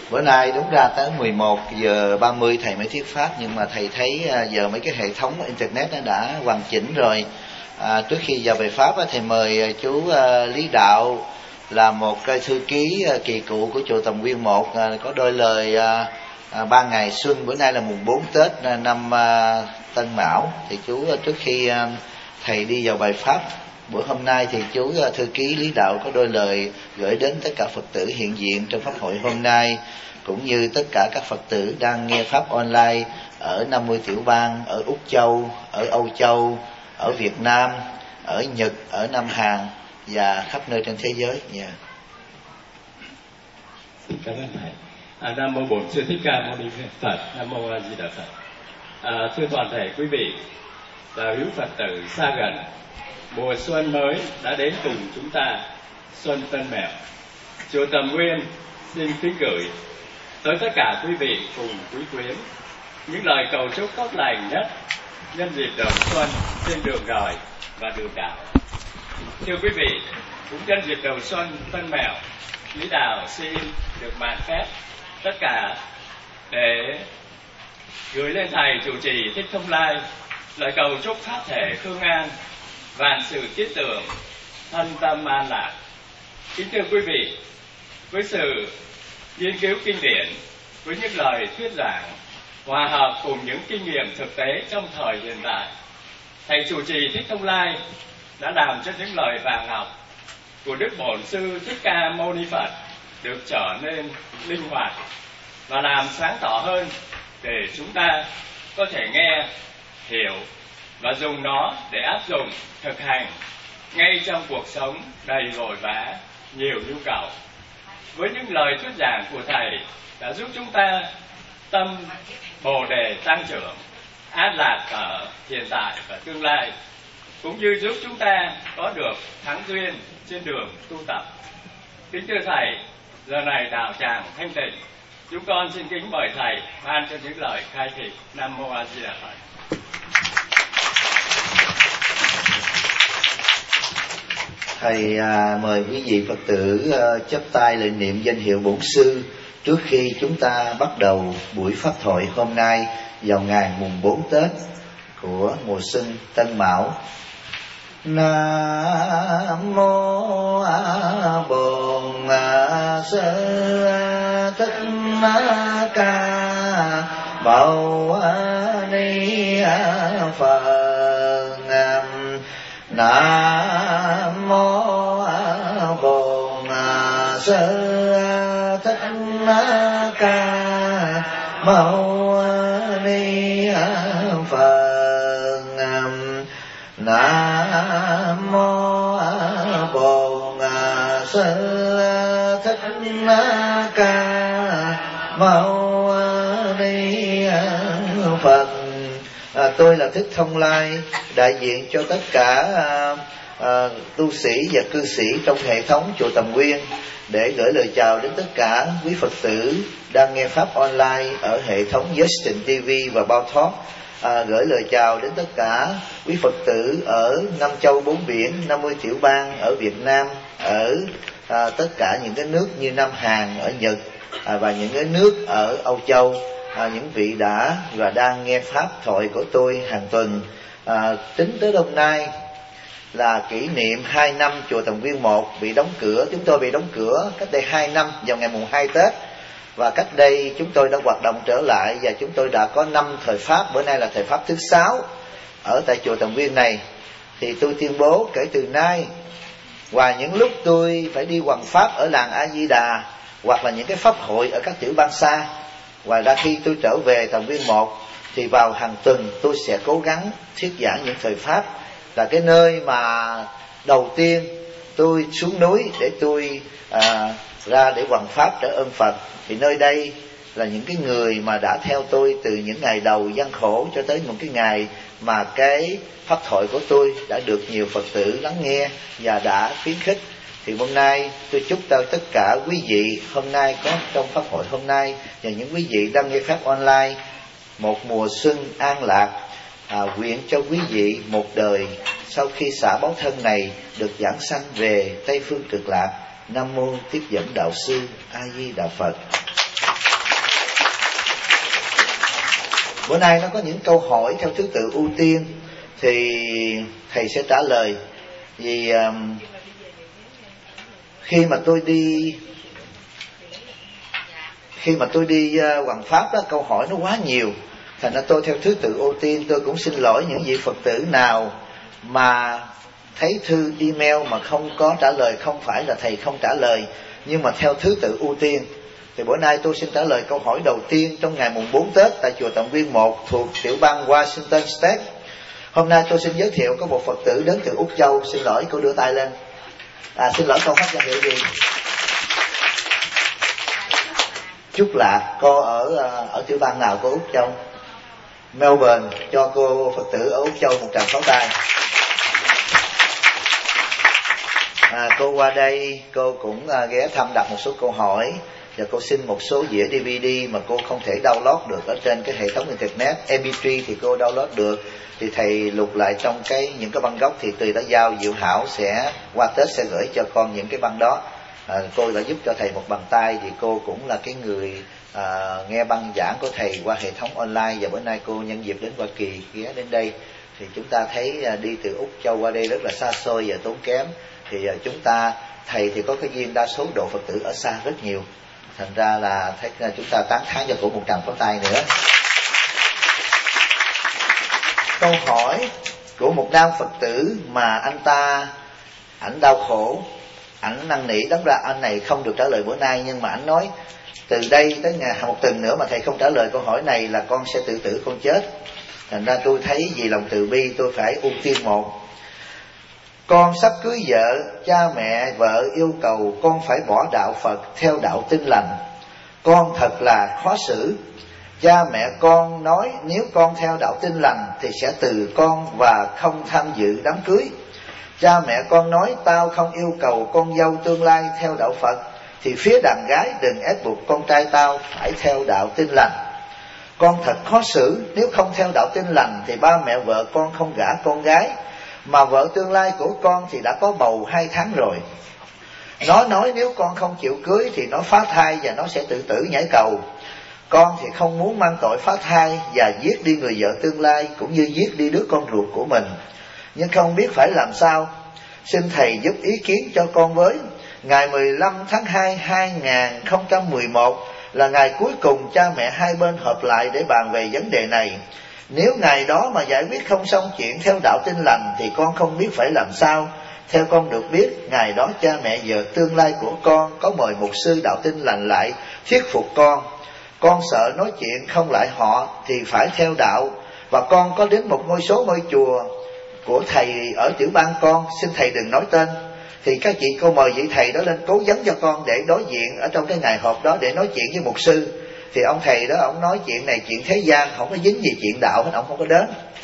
Bữa nay đúng ra tới 11 giờ 30 thầy mới thuyết pháp, nhưng mà thầy thấy giờ mấy cái hệ thống internet nó đã hoàn chỉnh rồi. Trước khi vào bài pháp thầy mời chú Lý Đạo là một cái thư ký kỳ cựu của chùa Tầm Quyên 1 có đôi lời 3 ngày xuân. Bữa nay là mùng 4 Tết năm Tân Mão. Thì chú trước khi thầy đi vào bài pháp bữa hôm nay thì chú thư ký Lý Đạo có đôi lời gửi đến tất cả Phật tử hiện diện trong pháp hội hôm nay, cũng như tất cả các Phật tử đang nghe pháp online ở 50 tiểu bang, ở Úc Châu, ở Âu Châu, ở Việt Nam, ở Nhật, ở Nam Hàn và khắp nơi trên thế giới. Xin cảm ơn thầy. Nam mô Bổn Sư Thích Ca Mâu Ni Phật. Nam mô A Di Đà Phật. Thưa toàn thể quý vị và hữu Phật tử xa gần, mùa xuân mới đã đến cùng chúng ta. Xuân Tân Mẹo, chùa Tầm Nguyên xin kính gửi tới tất cả quý vị cùng quý quyến những lời cầu chúc tốt lành nhất nhân dịp đầu xuân trên đường đời và đường đạo. Thưa quý vị, cũng nhân dịp đầu xuân Tân Mẹo, Lý Đạo xin được mạn phép tất cả để gửi lên thầy trụ trì Thích Thông Lai lời cầu chúc pháp thể khương an, vạn sự kiết tưởng, thân tâm an lạc. Kính thưa quý vị, với sự nghiên cứu kinh điển, với những lời thuyết giảng hòa hợp cùng những kinh nghiệm thực tế trong thời hiện tại, thầy trụ trì Thích Thông Lai đã làm cho những lời vàng ngọc của Đức Bổn Sư Thích Ca Mâu Ni Phật được trở nên linh hoạt và làm sáng tỏ hơn để chúng ta có thể nghe, hiểu và dùng nó để áp dụng, thực hành ngay trong cuộc sống đầy vội vã, nhiều nhu cầu. Với những lời thuyết giảng của thầy đã giúp chúng ta tâm Bồ đề tăng trưởng, an lạc ở hiện tại và tương lai, cũng như giúp chúng ta có được thắng duyên trên đường tu tập. Kính thưa thầy, giờ này đạo tràng thanh tịnh, chúng con xin kính mời thầy ban cho những lời khai thị. Nam mô A Di Đà Phật. Thầy mời quý vị Phật tử chắp tay lại niệm danh hiệu Bổn Sư trước khi chúng ta bắt đầu buổi pháp thoại hôm nay vào ngày mùng 4 Tết của mùa xuân Tân Mão. Nam mô A Bổn Sư Thích Ca Mâu Ni Phật. Nam mô A Bổn Sư Thích Ca Mâu Ni Phật. Nam mô A Bổn Sư Thích Ca Mâu Ni Phật. Tôi là Thích Thông Lai, đại diện cho tất cả tu sĩ và cư sĩ trong hệ thống chùa Tầm Quyên, để gửi lời chào đến tất cả quý Phật tử đang nghe pháp online ở hệ thống Justin TV và Bao Thoát. Gửi lời chào đến tất cả quý Phật tử ở 5 châu 4 biển, 50 tiểu bang ở Việt Nam, ở tất cả những cái nước như Nam Hàn, ở Nhật và những cái nước ở Âu Châu. Những vị đã và đang nghe pháp thoại của tôi hàng tuần. Tính tới hôm nay là kỷ niệm 2 năm chùa Tầm Quyên 1 bị đóng cửa. Chúng tôi bị đóng cửa cách đây 2 năm vào ngày mùng 2 Tết. Và cách đây chúng tôi đã hoạt động trở lại, và chúng tôi đã có 5 thời pháp. Bữa nay là thời pháp thứ 6 ở tại chùa Tầm Quyên này. Thì tôi tuyên bố kể từ nay, ngoài những lúc tôi phải đi hoằng pháp ở làng A Di Đà hoặc là những cái pháp hội ở các tiểu bang xa, ngoài ra khi tôi trở về Tầm Quyên 1 thì vào hàng tuần tôi sẽ cố gắng thuyết giảng những thời pháp. Là cái nơi mà đầu tiên tôi xuống núi để tôi ra để hoằng pháp trả ơn Phật. Thì nơi đây là những cái người mà đã theo tôi từ những ngày đầu gian khổ cho tới một cái ngày mà cái pháp thoại của tôi đã được nhiều Phật tử lắng nghe và đã khuyến khích. Thì hôm nay tôi chúc cho tất cả quý vị hôm nay có trong pháp hội hôm nay và những quý vị đang nghe pháp online một mùa xuân an lạc. Nguyện cho quý vị một đời sau khi xả báo thân này được giảng sanh về Tây Phương Cực Lạc. Nam mô Tiếp Dẫn Đạo Sư A Di Đà Phật. Bữa nay nó có những câu hỏi theo thứ tự ưu tiên, thì thầy sẽ trả lời. Vì khi mà tôi đi hoằng pháp đó, câu hỏi nó quá nhiều, thành ra tôi theo thứ tự ưu tiên. Tôi cũng xin lỗi những vị Phật tử nào mà thấy thư email mà không có trả lời, không phải là thầy không trả lời, nhưng mà theo thứ tự ưu tiên. Thì bữa nay tôi xin trả lời câu hỏi đầu tiên trong ngày mùng 4 Tết tại chùa Tận Viên 1 thuộc tiểu bang Washington State. Hôm nay tôi xin giới thiệu có một Phật tử đến từ Úc Châu. Xin lỗi, cô đưa tay lên. Xin lỗi, con phát danh hiệu gì? Chúc Lạc. Cô ở tiểu bang nào của Úc Châu? Melbourne. Cho cô Phật tử ở Úc Châu một tràng pháo tay. Cô qua đây, cô cũng ghé thăm đặt một số câu hỏi, và cô xin một số đĩa DVD mà cô không thể download được ở trên cái hệ thống internet. MP3 thì cô download được, thì thầy lục lại trong những cái băng gốc, thì Tùy đã giao Diệu Hảo sẽ qua Tết sẽ gửi cho con những cái băng đó. Cô đã giúp cho thầy một bàn tay, thì cô cũng là cái người nghe băng giảng của thầy qua hệ thống online, và bữa nay cô nhân dịp đến Hoa Kỳ ghé đến đây. Thì chúng ta thấy đi từ Úc Châu qua đây rất là xa xôi và tốn kém, thì thầy thì có cái duyên đa số độ Phật tử ở xa rất nhiều, thành ra là chúng ta tán thán cho cổ một tràng pháo tay nữa. Câu hỏi của một nam Phật tử mà ảnh đau khổ, ảnh năn nỉ. Đâm ra anh này không được trả lời bữa nay, nhưng mà ảnh nói từ đây tới ngày một tuần nữa mà thầy không trả lời câu hỏi này là con sẽ tự tử con chết. Thành ra tôi thấy vì lòng từ bi tôi phải ưu tiên một. Con sắp cưới vợ, cha mẹ vợ yêu cầu con phải bỏ đạo Phật theo đạo Tin Lành. Con thật là khó xử. Cha mẹ con nói nếu con theo đạo Tin Lành thì sẽ từ con và không tham dự đám cưới. Cha mẹ con nói tao không yêu cầu con dâu tương lai theo đạo Phật, thì phía đàn gái đừng ép buộc con trai tao phải theo đạo Tin Lành. Con thật khó xử, nếu không theo đạo Tin Lành thì ba mẹ vợ con không gả con gái, mà vợ tương lai của con thì đã có bầu 2 tháng rồi. Nó nói nếu con không chịu cưới thì nó phá thai và nó sẽ tự tử nhảy cầu. Con thì không muốn mang tội phá thai và giết đi người vợ tương lai, cũng như giết đi đứa con ruột của mình, nhưng không biết phải làm sao. Xin thầy giúp ý kiến cho con với. Ngày 15 tháng 2 2011 là ngày cuối cùng cha mẹ hai bên họp lại để bàn về vấn đề này. Nếu ngày đó mà giải quyết không xong chuyện theo đạo Tin Lành thì con không biết phải làm sao. Theo con được biết, ngày đó cha mẹ vợ tương lai của con có mời mục sư đạo Tin Lành lại thuyết phục con. Con sợ nói chuyện không lại họ thì phải theo đạo, và con có đến một ngôi chùa của thầy ở tiểu bang con, xin thầy đừng nói tên. Thì các chị cô mời vị thầy đó lên cố vấn cho con để đối diện ở trong cái ngày họp đó để nói chuyện với mục sư. Thì ông thầy đó, ông nói chuyện này chuyện thế gian, không có dính gì chuyện đạo hết, ông không có đến.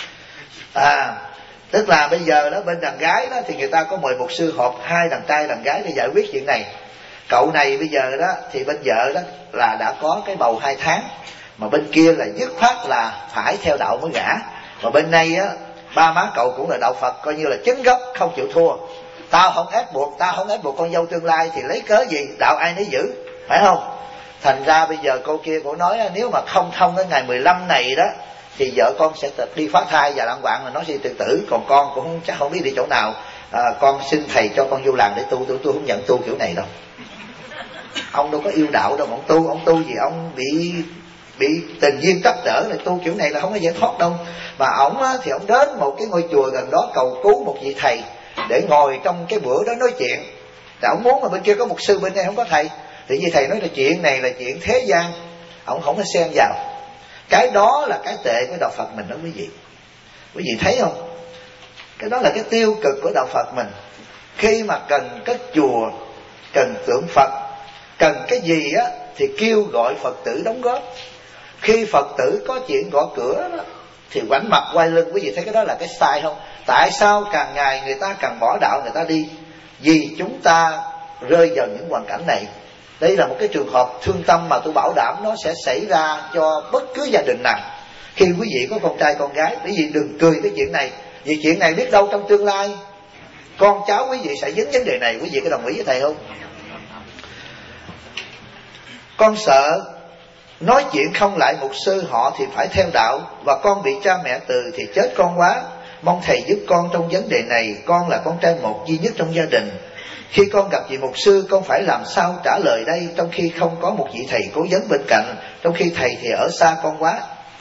Tức là bây giờ đó bên đàn gái đó thì người ta có mời mục sư họp hai đàn trai đàn gái để giải quyết chuyện này. Cậu này bây giờ đó thì bên vợ đó là đã có cái bầu 2 tháng, mà bên kia là dứt khoát là phải theo đạo mới gả. Mà bên này á, ba má cậu cũng là đạo Phật, coi như là chứng gốc không chịu thua. Tao không ép buộc con dâu tương lai thì lấy cớ gì, đạo ai nấy giữ, phải không? Thành ra bây giờ cô kia cô nói nếu mà không thông tới ngày 15 này đó thì vợ con sẽ đi phá thai và lạng quạng, là nó sẽ tự tử. Còn con cũng chắc không biết đi chỗ nào. Con xin thầy cho con vô làng để tu. Tôi không nhận tu kiểu này đâu. Ông đâu có yêu đạo đâu, ông tu gì ông bị tình duyên trắc trở này, tu kiểu này là không có giải thoát đâu. Mà ổng thì ổng đến một cái ngôi chùa gần đó cầu cứu một vị thầy để ngồi trong cái bữa đó nói chuyện. Thì ổng muốn mà bên kia có mục sư, bên đây không có thầy. Thì vì thầy nói là chuyện này là chuyện thế gian, ổng không có xen vào. Cái đó là cái tệ của đạo Phật mình đó quý vị. Quý vị thấy không? Cái đó là cái tiêu cực của đạo Phật mình. Khi mà cần cái chùa, cần tượng Phật, cần cái gì á thì kêu gọi Phật tử đóng góp. Khi Phật tử có chuyện gõ cửa đó thì ngoảnh mặt quay lưng. Quý vị thấy cái đó là cái sai không? Tại sao càng ngày người ta càng bỏ đạo người ta đi? Vì chúng ta rơi vào những hoàn cảnh này. Đây là một cái trường hợp thương tâm mà tôi bảo đảm nó sẽ xảy ra cho bất cứ gia đình nào khi quý vị có con trai con gái. Quý vị đừng cười cái chuyện này, vì chuyện này biết đâu trong tương lai con cháu quý vị sẽ dính vấn đề này. Quý vị có đồng ý với thầy không? Con sợ nói chuyện không lại mục sư họ thì phải theo đạo, và con bị cha mẹ từ thì chết con quá. Mong thầy giúp con trong vấn đề này, con là con trai một duy nhất trong gia đình. Khi con gặp vị mục sư, con phải làm sao trả lời đây, trong khi không có một vị thầy cố vấn bên cạnh, trong khi thầy thì ở xa con quá.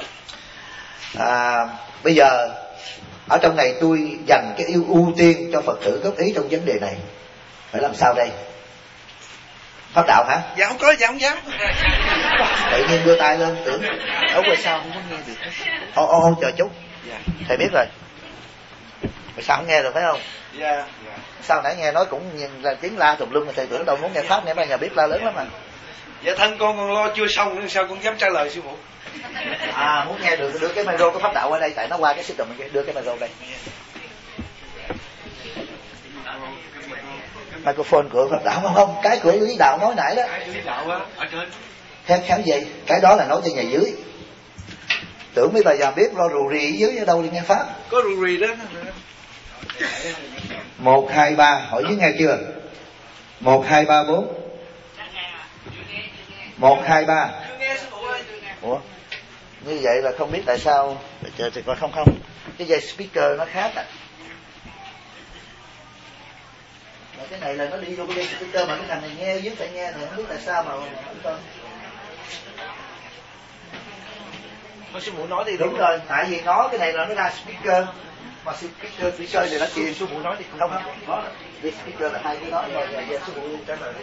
Bây giờ ở trong này tôi dành cái ưu tiên cho Phật tử góp ý trong vấn đề này. Phải làm sao đây? Pháp đạo hả? Dạ không có, dạ không dám. Tự nhiên đưa tay lên, tưởng ở quay sao không có nghe được. Chờ chút. Dạ. Thầy biết rồi. Mà sao không nghe được phải không? Dạ. Sao nãy nghe nói cũng là tiếng la tùm lum, mà thầy tưởng đâu muốn nghe pháp, nghe bây giờ biết la lớn lắm mà. Dạ thân con còn lo chưa xong nên sao con dám trả lời sư phụ. Muốn nghe được đưa cái micro của pháp đạo qua đây, tại nó qua cái system này, đưa cái micro đây. Microphone của pháp đạo không? Cái của lý đạo nói nãy đó. Lý đạo á, ở trên. Khéo gì? Cái đó là nói cho nhà dưới. Tưởng mấy bà già biết lo rù rì ở dưới ở đâu đi nghe pháp. Có rù rì đó. 1, 2, 3, hỏi dưới nghe chưa? 1, 2, 3, 4. 1, 2, 3. Ủa? Như vậy là không biết tại sao. Chờ thì còn không. Cái dây speaker nó khác à. Mà cái này là nó đi vô cái dây speaker, mà cái thằng này nghe dưới phải nghe, thì không biết tại sao mà con. Sư phụ nói đi. Đúng rồi, tại vì nó cái này là nó ra speaker. Mà speaker thì nó kìm. Sư phụ nói đi. Không. Đó. Cái speaker là hai cái đó rồi, giờ sư phụ trả lời.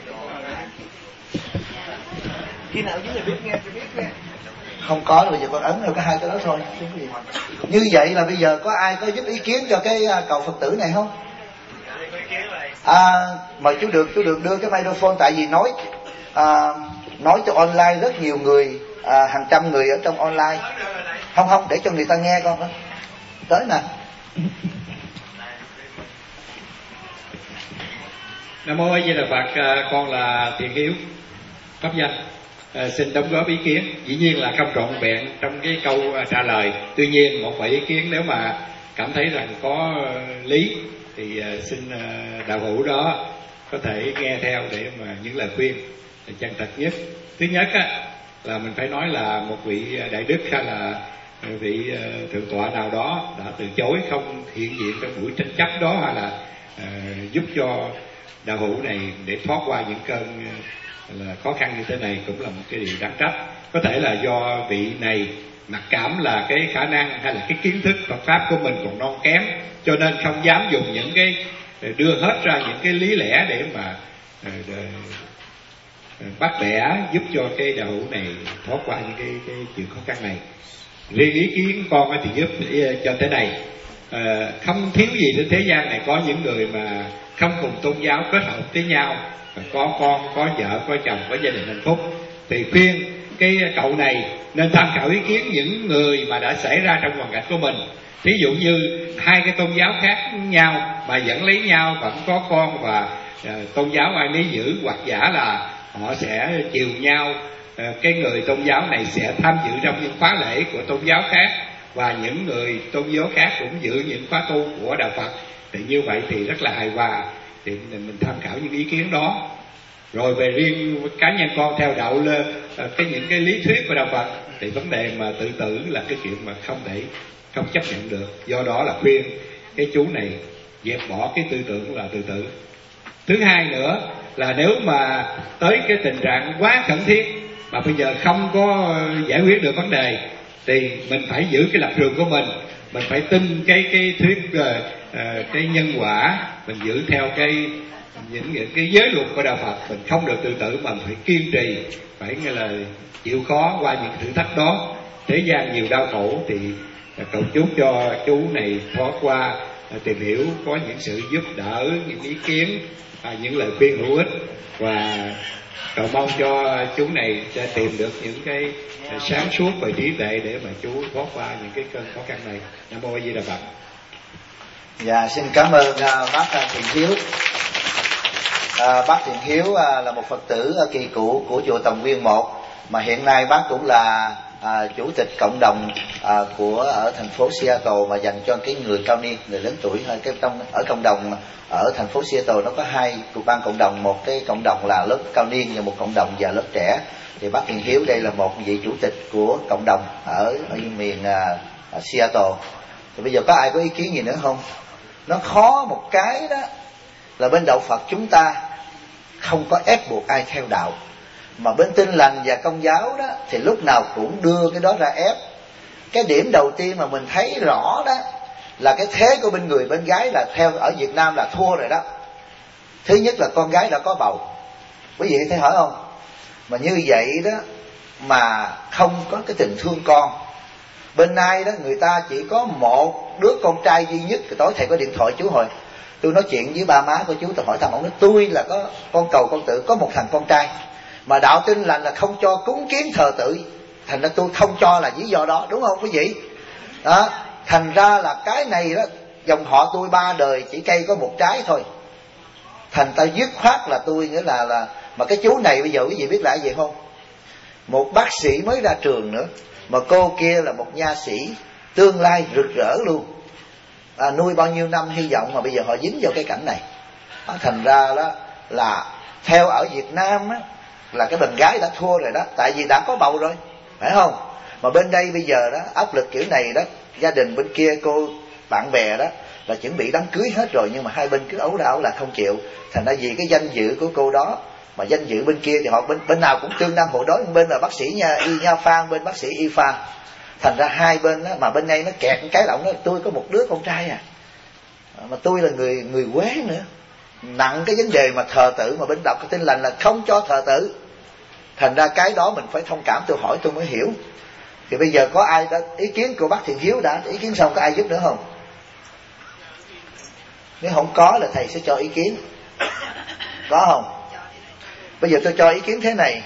Khi nào dưới này biết nghe, biết nghe. Không có, bây giờ con ấn rồi có hai cái đó thôi. Như vậy là bây giờ có ai có giúp ý kiến cho cái cầu Phật tử này không? Mời chú được đưa cái microphone, tại vì nói cho online rất nhiều người, hàng trăm người ở trong online. Không, để cho người ta nghe con. Tới nè. Nam mô A Di Đà Phật. Con là Thiện Hiếu, pháp danh. Xin đóng góp ý kiến. Dĩ nhiên là không trọn vẹn trong cái câu trả lời, tuy nhiên một vài ý kiến nếu mà cảm thấy rằng có lý thì xin đạo hữu đó có thể nghe theo để mà những lời khuyên chân thật nhất. Thứ nhất là mình phải nói là một vị đại đức hay là vị thượng tọa nào đó đã từ chối không hiện diện trong buổi tranh chấp đó, hay là giúp cho đạo hữu này để thoát qua những cơn là khó khăn như thế này, cũng là một cái điều đáng trách. Có thể là do vị này mặc cảm là cái khả năng hay là cái kiến thức Phật pháp của mình còn non kém, cho nên không dám dùng những cái đưa hết ra những cái lý lẽ để mà bắt bẻ giúp cho cái đạo hữu này thoát qua những cái chuyện khó khăn này. Riêng ý kiến con thì giúp cho thế này, không thiếu gì trên thế gian này có những người mà không cùng tôn giáo kết hợp với nhau, có con, có vợ, có chồng, có gia đình hạnh phúc, thì khuyên cái cậu này nên tham khảo ý kiến những người mà đã xảy ra trong hoàn cảnh của mình. Thí dụ như hai cái tôn giáo khác nhau mà vẫn lấy nhau, vẫn có con, và tôn giáo ai nấy giữ, hoặc giả là họ sẽ chiều nhau, cái người tôn giáo này sẽ tham dự trong những khóa lễ của tôn giáo khác, và những người tôn giáo khác cũng giữ những khóa tu của đạo Phật, thì như vậy thì rất là hài hòa. Thì mình tham khảo những ý kiến đó. Rồi về riêng cá nhân con theo đạo những cái lý thuyết của đạo Phật, thì vấn đề mà tự tử là cái chuyện mà không chấp nhận được. Do đó là khuyên cái chú này dẹp bỏ cái tư tưởng là tự tử. Thứ hai nữa là nếu mà tới cái tình trạng quá khẩn thiết mà bây giờ không có giải quyết được vấn đề, thì mình phải giữ cái lập trường của mình phải tin cái thuyết cái nhân quả, mình giữ theo những cái giới luật của đạo Phật, mình không được tự tử mà mình phải kiên trì, phải nghe là chịu khó qua những thử thách đó. Thế gian nhiều đau khổ thì cầu chúc cho chú này thoát qua, tìm hiểu, có những sự giúp đỡ, những ý kiến, những lời khuyên hữu ích, và cầu mong cho chú này sẽ tìm được những cái sáng suốt và trí tuệ để mà chú thoát qua những cái cơn khó khăn này. Nam mô A Di Đà Phật. Dạ, xin cảm ơn bác Thiện Hiếu. Bác Thiện Hiếu là một Phật tử kỳ cựu của chùa Tòng Nguyên 1, mà hiện nay bác cũng là chủ tịch cộng đồng của ở thành phố Seattle mà dành cho cái người cao niên, người lớn tuổi hơn. Cái ở cộng đồng ở thành phố Seattle nó có hai ban cộng đồng, một cái cộng đồng là lớp cao niên và một cộng đồng và lớp trẻ. Thì bác Thiện Hiếu đây là một vị chủ tịch của cộng đồng ở miền Seattle. Thì bây giờ có ai có ý kiến gì nữa không? Nó khó một cái đó là bên đạo Phật chúng ta không có ép buộc ai theo đạo, mà bên Tin Lành và Công giáo đó thì lúc nào cũng đưa cái đó ra ép. Cái điểm đầu tiên mà mình thấy rõ đó là cái thế của bên người bên gái là theo ở Việt Nam là thua rồi đó. Thứ nhất là con gái đã có bầu, quý vị thấy hỏi không? Mà như vậy đó mà không có cái tình thương con. Bên này đó người ta chỉ có một đứa con trai duy nhất. Tối thầy có điện thoại chú hồi, tôi nói chuyện với ba má của chú, tôi hỏi thằng ông nói tôi là có con cầu con tự có một thằng con trai, mà đạo Tin Lành là không cho cúng kiến thờ tự, thành ra tôi không cho là lý do đó, đúng không quý vị? Đó, thành ra là cái này đó, dòng họ tôi 3 đời chỉ cây có một trái thôi, thành ta dứt khoát là tôi nghĩa là mà cái chú này bây giờ quý vị biết là gì không? Một bác sĩ mới ra trường nữa, mà cô kia là một nha sĩ tương lai rực rỡ luôn, nuôi bao nhiêu năm hy vọng mà bây giờ họ dính vào cái cảnh này. Thành ra đó là theo ở Việt Nam á, là cái bạn gái đã thua rồi đó, tại vì đã có bầu rồi, phải không? Mà bên đây bây giờ đó áp lực kiểu này đó, gia đình bên kia cô bạn bè đó là chuẩn bị đám cưới hết rồi, nhưng mà hai bên cứ ấu đảo là không chịu. Thành ra vì cái danh dự của cô đó mà danh dự bên kia thì họ bên nào cũng tương đương hộ đối, bên là bác sĩ Nha Phan, bên bác sĩ Y Phan. Thành ra hai bên đó, mà bên đây nó kẹt cái động đó, tôi có một đứa con trai mà tôi là người Quế nữa, nặng cái vấn đề mà thờ tự, mà bên đạo Tin Lành là không cho thờ tự. Thành ra cái đó mình phải thông cảm, tôi hỏi tôi mới hiểu. Thì bây giờ có ai đã ý kiến của bác Thiện Hiếu đã ý kiến xong, có ai giúp nữa không? Nếu không có là thầy sẽ cho ý kiến. Có không? Bây giờ tôi cho ý kiến thế này.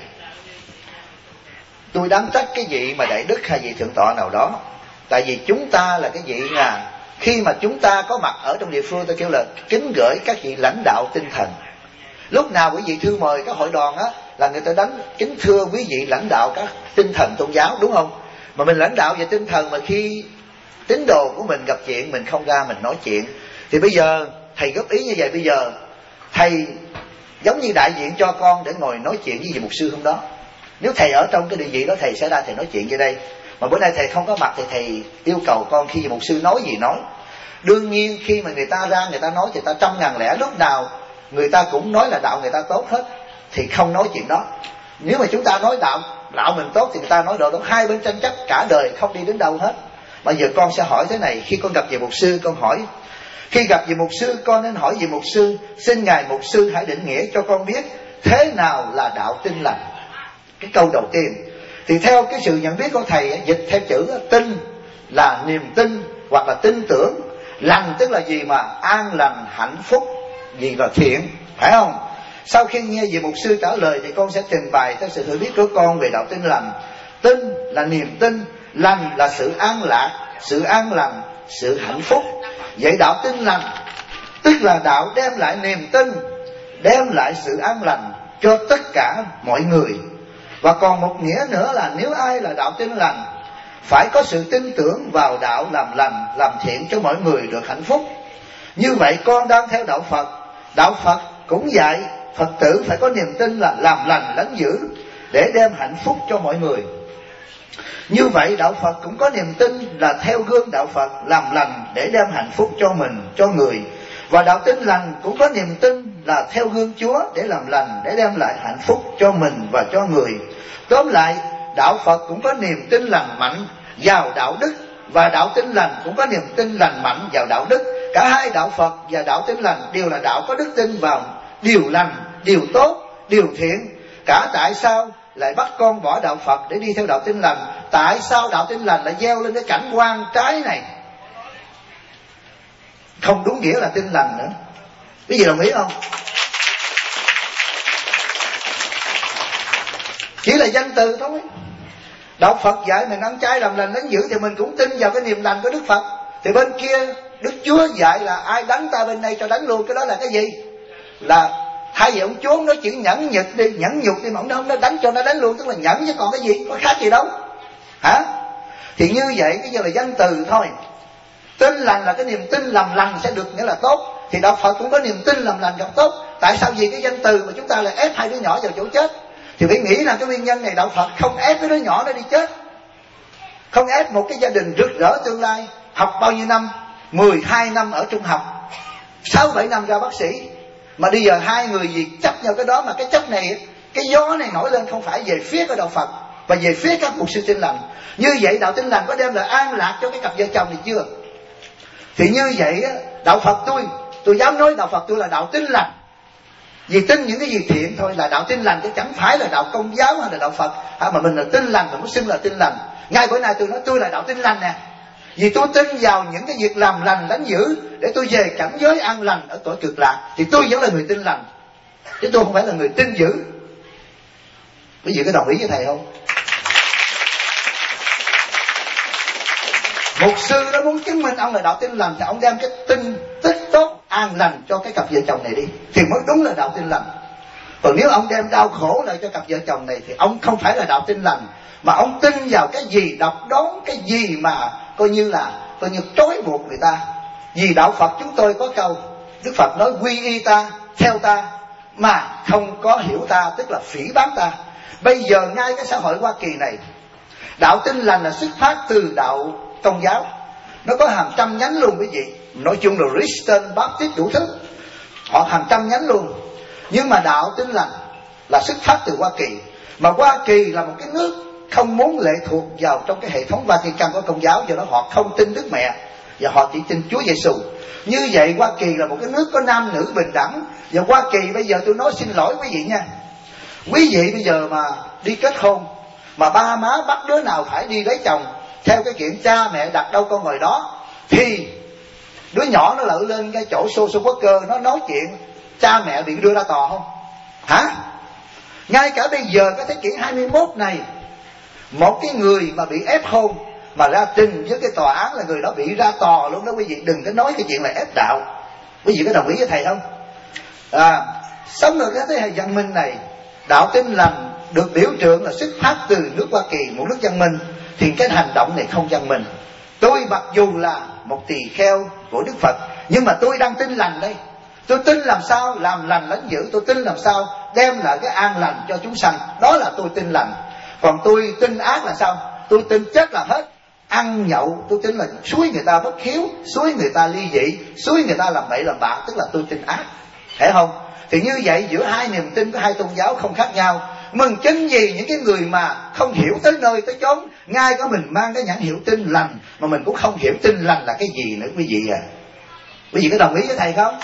Tôi đáng trách cái vị mà đại đức hay vị thượng tọa nào đó. Tại vì chúng ta là cái vị khi mà chúng ta có mặt ở trong địa phương, tôi kêu là kính gửi các vị lãnh đạo tinh thần. Lúc nào quý vị thư mời các hội đoàn á, là người ta đánh kính thưa quý vị lãnh đạo các tinh thần tôn giáo, đúng không? Mà mình lãnh đạo về tinh thần mà khi tín đồ của mình gặp chuyện mình không ra mình nói chuyện. Thì bây giờ thầy góp ý như vậy, bây giờ thầy giống như đại diện cho con để ngồi nói chuyện với vị mục sư hôm đó. Nếu thầy ở trong cái địa vị đó thầy sẽ ra thầy nói chuyện dưới đây, mà bữa nay thầy không có mặt thì thầy yêu cầu con khi vị mục sư nói gì nói. Đương nhiên khi mà người ta ra người ta nói thì ta trăm ngàn lẻ lúc nào người ta cũng nói là đạo người ta tốt hết, thì không nói chuyện đó. Nếu mà chúng ta nói đạo mình tốt thì người ta nói đạo tốt, hai bên tranh chấp cả đời không đi đến đâu hết. Bây giờ con sẽ hỏi thế này, khi con gặp vị mục sư con hỏi, khi gặp vị mục sư con nên hỏi vị mục sư, xin ngài mục sư hãy định nghĩa cho con biết thế nào là đạo Tin Lành. Cái câu đầu tiên thì theo cái sự nhận biết của thầy, dịch theo chữ tin là niềm tin hoặc là tin tưởng, lành tức là gì mà an lành hạnh phúc, gì là thiện, phải không? Sau khi nghe vị mục sư trả lời thì con sẽ trình bày theo sự hiểu biết của con về đạo Tin Lành. Tin là niềm tin, lành là sự an lạc, sự an lành, sự hạnh phúc. Vậy đạo Tin Lành tức là đạo đem lại niềm tin, đem lại sự an lành cho tất cả mọi người. Và còn một nghĩa nữa là nếu ai là đạo Tin Lành phải có sự tin tưởng vào đạo làm lành, làm thiện cho mọi người được hạnh phúc. Như vậy con đang theo đạo Phật, đạo Phật cũng dạy Phật tử phải có niềm tin là làm lành lánh dữ để đem hạnh phúc cho mọi người. Như vậy đạo Phật cũng có niềm tin là theo gương đạo Phật làm lành để đem hạnh phúc cho mình, cho người. Và đạo Tin Lành cũng có niềm tin là theo gương Chúa để làm lành, để đem lại hạnh phúc cho mình và cho người. Tóm lại, đạo Phật cũng có niềm tin lành mạnh vào đạo đức, và đạo Tin Lành cũng có niềm tin lành mạnh vào đạo đức. Cả hai đạo Phật và đạo Tin Lành đều là đạo có đức tin vào điều lành, điều tốt, điều thiện. Cả tại sao lại bắt con bỏ đạo Phật để đi theo đạo Tin Lành? Tại sao đạo Tin Lành lại gieo lên cái cảnh quan trái này? Không đúng nghĩa là Tin Lành nữa. Cái gì đồng ý không? Chỉ là danh từ thôi. Đạo Phật dạy mình ăn chay làm lành đánh dữ thì mình cũng tin vào cái niềm lành của Đức Phật. Thì bên kia Đức Chúa dạy là ai đánh ta bên đây cho đánh luôn. Cái đó là cái gì? Là thay vì ông Chúa nói chuyện nhẫn nhục đi mà ông nói đánh cho nó đánh luôn, tức là nhẫn chứ còn cái gì, có khác gì đâu. hả? Thì như vậy cái giờ là danh từ thôi. Tin lành là cái niềm tin làm lành sẽ được nghĩa là tốt. Thì đạo Phật cũng có niềm tin làm lành gặp tốt. Tại sao vì cái danh từ mà chúng ta lại ép hai đứa nhỏ vào chỗ chết? Thì phải nghĩ là cái nguyên nhân này đạo Phật không ép cái đứa nhỏ nó đi chết, không ép một cái gia đình rực rỡ tương lai, học bao nhiêu năm, 12 năm ở trung học, 6-7 năm ra bác sĩ, mà bây giờ hai người gì chấp nhau cái đó. Mà cái chấp này, cái gió này nổi lên không phải về phía của đạo Phật và về phía các mục sư Tin Lành. Như vậy đạo Tin Lành có đem lại an lạc cho cái cặp vợ chồng này chưa? Thì như vậy đạo Phật tôi dám nói đạo Phật tôi là đạo Tin Lành, vì tin những cái gì thiện thôi là đạo Tin Lành, chứ chẳng phải là đạo Công giáo hay là đạo Phật. Mà mình là Tin Lành, mình muốn xưng là Tin Lành. Ngay bữa nay tôi nói tôi là đạo Tin Lành nè, vì tôi tin vào những cái việc làm lành lánh dữ để tôi về cảnh giới an lành ở cõi cực lạc, thì tôi vẫn là người tin lành, chứ tôi không phải là người tin dữ. Quý vị có đồng ý với thầy không? Mục sư nó muốn chứng minh ông là đạo Tin Lành thì ông đem cái tin tích tốt an lành cho cái cặp vợ chồng này đi, thì mới đúng là đạo Tin Lành. Còn nếu ông đem đau khổ lại cho cặp vợ chồng này thì ông không phải là đạo Tin Lành, mà ông tin vào cái gì độc đoán, cái gì mà coi như trói buộc người ta. Vì đạo Phật chúng tôi có câu Đức Phật nói quy y ta, theo ta, mà không có hiểu ta, tức là phỉ báng ta. Bây giờ ngay cái xã hội Hoa Kỳ này, đạo Tin Lành là xuất phát từ đạo Công giáo, nó có hàng trăm nhánh luôn quý vị. Nói chung là Christian, Baptist đủ thứ, họ hàng trăm nhánh luôn. Nhưng mà đạo Tin Lành là xuất phát từ Hoa Kỳ, mà Hoa Kỳ là một cái nước không muốn lệ thuộc vào trong cái hệ thống Vatican của Công giáo, do đó họ không tin Đức Mẹ và họ chỉ tin Chúa Giêsu. Như vậy Hoa Kỳ là một cái nước có nam nữ bình đẳng. Và Hoa Kỳ bây giờ tôi nói xin lỗi quý vị nha, quý vị bây giờ mà đi kết hôn mà ba má bắt đứa nào phải đi lấy chồng theo cái chuyện cha mẹ đặt đâu con ngồi đó, thì đứa nhỏ nó lỡ lên cái chỗ social worker nó nói chuyện cha mẹ bị đưa ra tòa không? Hả? Ngay cả bây giờ cái thế kỷ 21 này, một cái người mà bị ép hôn mà ra trình với cái tòa án là người đó bị ra tòa luôn đó quý vị. Đừng có nói cái chuyện là ép đạo. Quý vị có đồng ý với thầy không? Sống ở cái thế hệ văn minh này, đạo Tin Lành được biểu tượng là xuất phát từ nước Hoa Kỳ, một nước văn minh, thì cái hành động này không văn minh. Tôi mặc dù là một tỳ kheo của Đức Phật, nhưng mà tôi đang tin lành đây. Tôi tin làm sao làm lành lánh dữ, tôi tin làm sao đem lại cái an lành cho chúng sanh. Đó là tôi tin lành. Còn tôi tin ác là sao? Tôi tin chết là hết. Ăn nhậu tôi tin là xúi người ta bất hiếu, xúi người ta ly dị, xúi người ta làm bậy làm bạ, tức là tôi tin ác. Hiểu không? Thì như vậy giữa hai niềm tin của hai tôn giáo không khác nhau. Mừng chính vì những cái người mà không hiểu tới nơi tới chốn, ngay cả mình mang cái nhãn hiệu tin lành mà mình cũng không hiểu tin lành là cái gì nữa quý vị à. Quý vị có đồng ý với thầy không?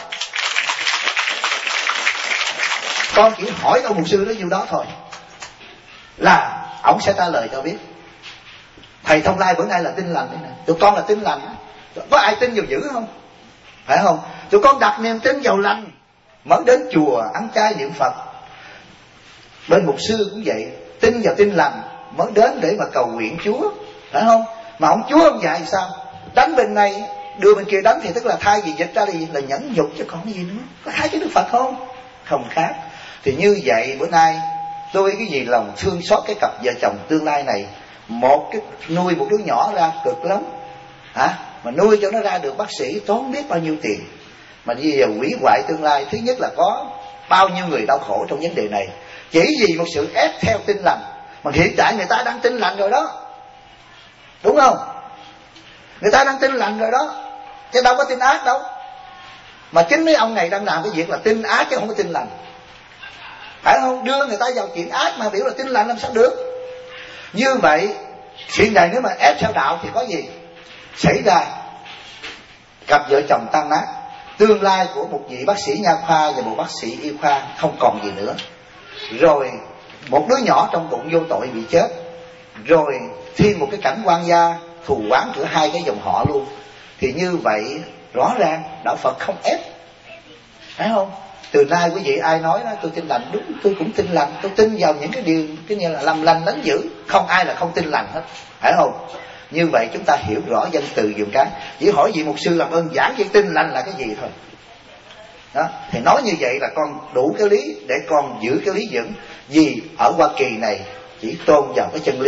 Con chỉ hỏi ông mục sư đó nhiêu đó thôi là ổng sẽ trả lời cho biết. Thầy Thông Lai bữa nay là tin lành đấy nè, tụi con là tin lành. Có ai tin vào dữ không? Phải không? Tụi con đặt niềm tin vào lành mới đến chùa ăn chay niệm Phật. Bên mục sư cũng vậy, tin vào tin lành mới đến để mà cầu nguyện Chúa, phải không? Mà ông Chúa ông dạy sao? Đánh bên này đưa bên kia đánh, thì tức là thay vì dịch ra là nhẫn nhục chứ còn cái gì nữa. Có khác với Đức Phật không? Không khác. Thì như vậy bữa nay tôi cái gì lòng thương xót cái cặp vợ chồng tương lai này. Một cái nuôi một đứa nhỏ ra cực lắm, mà nuôi cho nó ra được bác sĩ tốn biết bao nhiêu tiền, mà bây giờ hủy hoại tương lai. Thứ nhất là có bao nhiêu người đau khổ trong vấn đề này, chỉ vì một sự ép theo tin lành. Mà hiện tại người ta đang tin lành rồi đó, đúng không? Người ta đang tin lành rồi đó, chứ đâu có tin ác đâu. Mà chính mấy ông này đang làm cái việc là tin ác chứ không có tin lành, phải không? Đưa người ta vào chuyện ác mà biểu là tin lành làm sao được? Như vậy chuyện này nếu mà ép theo đạo thì có gì xảy ra? Cặp vợ chồng tan nát, tương lai của một vị bác sĩ nha khoa và một bác sĩ y khoa không còn gì nữa. Rồi một đứa nhỏ trong bụng vô tội bị chết. Rồi thêm một cái cảnh quan gia thù oán giữa hai cái dòng họ luôn. Thì như vậy rõ ràng đạo Phật không ép, phải không? Từ nay quý vị ai nói đó tôi tin lành, đúng, tôi cũng tin lành. Tôi tin vào những cái điều cái như là làm lành đánh dữ, không ai là không tin lành hết, phải không? Như vậy chúng ta hiểu rõ danh từ dùm cái. Chỉ hỏi vị mục sư làm ơn giảng với tin lành là cái gì thôi đó. Thì nói như vậy là con đủ cái lý để con giữ cái lý vững. Vì ở Hoa Kỳ này chỉ tôn vào cái chân lý,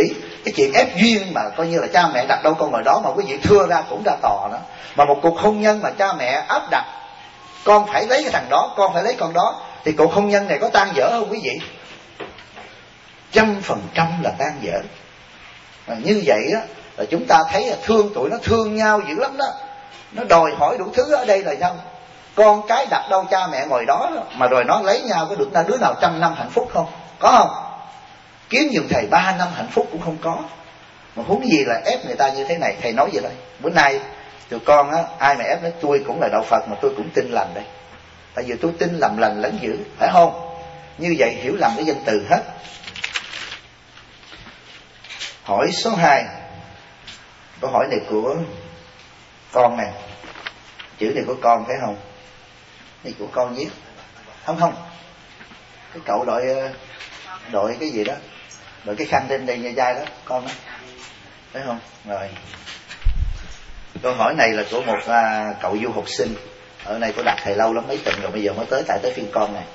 Cái chuyện ép duyên mà coi như là cha mẹ đặt đâu con ngồi đó, mà quý vị thưa ra cũng ra tòa đó. Mà một cuộc hôn nhân mà cha mẹ áp đặt con phải lấy cái thằng đó, con phải lấy con đó, thì cuộc hôn nhân này có tan vỡ không quý vị? 100% là tan vỡ. Mà như vậy đó là chúng ta thấy là thương tụi nó thương nhau dữ lắm đó. Nó đòi hỏi đủ thứ. Ở đây là sao? Con cái đặt đâu cha mẹ ngồi đó, mà rồi nó lấy nhau có được đứa nào 100 năm hạnh phúc không? Có không? Kiếm giùm thầy 3 năm hạnh phúc cũng không có. Mà huống gì là ép người ta như thế này. Thầy nói vậy đây, bữa nay tụi con á, ai mà ép nói tôi cũng là đạo Phật mà tôi cũng tin lành đây, tại vì tôi tin làm lành lẫn dữ, phải không? Như vậy hiểu lầm cái danh từ hết. Hỏi số 2. Câu hỏi này của con nè. Chữ này của con phải không? Này của con viết. Không. Cái cậu đội cái gì đó, đội cái khăn trên đây nha dai đó, con đó. Phải không? Rồi. Câu hỏi này là của một cậu du học sinh. Ở đây có đặt thầy lâu lắm, mấy tuần rồi, bây giờ mới tới phiên con này.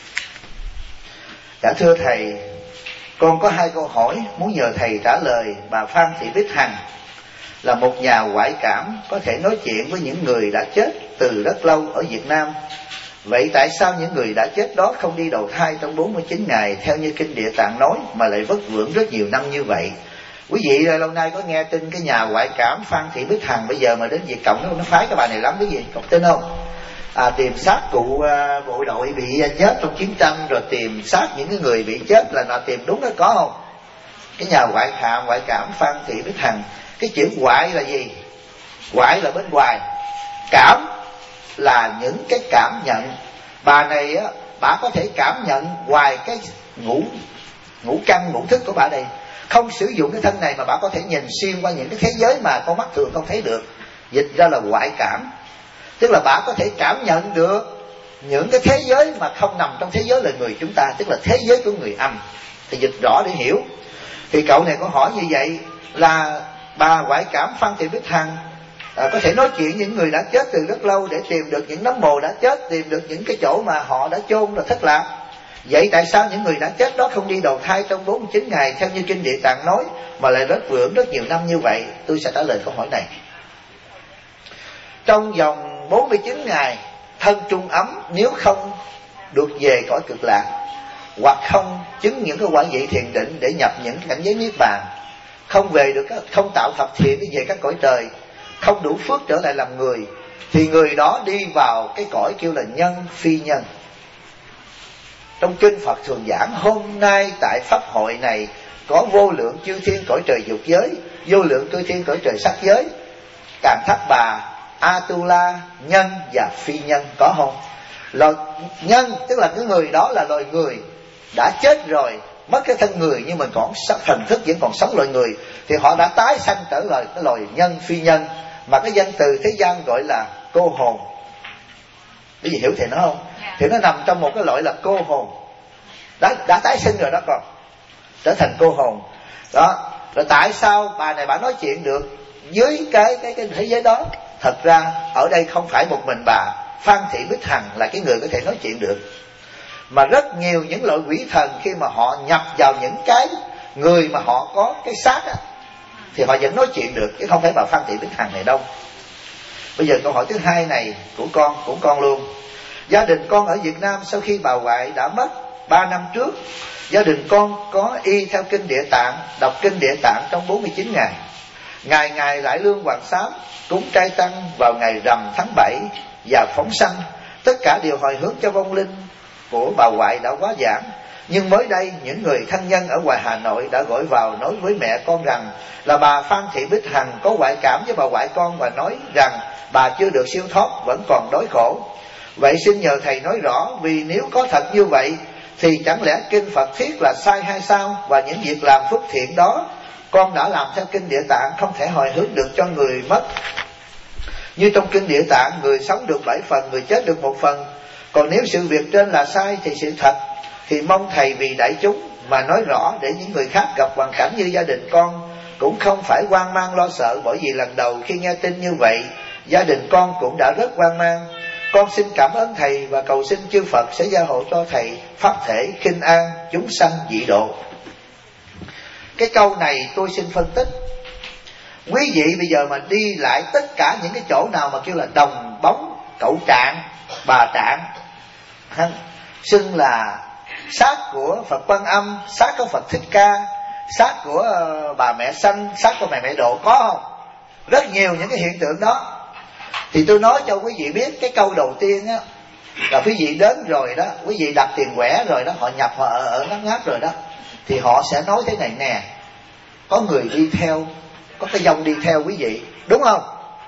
Dạ thưa thầy, con có 2 câu hỏi muốn nhờ thầy trả lời. Bà Phan Thị Bích Hằng là một nhà ngoại cảm, có thể nói chuyện với những người đã chết từ rất lâu ở Việt Nam. Vậy tại sao những người đã chết đó không đi đầu thai trong 49 ngày theo như Kinh Địa Tạng nói, mà lại vất vưởng rất nhiều năm như vậy? Quý vị lâu nay có nghe tin cái nhà ngoại cảm Phan Thị Bích Hằng bây giờ mà đến Việt Cộng nó phái cái bà này lắm, cái gì còn tin không? Tìm xác cụ bộ đội bị chết trong chiến tranh, rồi tìm xác những cái người bị chết là tìm đúng đó, có không? Cái nhà ngoại cảm Phan Thị Bích Hằng. Cái chữ ngoại là gì? Ngoại là bên ngoài, cảm là những cái cảm nhận. Bà này á, bà có thể cảm nhận ngoài cái ngũ căn ngũ thức của bà đây, không sử dụng cái thân này mà bà có thể nhìn xuyên qua những cái thế giới mà con mắt thường không thấy được. Dịch ra là ngoại cảm, tức là bà có thể cảm nhận được những cái thế giới mà không nằm trong thế giới là người chúng ta, tức là thế giới của người âm. Thì dịch rõ để hiểu. Thì cậu này có hỏi như vậy là bà ngoại cảm Phan Thị Bích Hằng có thể nói chuyện với những người đã chết từ rất lâu để tìm được những nấm mồ đã chết, tìm được những cái chỗ mà họ đã chôn rồi thất lạc. Vậy tại sao những người đã chết đó không đi đầu thai trong 49 ngày theo như Kinh Địa Tạng nói, mà lại rất vượng rất nhiều năm như vậy? Tôi sẽ trả lời câu hỏi này. Trong vòng 49 ngày thân trung ấm, nếu không được về cõi cực lạc, hoặc không chứng những cái quả vị thiền định để nhập những cảnh giới niết bàn, không về được, không tạo thập thiện để về các cõi trời, không đủ phước trở lại làm người, thì người đó đi vào cái cõi kêu là nhân phi nhân. Trong kinh Phật thường giảng hôm nay tại pháp hội này có vô lượng chư thiên cõi trời dục giới, vô lượng chư thiên cõi trời sắc giới, Càn Thác Bà, Atula, nhân và phi nhân, có không? Loài nhân tức là cái người đó là loài người đã chết rồi, mất cái thân người nhưng mình còn thần thức vẫn còn sống loài người, thì họ đã tái sanh trở lại cái loài nhân phi nhân, mà cái danh từ thế gian gọi là cô hồn. Cái gì hiểu thầy nói không? Thì nó nằm trong một cái loại là cô hồn, đã tái sinh rồi đó, còn trở thành cô hồn đó. Rồi tại sao bà này bà nói chuyện được với cái thế giới đó? Thật ra ở đây không phải một mình bà Phan Thị Bích Hằng là cái người có thể nói chuyện được, mà rất nhiều những loại quỷ thần khi mà họ nhập vào những cái người mà họ có cái xác á, thì họ vẫn nói chuyện được, chứ không phải bà Phan Thị Bích Hằng này đâu. Bây giờ câu hỏi thứ 2 này của con luôn. Gia đình con ở Việt Nam sau khi bà ngoại đã mất 3 năm trước, gia đình con có y theo Kinh Địa Tạng, đọc Kinh Địa Tạng trong 49 ngày. Ngày lại lương hoàng sám, cúng trai tăng vào ngày rằm tháng 7 và phóng sanh. Tất cả đều hồi hướng cho vong linh của bà ngoại đã quá giảng. Nhưng mới đây những người thân nhân ở ngoài Hà Nội đã gọi vào nói với mẹ con rằng là bà Phan Thị Bích Hằng có ngoại cảm với bà ngoại con, và nói rằng bà chưa được siêu thoát, vẫn còn đói khổ. Vậy xin nhờ thầy nói rõ, vì nếu có thật như vậy thì chẳng lẽ kinh Phật thiết là sai hay sao? Và những việc làm phước thiện đó con đã làm theo Kinh Địa Tạng không thể hồi hướng được cho người mất. Như trong Kinh Địa Tạng, người sống được 7 phần, người chết được 1 phần. Còn nếu sự việc trên là sai thì sự thật, thì mong thầy vì đại chúng mà nói rõ, để những người khác gặp hoàn cảnh như gia đình con cũng không phải hoang mang lo sợ. Bởi vì lần đầu khi nghe tin như vậy, gia đình con cũng đã rất hoang mang. Con xin cảm ơn thầy và cầu xin chư Phật sẽ gia hộ cho thầy pháp thể khinh an chúng sanh dị độ. Cái câu này tôi xin phân tích. Quý vị bây giờ mà đi lại tất cả những cái chỗ nào mà kêu là Đồng Bóng, Cậu Trạng, Bà Trạng, xưng là xác của Phật Quan Âm, xác của Phật Thích Ca, xác của bà mẹ Sanh, xác của mẹ Độ, có không? Rất nhiều những cái hiện tượng đó. Thì tôi nói cho quý vị biết, cái câu đầu tiên á là quý vị đến rồi đó, quý vị đặt tiền quẻ rồi đó, họ nhập họ ở ngáp rồi đó, thì họ sẽ nói thế này nè: có người đi theo, có cái dòng đi theo quý vị, đúng không?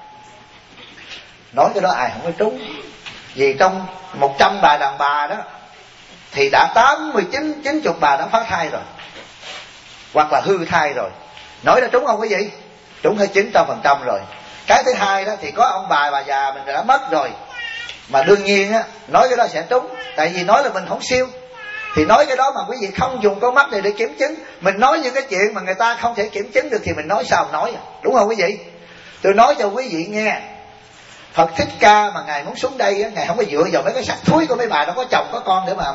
Nói cái đó ai không có trúng. Vì trong 100 bà đàn bà đó thì đã 89, 90 bà đã phá thai rồi, hoặc là hư thai rồi. Nói ra trúng không quý vị? Trúng hết 900% rồi. Cái thứ hai đó thì có ông bà già mình đã mất rồi, mà đương nhiên á, nói cái đó sẽ trúng. Tại vì nói là mình không siêu, thì nói cái đó mà quý vị không dùng con mắt này để kiểm chứng. Mình nói những cái chuyện mà người ta không thể kiểm chứng được thì mình nói sao nói, đúng không quý vị? Tôi nói cho quý vị nghe, Phật Thích Ca mà ngài muốn xuống đây á, ngài không có dựa vào mấy cái sặc thúi của mấy bà đó có chồng có con để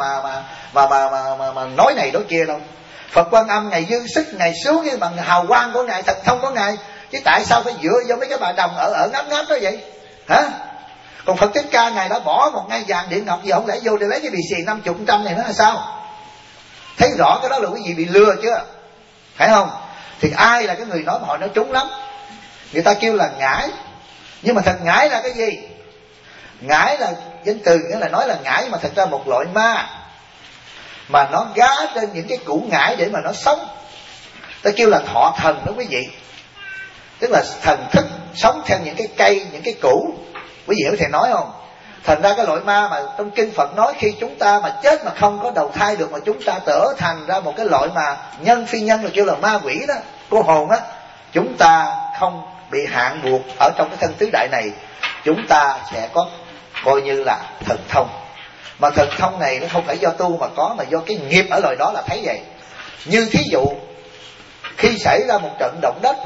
mà nói này nói kia đâu. Phật Quan Âm ngài dư sức, ngài xuống với bằng hào quang của ngài, thần thông của ngài, chứ tại sao phải dựa vào mấy cái bà đồng ở ngáp đó vậy hả? Còn Phật Thích Ca ngài đã bỏ một ngai vàng điện ngọc gì, không lẽ vô để lấy cái bì xì 50% này nó là sao? Thấy rõ cái đó là quý vị bị lừa chưa, phải không? Thì ai là cái người nói mà họ nói trúng lắm? Người ta kêu là ngải, nhưng mà thật ngải là cái gì? Ngải là danh từ, nghĩa là nói là ngải, mà thật ra một loại ma mà nó gá trên những cái củ ngải để mà nó sống. Ta kêu là thọ thần đó quý vị, tức là thần thức sống theo những cái cây, những cái củ. Quý vị hiểu thầy nói không? Thành ra cái loại ma mà trong kinh Phật nói khi chúng ta mà chết mà không có đầu thai được, mà chúng ta trở thành ra một cái loại mà nhân phi nhân, là kêu là ma quỷ đó, cô hồn á, chúng ta không bị hạn buộc ở trong cái thân tứ đại này, chúng ta sẽ có coi như là thần thông. Mà thần thông này nó không phải do tu mà có, mà do cái nghiệp ở loài đó là thấy vậy. Như thí dụ khi xảy ra một trận động đất,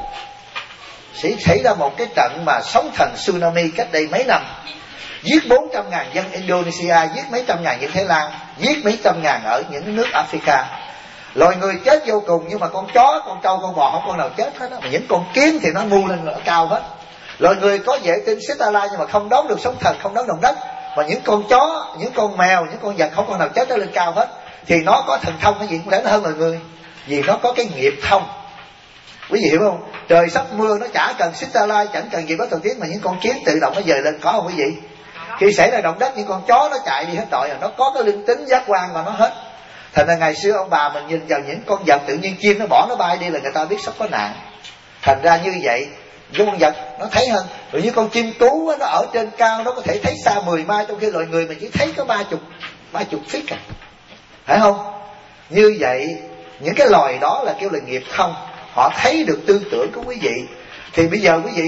xảy ra một cái trận mà sóng thần tsunami cách đây mấy năm, giết 400.000 dân Indonesia, giết mấy trăm ngàn dân Thái Lan, giết mấy trăm ngàn ở những nước Africa. Loài người chết vô cùng, nhưng mà con chó, con trâu, con bò không con nào chết hết đó. Mà những con kiến thì nó mu lên ở cao hết. Loài người có vệ tinh satellite nhưng mà không đón được sóng thần, không đón động đất. Mà những con chó, những con mèo, những con vật không con nào chết nó lên cao hết. Thì nó có thần thông cái gì cũng lớn hơn loài người, vì nó có cái nghiệp thông. Quý vị hiểu không? Trời sắp mưa nó chả cần satellite, chẳng cần gì bất thần tiến, mà những con kiến tự động nó dời lên, có không quý vị? Khi xảy ra động đất, những con chó nó chạy đi hết tội rồi, nó có cái linh tính giác quan mà nó hết. Thành ra ngày xưa ông bà mình nhìn vào những con vật tự nhiên, chim nó bỏ nó bay đi là người ta biết sắp có nạn. Thành ra như vậy, những con vật nó thấy hơn. Rồi như con chim tú nó ở trên cao, nó có thể thấy xa 10 mai, trong khi loài người mình chỉ thấy có 30 feet à, phải không? Như vậy những cái loài đó là kêu là nghiệp thông, họ thấy được tư tưởng của quý vị. Thì bây giờ quý vị,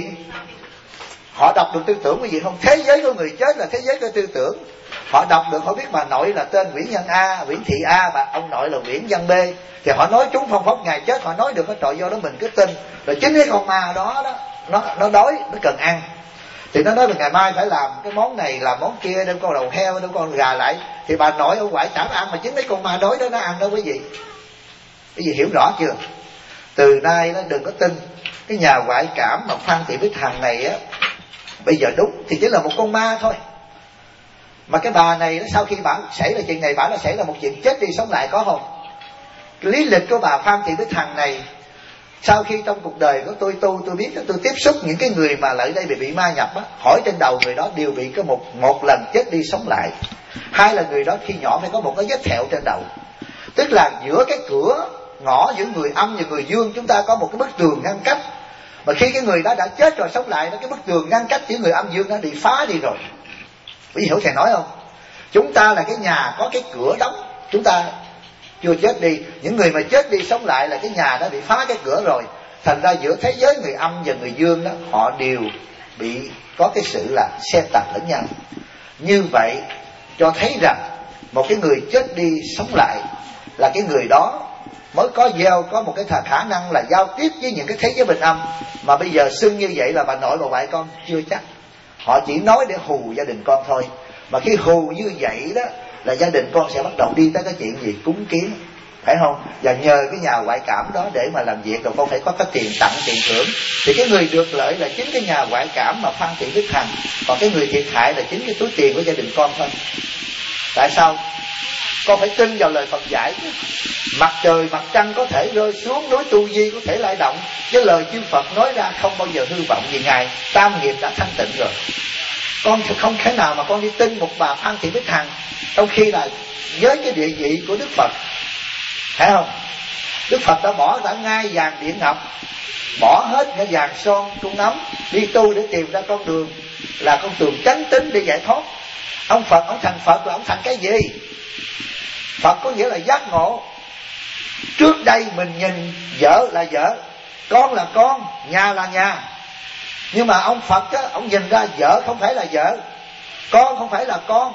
họ đọc được tư tưởng quý vị không? Thế giới của người chết là thế giới của tư tưởng. Họ đọc được, họ biết bà nội là tên Nguyễn Nhân A, Nguyễn Thị A, và ông nội là Nguyễn Văn B. Thì họ nói trúng phong phóc ngày chết, họ nói được hết trọi, do đó mình cứ tin. Rồi chính cái con ma đó nó đói, nó cần ăn, thì nó nói là ngày mai phải làm cái món này, làm món kia, đem con đầu heo, đem con gà lại. Thì bà nội ông ngoại chả ăn, mà chính mấy con ma đói đó nó ăn đó quý vị. Quý vị hiểu rõ chưa? Từ nay nó đừng có tin cái nhà ngoại cảm mà Phan Thị Bích Hằng này á, bây giờ đúng thì chỉ là một con ma thôi. Mà cái bà này đó, sau khi bà xảy ra chuyện này, bà đã xảy ra một chuyện chết đi sống lại, có không? Cái lý lịch của bà Phan Thị Bích Hằng này, sau khi trong cuộc đời của tôi biết, tôi tiếp xúc những cái người mà lại đây bị ma nhập á, hỏi trên đầu người đó đều bị có một lần chết đi sống lại. Hai là người đó khi nhỏ phải có một cái vết thẹo trên đầu, tức là giữa cái cửa ngõ giữa người âm và người dương chúng ta có một cái bức tường ngăn cách. Mà khi cái người đó đã chết rồi sống lại, cái bức tường ngăn cách giữa người âm dương nó bị phá đi rồi. Quý vị hiểu thầy nói không? Chúng ta là cái nhà có cái cửa đóng, chúng ta chưa chết đi. Những người mà chết đi sống lại là cái nhà đã bị phá cái cửa rồi. Thành ra giữa thế giới người âm và người dương đó, họ đều bị có cái sự là xen tạp lẫn nhau. Như vậy cho thấy rằng một cái người chết đi sống lại là cái người đó mới có một cái khả năng là giao tiếp với những cái thế giới bình âm. Mà bây giờ xưng như vậy là bà nội bà ngoại con chưa chắc. Họ chỉ nói để hù gia đình con thôi. Mà khi hù như vậy đó là gia đình con sẽ bắt đầu đi tới cái chuyện gì cúng kiến. phải không? Và nhờ cái nhà ngoại cảm đó để mà làm việc, rồi con phải có cái tiền tặng, tiền thưởng. Thì cái người được lợi là chính cái nhà ngoại cảm mà Phan Thị Bích Hằng, còn cái người thiệt hại là chính cái túi tiền của gia đình con thôi. Tại sao? Con phải tin vào lời Phật dạy chứ. Mặt trời mặt trăng có thể rơi xuống, núi Tu Di có thể lay động, cái lời chư Phật nói ra không bao giờ hư vọng, vì Ngài tam nghiệp đã thanh tịnh rồi. Con không thể nào mà con đi tin một bà Phan Thị Bích Hằng trong khi là với cái địa vị của Đức Phật, phải không? Đức Phật đã bỏ cả ngai vàng điện ngọc, bỏ hết cái vàng son cung ấm, đi tu để tìm ra con đường là con đường chánh tín để giải thoát. Ông Phật, ông thành Phật là ông thành cái gì? Phật có nghĩa là giác ngộ. Trước đây mình nhìn vợ là vợ, con là con, nhà là nhà. Nhưng mà ông Phật á, ông nhìn ra vợ không phải là vợ, con không phải là con.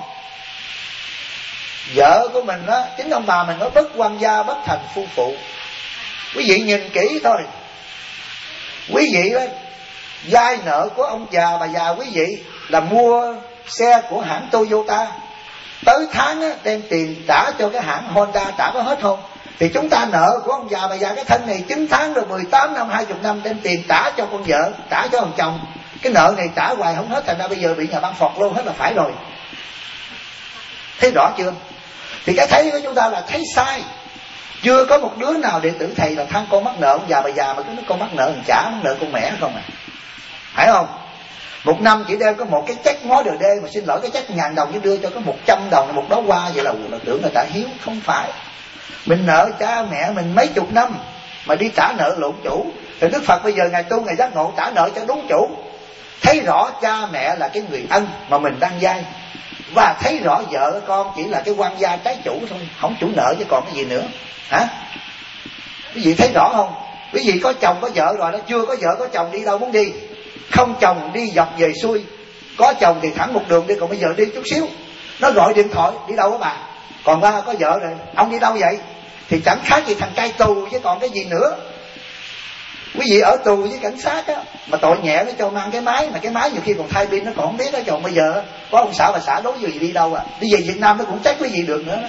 Vợ của mình á, chính ông bà mình nói bất quan gia bất thành phu phụ. Quý vị nhìn kỹ thôi. Quý vị á, vay nợ của ông già bà già quý vị là mua xe của hãng Toyota, tới tháng á, đem tiền trả cho cái hãng Honda, trả có hết không? Thì chúng ta nợ của ông già bà già cái thân này 9 tháng rồi 18 năm 20 năm đem tiền trả cho con vợ, trả cho ông chồng. Cái nợ này trả hoài không hết, thành ra bây giờ bị nhà băng phọt luôn hết là phải rồi. Thấy rõ chưa? Thì cái thấy của chúng ta là thấy sai. Chưa có một đứa nào đệ tử thầy là than con mắc nợ ông già bà già, mà cứ nói con mắc nợ mình trả, mắc nợ con mẹ không à. Phải không? Một năm chỉ đem có một cái check ngó đời đê, mà xin lỗi cái check 1.000 đồng chứ đưa cho có 100 đồng một đó qua, vậy là tưởng người ta hiếu. Không phải. Mình nợ cha mẹ mình mấy chục năm mà đi trả nợ lộn chủ. Thì Đức Phật bây giờ Ngài tu, Ngài giác ngộ trả nợ cho đúng chủ. Thấy rõ cha mẹ là cái người ân mà mình đang vay, và thấy rõ vợ con chỉ là cái quan gia trái chủ thôi, không chủ nợ chứ còn cái gì nữa. Hả? Quý vị thấy rõ không? Quý vị có chồng có vợ rồi đó, chưa có vợ có chồng đi đâu muốn đi. Không chồng đi dọc về xuôi, có chồng thì thẳng một đường đi, còn bây giờ đi chút xíu nó gọi điện thoại đi đâu á bà, còn ba có vợ rồi ông đi đâu vậy? Thì chẳng khác gì thằng cai tù chứ còn cái gì nữa. Quý vị ở tù với cảnh sát á, mà tội nhẹ nó cho mang cái máy, mà cái máy nhiều khi còn thay pin nó còn không biết đó. Còn bây giờ có ông xã bà xã đối gì đi đâu à, đi về Việt Nam nó cũng trách quý vị được nữa đó.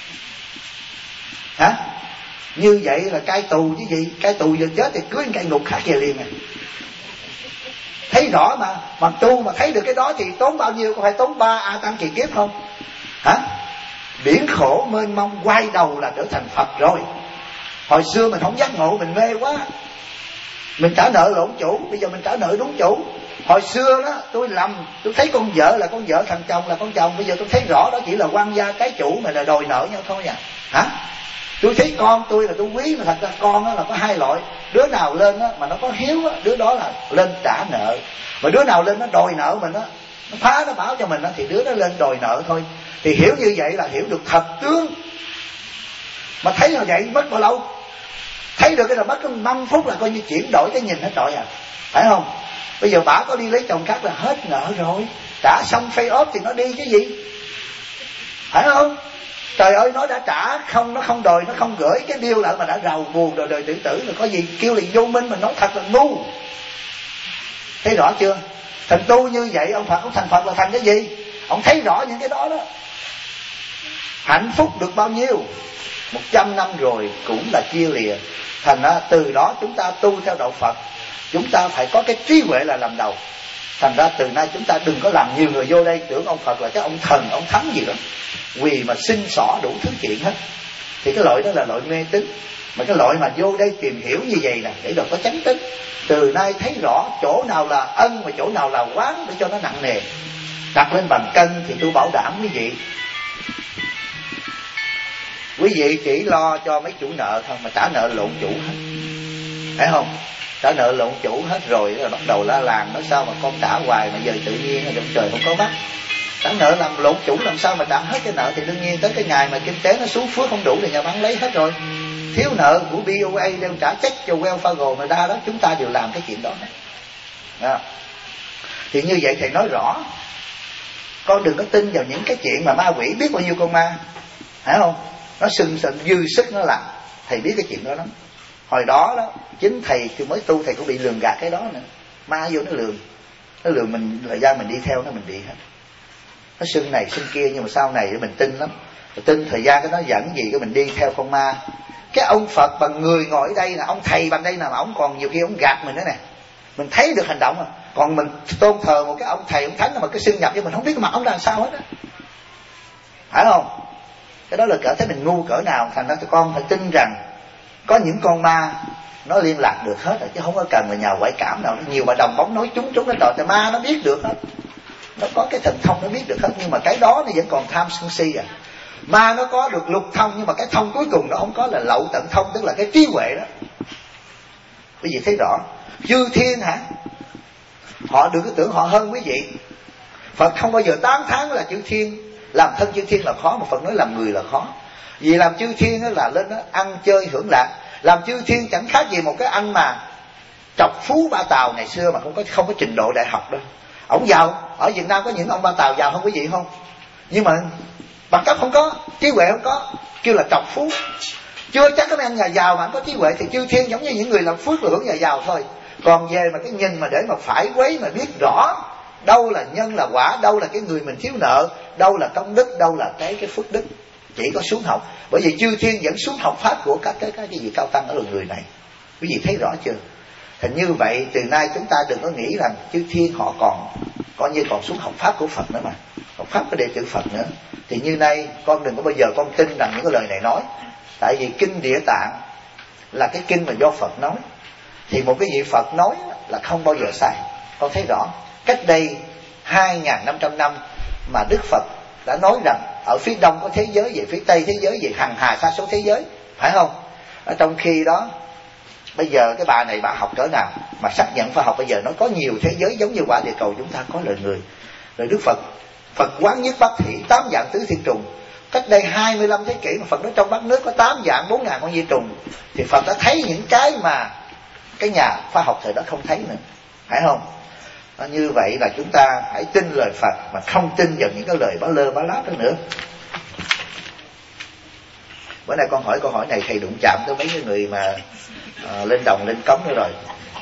Hả? Như vậy là cai tù chứ gì? Cai tù giờ chết thì cưới cai ngục khác về liền à. Thấy rõ mà tu mà thấy được cái đó thì tốn bao nhiêu, có phải tốn 3 A Tăng kỳ kiếp không? Hả? Biển khổ mênh mông, quay đầu là trở thành Phật rồi. Hồi xưa mình không giác ngộ, mình mê quá, mình trả nợ lộn chủ. Bây giờ mình trả nợ đúng chủ. Hồi xưa đó tôi lầm, tôi thấy con vợ là con vợ, thằng chồng là con chồng. Bây giờ tôi thấy rõ đó chỉ là quan gia cái chủ mà là đòi nợ nhau thôi à. Hả? Tôi thấy con tôi là tôi quý, mà thật ra con đó là có hai loại. Đứa nào lên đó, mà nó có hiếu đó, đứa đó là lên trả nợ. Mà đứa nào lên nó đòi nợ mình đó, nó phá nó báo cho mình đó, thì đứa đó lên đòi nợ thôi. Thì hiểu như vậy là hiểu được thật tướng. Mà thấy là vậy mất bao lâu? Thấy được cái là mất 5 phút là coi như chuyển đổi cái nhìn hết trọi à. Phải không? Bây giờ bả có đi lấy chồng khác là hết nợ rồi, trả xong pay off thì nó đi chứ gì. Phải không? Trời ơi, nó đã trả không, nó không đòi, nó không gửi cái deal lại mà đã rầu buồn rồi đời tử tử rồi, có gì kêu là vô minh, mình nói thật là ngu. Thấy rõ chưa? Thành tu như vậy, ông Phật, ông thành Phật là thành cái gì? Ông thấy rõ những cái đó đó. Hạnh phúc được bao nhiêu? 100 năm rồi cũng là chia lìa. Thành ra từ đó chúng ta tu theo đạo Phật, chúng ta phải có cái trí huệ là làm đầu. Thành ra từ nay chúng ta đừng có làm nhiều người vô đây tưởng ông Phật là cái ông thần, ông thánh gì đó, quỳ mà xin xỏ đủ thứ chuyện hết. Thì cái loại đó là loại mê tín. Mà cái loại mà vô đây tìm hiểu như vậy nè, để được có chánh tín. Từ nay thấy rõ chỗ nào là ân và chỗ nào là oán để cho nó nặng nề, đặt lên bàn cân. Thì tôi bảo đảm quý vị chỉ lo cho mấy chủ nợ thôi, mà trả nợ lộn chủ hết. Phải không? Trả nợ lộn chủ hết rồi bắt đầu la làng nói sao mà con trả hoài mà giờ tự nhiên ở trong trời không có bắt. Trả nợ làm lộn chủ làm sao mà trả hết cái nợ, thì đương nhiên tới cái ngày mà kinh tế nó xuống phước không đủ thì nhà bán lấy hết rồi. Thiếu nợ của BOA đem trả check cho Wells Fargo mà ra đó, chúng ta đều làm cái chuyện đó. Thì như vậy thầy nói rõ, con đừng có tin vào những cái chuyện mà ma quỷ biết bao nhiêu con ma, phải không? Nó sừng sừng dư sức nó làm. Thầy biết cái chuyện đó lắm. Hồi đó đó chính thầy khi mới tu thầy cũng bị lường gạt cái đó nữa. Ma vô nó lường mình, thời gian mình đi theo nó mình bị hết. Nó xưng này xưng kia, nhưng mà sau này mình tin lắm. Rồi tin thời gian cái nó dẫn gì cái mình đi theo con ma. Cái ông Phật bằng người ngồi ở đây là ông thầy bằng đây là mà ông còn nhiều khi ông gạt mình nữa nè. Mình thấy được hành động mà. Còn mình tôn thờ một cái ông thầy ông thánh mà cái xưng nhập cho mình không biết cái mặt ông là làm sao hết á. Phải không? Cái đó là cỡ thấy mình ngu cỡ nào. Thành ra tụi con phải tin rằng có những con ma nó liên lạc được hết rồi, chứ không có cần là nhờ ngoại cảm nào. Nhiều mà đồng bóng nói chúng nó đòi, thì ma nó biết được hết, nó có cái thần thông nó biết được hết. Nhưng mà cái đó nó vẫn còn tham sân si à. Ma nó có được lục thông, nhưng mà cái thông cuối cùng nó không có, là lậu tận thông, tức là cái trí huệ đó. Quý vị thấy rõ. Chư thiên hả? Họ đừng có tưởng họ hơn quý vị. Phật không bao giờ tán thán là chư thiên. Làm thân chư thiên là khó, mà Phật nói làm người là khó. Vì làm chư thiên đó là lên đó ăn chơi hưởng lạc. Làm chư thiên chẳng khác gì một cái anh mà trọc phú Ba Tàu ngày xưa mà không có trình độ đại học đâu. Ông giàu. Ở Việt Nam có những ông Ba Tàu giàu không quý vị không? Nhưng mà bằng cấp không có, trí huệ không có, kêu là trọc phú. Chưa chắc cái anh nhà giàu mà anh có trí huệ. Thì chư thiên giống như những người làm phước là hưởng nhà giàu thôi. Còn về mà cái nhìn mà để mà phải quấy mà biết rõ đâu là nhân là quả, đâu là cái người mình thiếu nợ, đâu là công đức, đâu là cái phước đức, chỉ có xuống học. Bởi vì chư thiên vẫn xuống học pháp của các cái gì cao tăng ở loài người này. Quý vị thấy rõ chưa? Thành như vậy từ nay chúng ta đừng có nghĩ rằng chư thiên họ còn coi như còn xuống học pháp của Phật nữa mà, học pháp của đệ tử Phật nữa. Thì như nay con đừng có bao giờ con tin rằng những cái lời này nói. Tại vì kinh Địa Tạng là cái kinh mà do Phật nói, thì một cái vị Phật nói là không bao giờ sai. Con thấy rõ. Cách đây 2.500 năm mà Đức Phật đã nói rằng ở phía đông có thế giới, về phía tây thế giới, về hằng hà sa số thế giới, phải không? Ở trong khi đó bây giờ cái bà này bà học cỡ nào mà xác nhận khoa học bây giờ nó có nhiều thế giới giống như quả địa cầu chúng ta có loài người. Rồi Đức Phật quán nhất bát thủy 8 dạng tứ thiên trùng. Cách đây 25 thế kỷ mà Phật nói trong bát nước có 8 dạng 4.000 con vi trùng. Thì Phật đã thấy những cái mà cái nhà khoa học thời đó không thấy nữa, phải không? Như vậy là chúng ta hãy tin lời Phật mà không tin vào những cái lời bá lơ bá láp đó nữa. Bữa nay con hỏi câu hỏi này thầy đụng chạm tới mấy cái người mà lên đồng lên cống nữa rồi.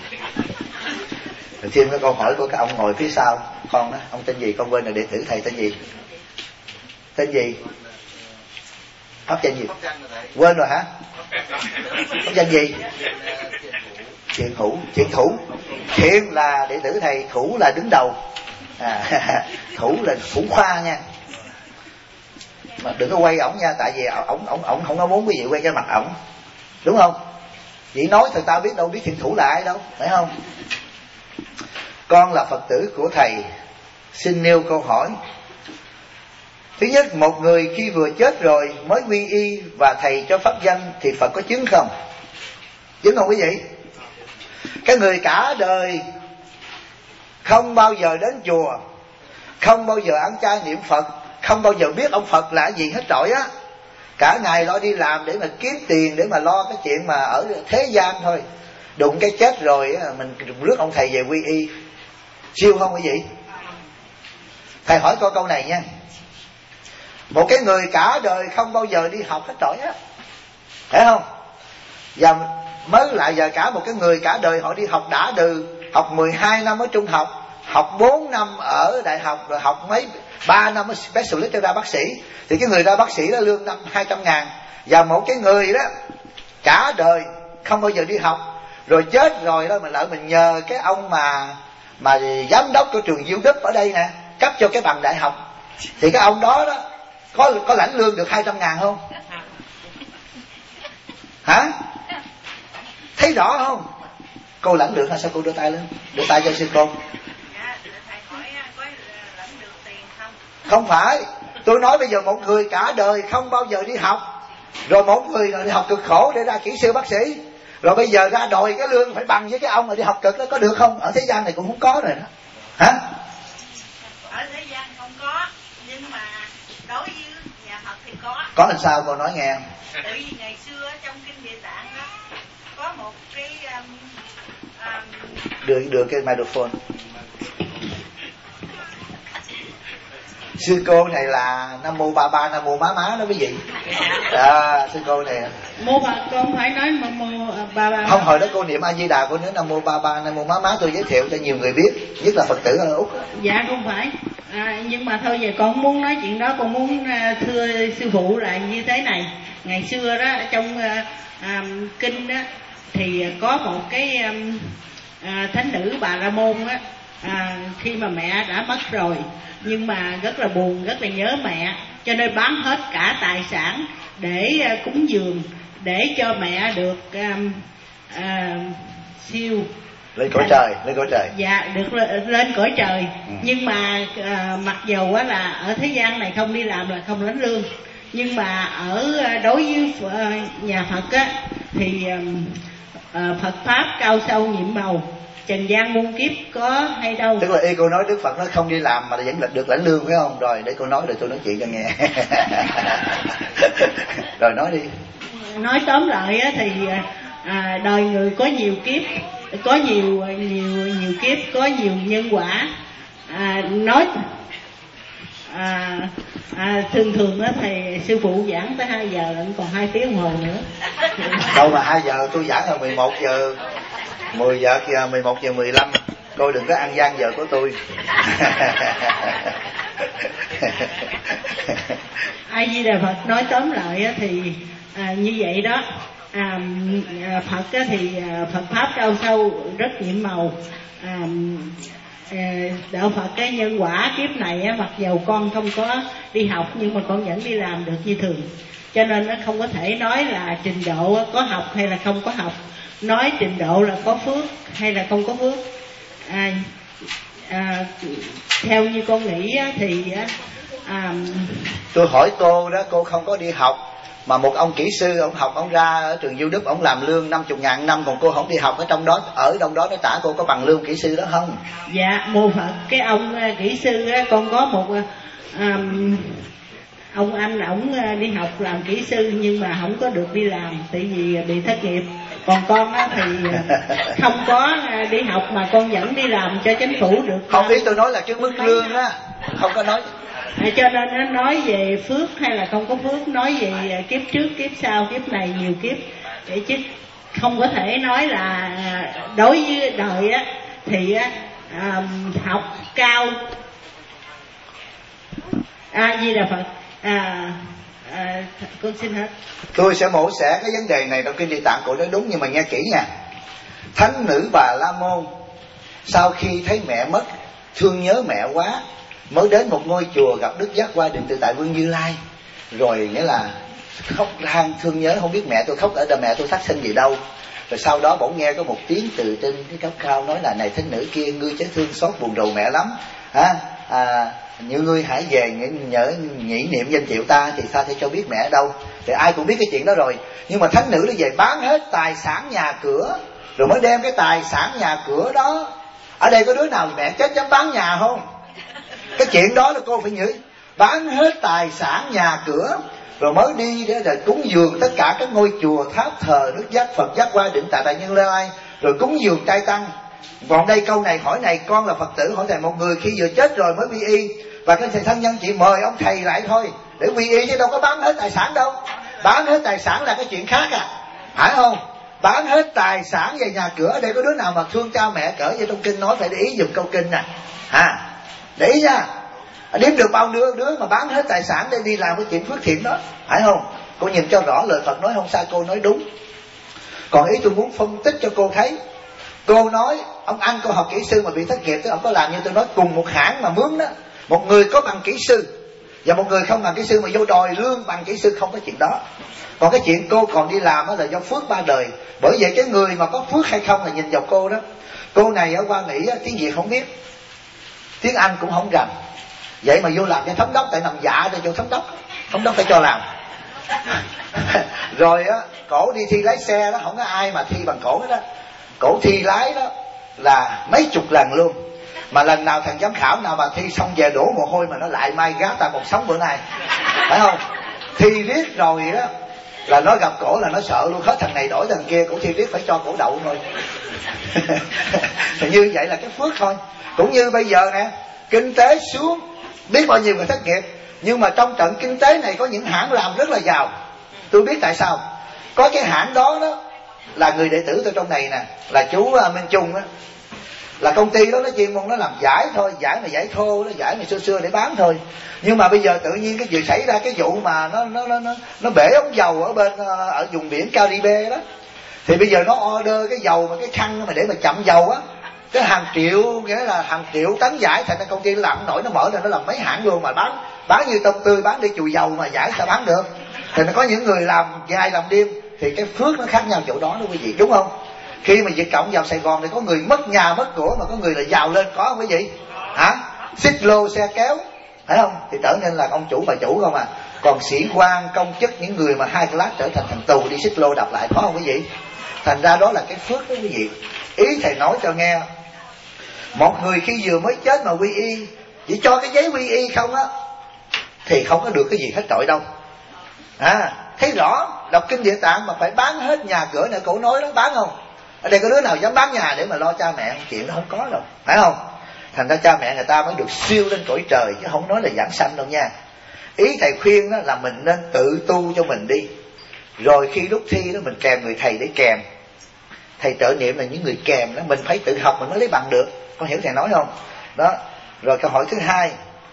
Rồi thêm cái câu hỏi của cái ông ngồi phía sau con đó, ông tên gì con quên rồi, đệ tử thầy tên gì? Tên gì? Pháp danh gì? Quên rồi hả? Pháp danh gì? Thiện Hữu. Thiện là đệ tử thầy, Hữu là đứng đầu. Hữu là Hữu Khoa nha. Mà đừng có quay ổng nha, tại vì ổng không có muốn quý vị quay cái mặt ổng, đúng không? Chỉ nói thôi tao biết đâu biết Thiện Hữu là ai đâu, phải không? Con là Phật tử của thầy, xin nêu câu hỏi. Thứ nhất, một người khi vừa chết rồi mới quy y và thầy cho pháp danh thì Phật có chứng không? Chứng không quý vị? Cái người cả đời không bao giờ đến chùa, không bao giờ ăn chay niệm Phật, không bao giờ biết ông Phật là gì hết trọi á, cả ngày lo đi làm để mà kiếm tiền, để mà lo cái chuyện mà ở thế gian thôi, đụng cái chết rồi mình rước ông thầy về quy y, siêu không quý vị? Thầy hỏi câu này nha. Một cái người cả đời không bao giờ đi học hết trọi á, phải không? Và mới lại giờ cả một cái người cả đời họ đi học đã đừ, học 12 năm ở trung học, học 4 năm ở đại học, rồi học 3 năm ở specialist cho ra bác sĩ. Thì cái người ra bác sĩ đó lương năm 200.000. Và một cái người đó cả đời không bao giờ đi học, rồi chết rồi đó mình lại mình nhờ cái ông mà giám đốc của trường Diệu Đức ở đây nè cấp cho cái bằng đại học, thì cái ông đó có lãnh lương được 200.000 không? Hả? Thấy rõ không? Cô lãnh được hay sao? Cô đưa tay lên, đưa tay cho sư cô. Không phải, tôi nói bây giờ một người cả đời không bao giờ đi học, rồi một người đi học cực khổ để ra kỹ sư bác sĩ, rồi bây giờ ra đòi cái lương phải bằng với cái ông mà đi học cực đó, có được không? Ở thế gian này cũng không có rồi đó. Hả? Ở thế gian không có, nhưng mà đối với nhà Phật thì có. Có làm sao cô nói nghe? Tại vì ngày xưa trong kinh Địa Tạng đó có một cái đưa cái microphone. Sư cô này là Nam Mô Ba Ba Nam Mô Má Má đó quý vị. Sư cô này Mô Bà, con phải nói Nam Mô Ba Ba. Không, hồi đó cô niệm A Di Đà cô nói Nam Mô Ba Ba Nam Mô Má Má, tôi giới thiệu cho nhiều người biết, nhất là Phật tử ở Úc. Dạ không phải. Nhưng mà thôi giờ con không muốn nói chuyện đó, con muốn thưa sư phụ là như thế này. Ngày xưa đó trong kinh á, thì có một cái thánh nữ Bà La Môn á, khi mà mẹ đã mất rồi nhưng mà rất là buồn, rất là nhớ mẹ, cho nên bán hết cả tài sản để cúng dường, để cho mẹ được siêu lên cõi trời, lên cõi trời. Dạ, được lên cõi trời. Nhưng mà mặc dầu á là ở thế gian này không đi làm là không lãnh lương, nhưng mà ở đối với nhà Phật á thì Phật pháp cao sâu nhiệm màu, trần gian muôn kiếp có hay đâu. Tức là y cô nói Đức Phật nó không đi làm mà vẫn được lãnh lương phải không? Rồi để cô nói rồi tôi nói chuyện cho nghe. Rồi nói đi. Nói tóm lại á thì đời người có nhiều kiếp, có nhiều kiếp, có nhiều nhân quả. Nói thường á thầy sư phụ giảng tới 2 giờ lận, còn 2 tiếng đồng hồ nữa. Đâu mà 2 giờ tôi giảng là 11 giờ 10 giờ kìa, 11 giờ 15. Cô đừng có ăn gian giờ của tôi. A Di Đà Phật. Nói tóm lại thì như vậy đó. Phật thì Phật pháp cao sâu rất nhiệm màu. Đạo Phật cái nhân quả kiếp này mặc dầu con không có đi học nhưng mà con vẫn đi làm được như thường, cho nên nó không có thể nói là trình độ có học hay là không có học, nói trình độ là có phước hay là không có phước. Theo như con nghĩ thì tôi hỏi cô đó, cô không có đi học mà một ông kỹ sư ông học, ông ra ở trường Du Đức ông làm lương 50.000 năm, còn cô không đi học ở trong đó nó trả cô có bằng lương kỹ sư đó không? Dạ mô Phật. Cái ông kỹ sư con có một ông anh, ổng đi học làm kỹ sư nhưng mà không có được đi làm tại vì bị thất nghiệp. Còn con thì không có đi học mà con vẫn đi làm cho chính phủ được. Không, ý tôi nói là cái mức lương á, không có nói. Cho nên nó nói về phước hay là không có phước, nói về kiếp trước kiếp sau, kiếp này nhiều kiếp, để chứ không có thể nói là đối với đời á thì học cao. A Di Đà Phật. Con xin hết. Tôi sẽ mổ xẻ cái vấn đề này trong kinh Địa Tạng, cô nói đúng nhưng mà nghe kỹ nha. Thánh nữ Bà La Môn sau khi thấy mẹ mất, thương nhớ mẹ quá, mới đến một ngôi chùa gặp Đức Giác Qua Định Tự Tại Vương Như Lai, rồi nghĩa là khóc than thương nhớ, không biết mẹ tôi khóc ở đâu, mẹ tôi phát sinh gì đâu. Rồi sau đó bỗng nghe có một tiếng từ trên cái cấp cao nói là: này thánh nữ kia, ngươi chớ thương xót buồn rầu mẹ lắm như ngươi hãy về nhĩ niệm danh hiệu ta thì ta sẽ cho biết mẹ ở đâu. Thì ai cũng biết cái chuyện đó rồi, nhưng mà thánh nữ nó về bán hết tài sản nhà cửa rồi mới đem cái tài sản nhà cửa đó. Ở đây có đứa nào mẹ chết dám bán nhà không? Cái chuyện đó là cô phải nhớ. Bán hết tài sản nhà cửa rồi mới đi để là cúng dường tất cả các ngôi chùa tháp thờ Đức Giác Phật Giác Qua Định Tại Như Lai, rồi cúng dường trai tăng. Còn đây câu này hỏi này, con là Phật tử hỏi thầy, một người khi vừa chết rồi mới quy y, và cái thầy thân nhân chỉ mời ông thầy lại thôi để quy y, chứ đâu có bán hết tài sản đâu. Bán hết tài sản là cái chuyện khác phải không? Bán hết tài sản về nhà cửa. Ở đây có đứa nào mà thương cha mẹ cỡ như trong kinh nói, phải để ý dùm câu kinh nè, để ý nha. Đếm được bao đứa mà bán hết tài sản để đi làm cái chuyện phước thiện đó, phải không? Cô nhìn cho rõ, lời Phật nói không sai, cô nói đúng. Còn ý tôi muốn phân tích cho cô thấy. Cô nói ông anh cô học kỹ sư mà bị thất nghiệp, tức ông có làm như tôi nói, cùng một hãng mà mướn đó, một người có bằng kỹ sư và một người không bằng kỹ sư mà vô đòi lương bằng kỹ sư, không có chuyện đó. Còn cái chuyện cô còn đi làm đó là do phước ba đời. Bởi vậy cái người mà có phước hay không là nhìn vào cô đó. Cô này ở qua Mỹ tiếng Việt không biết, tiếng Anh cũng không rành, vậy mà vô làm cho thống đốc, tại nằm dạ cho thống đốc phải cho làm. Rồi cổ đi thi lái xe đó, không có ai mà thi bằng cổ hết đó. Cổ thi lái đó là mấy chục lần luôn, mà lần nào thằng giám khảo nào mà thi xong về đổ mồ hôi mà nó lại mai gác ta còn sống bữa nay, phải không? Thi riết rồi đó là nó gặp cổ là nó sợ luôn, hết thằng này đổi thằng kia, cổ thi riết phải cho cổ đậu thôi. Như vậy là cái phước thôi. Cũng như bây giờ nè, kinh tế xuống, biết bao nhiêu người thất nghiệp, nhưng mà trong trận kinh tế này có những hãng làm rất là giàu. Tôi biết tại sao. Có cái hãng đó là người đệ tử tôi trong này nè, là chú Minh Trung á. là công ty đó nó chuyên môn nó làm giải thôi, giải mà giải thô, nó giải mà xưa để bán thôi. Nhưng mà bây giờ tự nhiên cái vừa xảy ra cái vụ mà nó bể ống dầu ở bên ở vùng biển Caribe đó, thì bây giờ nó order cái dầu mà cái khăn mà để mà chậm dầu á, cái hàng triệu, nghĩa là hàng triệu tấn giải, thành ra công ty nó làm không nổi, nó mở ra nó làm mấy hãng luôn mà bán như tôm tươi, bán đi chùi dầu mà giải sao bán được. Thì nó có những người làm ngày làm đêm, thì cái phước nó khác nhau chỗ đó đó quý vị, đúng không? Khi mà Việt Cộng vào Sài Gòn thì có người mất nhà mất của, mà có người là giàu lên, có không quý vị? Hả? Xích lô xe kéo, phải không? Thì trở nên là ông chủ bà chủ không à. Còn sĩ quan công chức, những người mà high class trở thành thằng tù đi xích lô đập lại, có không quý vị? Thành ra đó là cái phước đó quý vị. Ý thầy nói cho nghe, một người khi vừa mới chết mà quy y, chỉ cho cái giấy quy y không á, thì không có được cái gì hết trọi đâu. Thấy rõ, đọc kinh Địa Tạng mà phải bán hết nhà cửa này, cổ nói đó, bán không? Ở đây có đứa nào dám bán nhà để mà lo cha mẹ? Chuyện đó không có đâu, phải không? Thành ra cha mẹ người ta mới được siêu lên cõi trời, chứ không nói là giảng sanh đâu nha. Ý thầy khuyên đó là mình nên tự tu cho mình đi, rồi khi lúc thi đó mình kèm người thầy để kèm. Thầy trợ niệm là những người kèm đó, mình phải tự học mình mới lấy bằng được. Con hiểu thầy nói không? Đó. Rồi câu hỏi thứ hai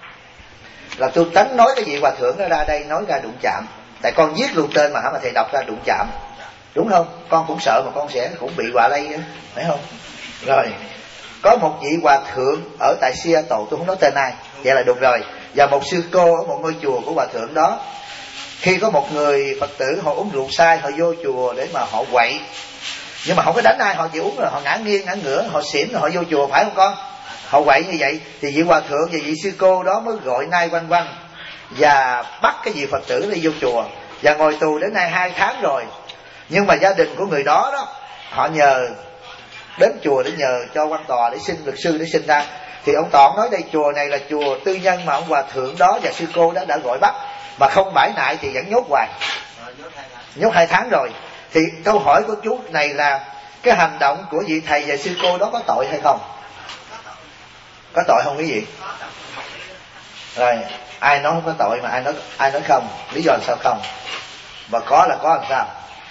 là tôi tránh nói cái vị hòa thượng nó ra đây nói ra đụng chạm, tại con viết luôn tên mà hả, mà thầy đọc ra đụng chạm, đúng không? Con cũng sợ mà con sẽ cũng bị hòa lây nữa, phải không? Rồi có một vị hòa thượng ở tại Seattle, tôi không nói tên ai, vậy là được rồi, và một sư cô ở một ngôi chùa của hòa thượng đó. Khi có một người Phật tử họ uống rượu sai, họ vô chùa để mà họ quậy, nhưng mà không có đánh ai, họ chỉ uống rồi họ ngã nghiêng ngã ngửa, họ xỉn rồi họ vô chùa, phải không con? Họ quậy như vậy thì vị hòa thượng và vị sư cô đó mới gọi nai quanh quanh và bắt cái vị Phật tử đi vô chùa, và ngồi tù đến nay 2 tháng rồi. Nhưng mà gia đình của người đó đó, họ nhờ đến chùa để nhờ cho quan tòa để xin luật sư để xin ra. Thì ông tòa nói đây chùa này là chùa tư nhân mà ông hòa thượng đó và sư cô đó đã gọi bắt, mà không bãi nại thì vẫn nhốt hoài, nhốt 2 tháng rồi. Thì câu hỏi của chú này là cái hành động của vị thầy và sư cô đó có tội hay không? Có tội không quý vị? Rồi ai nói không có tội mà ai nói không? Lý do là sao không? Và có là có làm sao?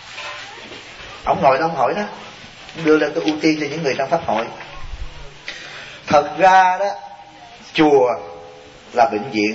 Ông ngồi đó ông hỏi đó, đưa lên tôi ưu tiên cho những người trong pháp hội. Thật ra đó, chùa là bệnh viện.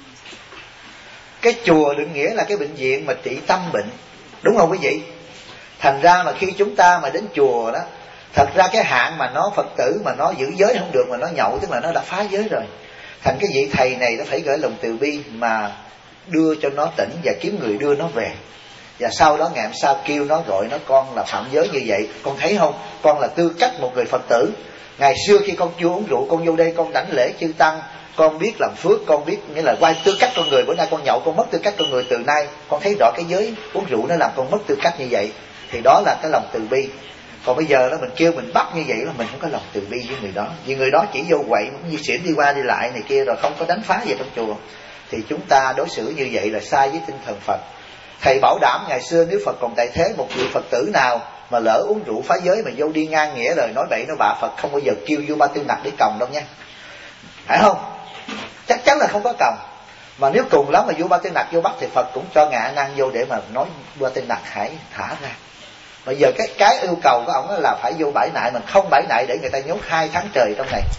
Cái chùa đừng nghĩa là cái bệnh viện mà trị tâm bệnh, đúng không quý vị? Thành ra mà khi chúng ta mà đến chùa đó, thật ra cái hạng mà nó Phật tử mà nó giữ giới không được mà nó nhậu, tức là nó đã phá giới rồi. Thành cái vị thầy này nó phải gửi lòng từ bi mà đưa cho nó tỉnh và kiếm người đưa nó về. Và sau đó ngày hôm sau kêu nó gọi nó con là phạm giới như vậy. Con thấy không? Con là tư cách một người Phật tử. Ngày xưa khi con chưa uống rượu, con vô đây con đảnh lễ chư tăng, con biết làm phước, con biết nghĩa là quay tư cách con người. Bữa nay con nhậu con mất tư cách con người, từ nay con thấy rõ cái giới uống rượu nó làm con mất tư cách như vậy. Thì đó là cái lòng từ bi. Còn bây giờ đó mình kêu mình bắt như vậy là mình không có lòng từ bi với người đó. Vì người đó chỉ vô quậy, như xỉn đi qua đi lại này kia, rồi không có đánh phá về trong chùa. Thì chúng ta đối xử như vậy là sai với tinh thần Phật. Thầy bảo đảm ngày xưa nếu Phật còn tại thế, một vị Phật tử nào mà lỡ uống rượu phá giới mà vô đi ngang nghĩa lời nói bậy nói bạ, Phật không bao giờ kêu vô Ba Tư Nặc để còng đâu nha, phải không? Chắc chắn là không có còng. Mà nếu cùng lắm mà vô Ba Tư Nặc vô bắt thì Phật cũng cho ngạ năng vô để mà nói Ba Tư Nặc hãy thả ra. Bây giờ cái yêu cầu của ông là phải vô bãi nại, mình không bãi nại để người ta nhốt 2 tháng trời trong này.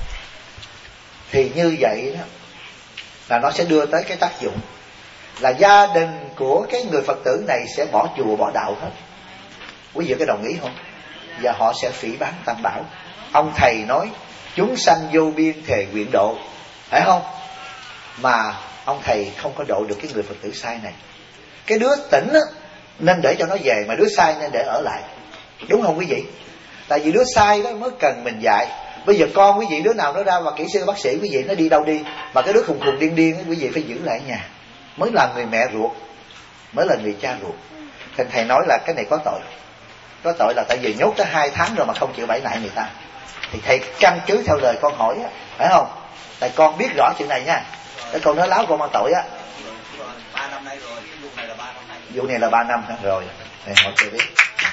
Thì như vậy đó là nó sẽ đưa tới cái tác dụng là gia đình của cái người Phật tử này sẽ bỏ chùa bỏ đạo hết. Quý vị có đồng ý không? Và họ sẽ phỉ báng Tam Bảo. Ông thầy nói chúng sanh vô biên thề nguyện độ, phải không? Mà ông thầy không có độ được cái người Phật tử sai này. Cái đứa tỉnh á, nên để cho nó về, mà đứa sai nên để ở lại, đúng không quý vị? Tại vì đứa sai đó mới cần mình dạy. Bây giờ con quý vị đứa nào nó ra và kỹ sư bác sĩ, quý vị nó đi đâu đi, mà cái đứa khùng khùng điên điên quý vị phải giữ lại ở nhà, mới là người mẹ ruột, mới là người cha ruột. Thì thầy nói là cái này có tội. Có tội là tại vì nhốt tới 2 tháng rồi mà không chịu bãi nại người ta. Thì thầy căn cứ theo lời con hỏi á, phải không? Tại con biết rõ chuyện này nha. Để con nói láo con mang tội á. 3 năm nay rồi, vụ này là 3 năm nay. Vụ này là 3 năm rồi. Thầy hỏi tôi biết.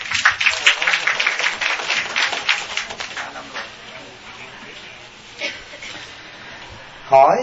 Hỏi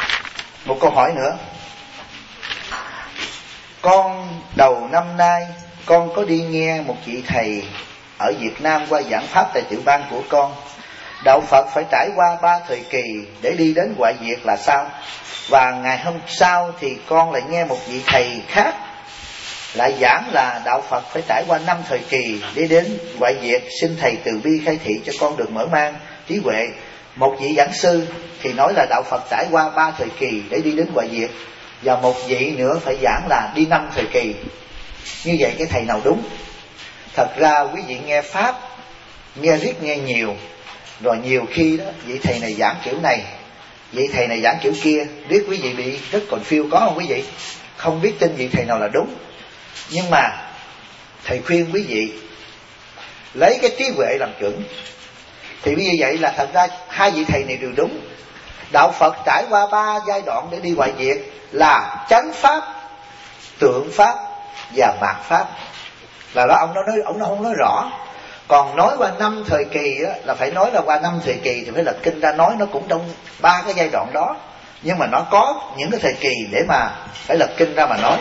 một câu hỏi nữa. Con đầu năm nay con có đi nghe một vị thầy ở Việt Nam qua giảng pháp tại tiểu bang của con. Đạo Phật phải trải qua 3 thời kỳ để đi đến hoại diệt là sao? Và ngày hôm sau thì con lại nghe một vị thầy khác lại giảng là đạo Phật phải trải qua 5 thời kỳ để đến hoại diệt. Xin thầy từ bi khai thị cho con được mở mang trí huệ. Một vị giảng sư thì nói là đạo Phật trải qua 3 thời kỳ để đi đến hoại diệt, và một vị nữa phải giảng là đi 5 thời kỳ. Như vậy cái thầy nào đúng? Thật ra quý vị nghe pháp, nghe riết nghe nhiều, rồi nhiều khi đó vị thầy này giảng kiểu này, vị thầy này giảng kiểu kia, biết quý vị bị rất confused, có không quý vị? Không biết tin vị thầy nào là đúng. Nhưng mà thầy khuyên quý vị lấy cái trí huệ làm chuẩn. Thì như vậy là thật ra hai vị thầy này đều đúng. Đạo Phật trải qua 3 giai đoạn để đi hoại diệt là chánh pháp, tượng pháp và mạt pháp. Là đó ông nó không nói rõ. Còn nói qua 5 thời kỳ đó, là phải nói là qua 5 thời kỳ thì phải lật kinh ra nói, nó cũng trong 3 cái giai đoạn đó. Nhưng mà nó có những cái thời kỳ để mà phải lật kinh ra mà nói.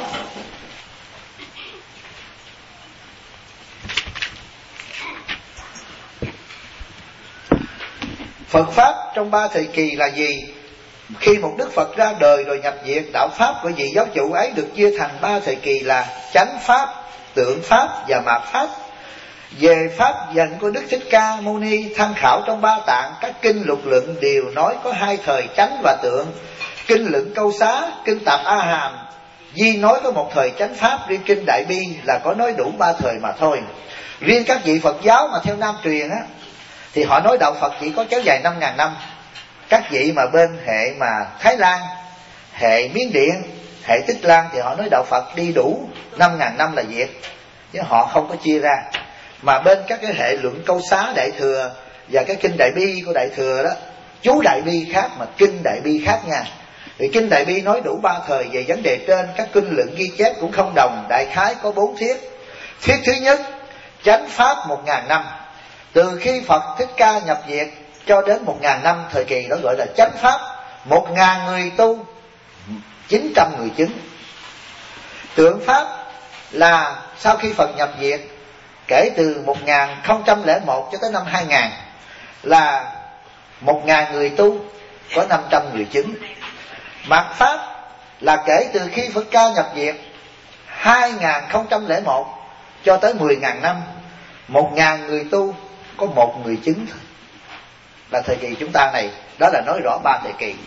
Phật Pháp trong 3 thời kỳ là gì? Khi một Đức Phật ra đời rồi nhập diệt, đạo Pháp của vị giáo chủ ấy được chia thành 3 thời kỳ là chánh Pháp, tượng Pháp và mạt Pháp. Về Pháp dần của Đức Thích Ca Mâu Ni tham khảo trong 3 tạng, các kinh lục luận đều nói có 2 thời chánh và tượng. Kinh Luận Câu Xá, kinh Tạp A Hàm duy nói có 1 thời chánh Pháp, riêng kinh Đại Bi là có nói đủ 3 thời mà thôi. Riêng các vị Phật giáo mà theo Nam truyền á, thì họ nói đạo Phật chỉ có kéo dài 5.000 năm. Các vị mà bên hệ mà Thái Lan, hệ Miến Điện, hệ Tích Lan thì họ nói đạo Phật đi đủ 5.000 năm là diệt, chứ họ không có chia ra. Mà bên các cái hệ Luận Câu Xá Đại Thừa và cái kinh Đại Bi của Đại Thừa đó, chú Đại Bi khác mà kinh Đại Bi khác nha. Thì kinh Đại Bi nói đủ 3 thời. Về vấn đề trên, các kinh luận ghi chép cũng không đồng, đại khái có 4 thuyết. Thuyết thứ nhất, chánh Pháp 1.000 năm. Từ khi Phật Thích Ca nhập diệt cho đến 1.000 năm, thời kỳ đó gọi là chánh Pháp. 1.000 người tu, 900 người chứng. Tượng Pháp là sau khi Phật nhập diệt, kể từ 1001 cho tới năm 2000 là 1.000 người tu, có 500 người chứng. Mạt Pháp là kể từ khi Phật Ca nhập diệt 2001 cho tới 10.000 năm, 1.000 người tu, có 1 người chứng thôi. Là thời kỳ chúng ta này. Đó là nói rõ 3 thời kỳ.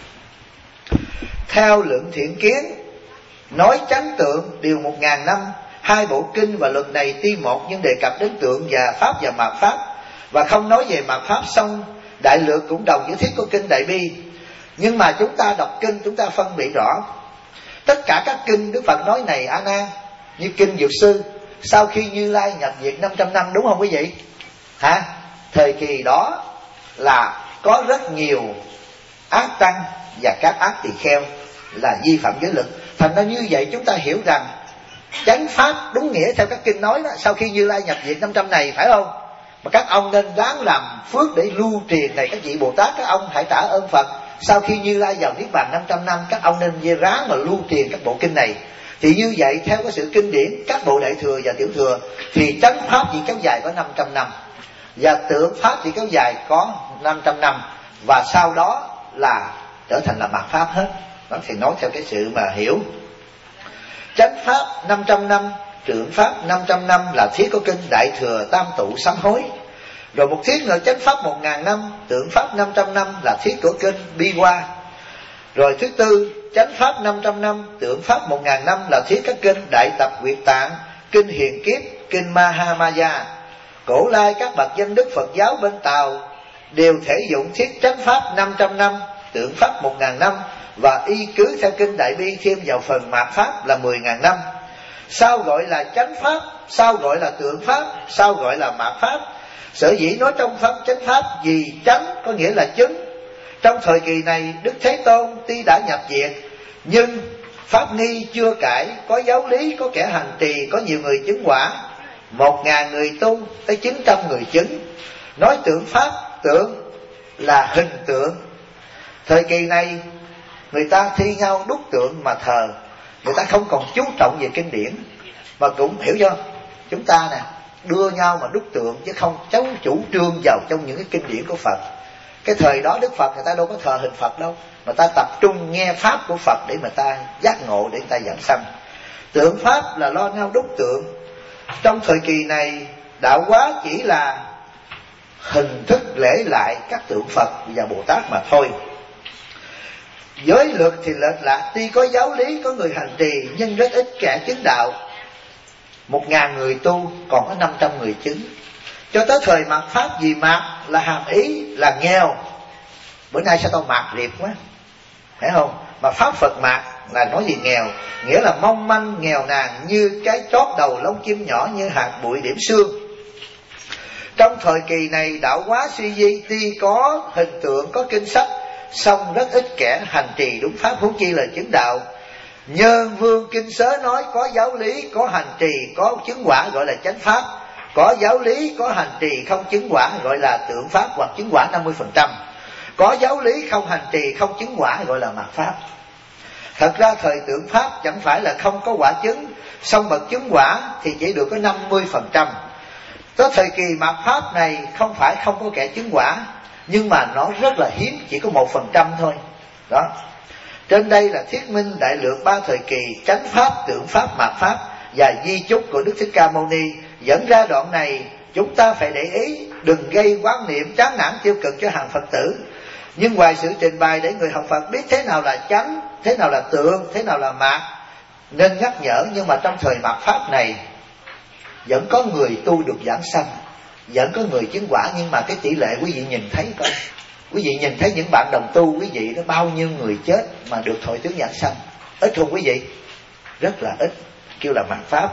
Theo Luận Thiện Kiến, nói chánh tượng đều 1.000 năm. 2 bộ kinh và luật này tuy một nhưng đề cập đến tượng và Pháp và mạt Pháp, và không nói về mạt Pháp. Xong đại lược cũng đồng với thuyết của kinh Đại Bi. Nhưng mà chúng ta đọc kinh, chúng ta phân biệt rõ. Tất cả các kinh Đức Phật nói này A Nan, như kinh Dược Sư, sau khi Như Lai nhập diệt 500 năm, đúng không quý vị? Hả? Thời kỳ đó là có rất nhiều ác tăng và các ác tỳ kheo là vi phạm giới luật. Thành ra như vậy chúng ta hiểu rằng chánh Pháp đúng nghĩa theo các kinh nói đó, sau khi Như Lai nhập diệt 500 này, phải không? Mà các ông nên ráng làm phước để lưu truyền này. Các vị Bồ Tát, các ông hãy trả ơn Phật. Sau khi Như Lai vào Niết Bàn 500 năm, các ông nên ráng mà lưu truyền các bộ kinh này. Thì như vậy theo cái sự kinh điển, các bộ Đại Thừa và Tiểu Thừa, thì chánh Pháp chỉ kéo dài có 500 năm và tượng Pháp chỉ kéo dài có 500 năm, và sau đó là trở thành là mạt Pháp hết. Đó thì nói theo cái sự mà hiểu. Chánh Pháp 500 năm, tượng Pháp 500 năm là thuyết của kinh Đại Thừa Tam Tụ Sám Hối. Rồi một thuyết nữa chánh Pháp 1.000 năm, tượng Pháp 500 năm là thuyết của kinh Bi Hoa. Rồi thứ tư, chánh Pháp 500 năm, tượng Pháp 1.000 năm là thuyết các kinh Đại Tập Quyệt Tạng, kinh Hiền Kiếp, kinh Mahamaya. Cổ lai các bậc danh đức Phật giáo bên Tàu đều thể dụng thuyết chánh Pháp 500 năm, tượng Pháp 1.000 năm, và y cứ theo kinh Đại Bi thêm vào phần mạt Pháp là 10.000 năm. Sao gọi là chánh Pháp, sao gọi là tượng Pháp, sao gọi là mạt Pháp? Sở dĩ nói trong pháp chánh Pháp vì chánh có nghĩa là chứng. Trong thời kỳ này Đức Thế Tôn tuy đã nhập diệt, nhưng Pháp nghi chưa cải, có giáo lý, có kẻ hành trì, có nhiều người chứng quả. 1.000 người tu tới 900 người chứng. Nói tượng Pháp, tượng là hình tượng. Thời kỳ này người ta thi nhau đúc tượng mà thờ. Người ta không còn chú trọng về kinh điển, mà cũng hiểu chưa, chúng ta nè đưa nhau mà đúc tượng, chứ không cháu chủ trương vào trong những cái kinh điển của Phật. Cái thời đó Đức Phật người ta đâu có thờ hình Phật đâu, mà ta tập trung nghe pháp của Phật để mà ta giác ngộ, để ta giảng sanh. Tượng pháp là lo nhau đúc tượng. Trong thời kỳ này đạo hóa chỉ là hình thức lễ lại các tượng Phật và Bồ Tát mà thôi. Giới luật thì lệch lạc, tuy có giáo lý, có người hành trì, nhưng rất ít kẻ chứng đạo. 1.000 người tu, còn có 500 người chứng. Cho tới thời mạt Pháp, vì mạt là hàm ý là nghèo. Bữa nay sao tao mạt liệt quá, phải không? Mà Pháp Phật mạt là nói gì nghèo, nghĩa là mong manh, nghèo nàn, như cái chót đầu lông chim nhỏ, như hạt bụi điểm sương. Trong thời kỳ này đạo hóa suy di, tuy có hình tượng, có kinh sách, song rất ít kẻ hành trì đúng pháp, huống chi là chứng đạo. Nhân Vương Kinh Sớ nói có giáo lý, có hành trì, có chứng quả gọi là chánh pháp. Có giáo lý, có hành trì, không chứng quả gọi là tượng pháp hoặc chứng quả 50%. Có giáo lý, không hành trì, không chứng quả gọi là mạt pháp. Thật ra thời tượng pháp chẳng phải là không có quả chứng, song bậc chứng quả thì chỉ được có 50%. Tới thời kỳ mạt pháp này không phải không có kẻ chứng quả, nhưng mà nó rất là hiếm, chỉ có 1% thôi. Đó. Trên đây là thuyết minh đại lược 3 thời kỳ: chánh pháp, tượng pháp, mạt pháp và di chúc của Đức Thích Ca Mâu Ni. Dẫn ra đoạn này chúng ta phải để ý, đừng gây quán niệm chán nản tiêu cực cho hàng Phật tử. Nhưng ngoài sự trình bày để người học Phật biết thế nào là chánh, thế nào là tượng, thế nào là mạt, nên nhắc nhở. Nhưng mà trong thời mạt pháp này vẫn có người tu được giảng sanh, vẫn có người chứng quả. Nhưng mà cái tỷ lệ quý vị nhìn thấy coi, quý vị nhìn thấy những bạn đồng tu quý vị đó, bao nhiêu người chết mà được thọ tướng giảng sanh? Ít không quý vị? Rất là ít, kêu là mạt pháp.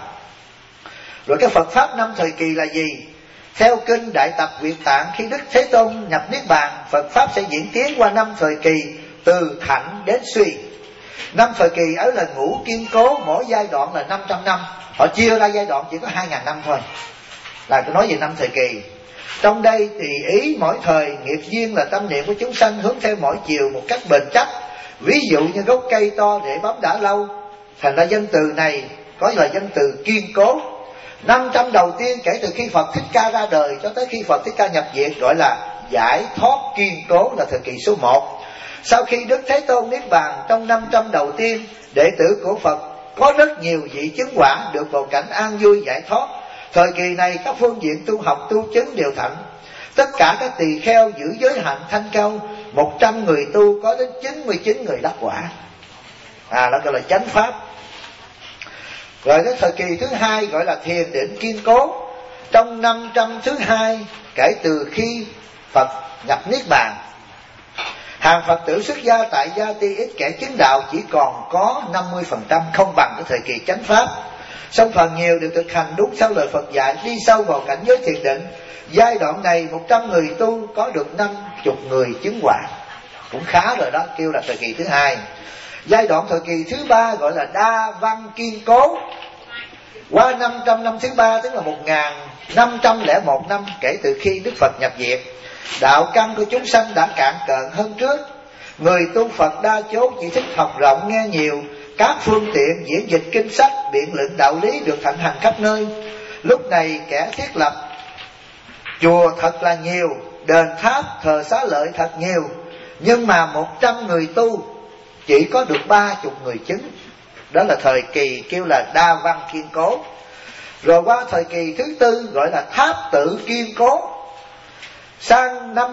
Rồi cái Phật pháp 5 thời kỳ là gì? Theo kinh Đại Tập Việt Tạng, khi Đức Thế Tôn nhập Niết Bàn, Phật pháp sẽ diễn tiến qua 5 thời kỳ, từ thạnh đến suy. 5 thời kỳ ấy là ngũ kiên cố, mỗi giai đoạn là 500 năm. Họ chia ra giai đoạn chỉ có 2.000 năm thôi. Là tôi nói về 5 thời kỳ. Trong đây thì ý mỗi thời, nghiệp duyên là tâm niệm của chúng sanh hướng theo mỗi chiều một cách bền chắc. Ví dụ như gốc cây to để bấm đã lâu, thành ra danh từ này có là danh từ kiên cố. 500 đầu tiên kể từ khi Phật Thích Ca ra đời cho tới khi Phật Thích Ca nhập diệt gọi là giải thoát kiên cố, là thời kỳ số 1. Sau khi Đức Thế Tôn Niết Bàn, trong 500 đầu tiên, đệ tử của Phật có rất nhiều vị chứng quả được vào cảnh an vui giải thoát. Thời kỳ này các phương diện tu học tu chứng đều thạnh. Tất cả các tỳ kheo giữ giới hạnh thanh cao, 100 người tu có đến 99 người đắc quả. Nó gọi là chánh pháp. Rồi đến thời kỳ thứ 2 gọi là thiền định kiên cố. Trong 500 thứ 2 kể từ khi Phật nhập Niết Bàn, hàng Phật tử xuất gia tại gia ti ít kẻ chứng đạo chỉ còn có 50%, không bằng cái thời kỳ chánh pháp. Song phần nhiều đều thực hành đúng theo lời Phật dạy, đi sâu vào cảnh giới thiền định. Giai đoạn này 100 người tu có được 50 người chứng quả, cũng khá rồi đó, kêu là thời kỳ thứ 2. Giai đoạn thời kỳ thứ 3 gọi là đa văn kiên cố. Qua 500 năm thứ 3, tức là 1501 năm kể từ khi Đức Phật nhập diệt, đạo căn của chúng sanh đã cạn cợn hơn trước. Người tu Phật đa số chỉ thích học rộng nghe nhiều, các phương tiện diễn dịch kinh sách, biện luận đạo lý được thịnh hành khắp nơi. Lúc này kẻ thiết lập chùa thật là nhiều, đền tháp thờ xá lợi thật nhiều, nhưng mà 100 người tu chỉ có được 30 người chứng. Đó là thời kỳ kêu là đa văn kiên cố. Rồi qua thời kỳ thứ 4 gọi là tháp tự kiên cố. Sang năm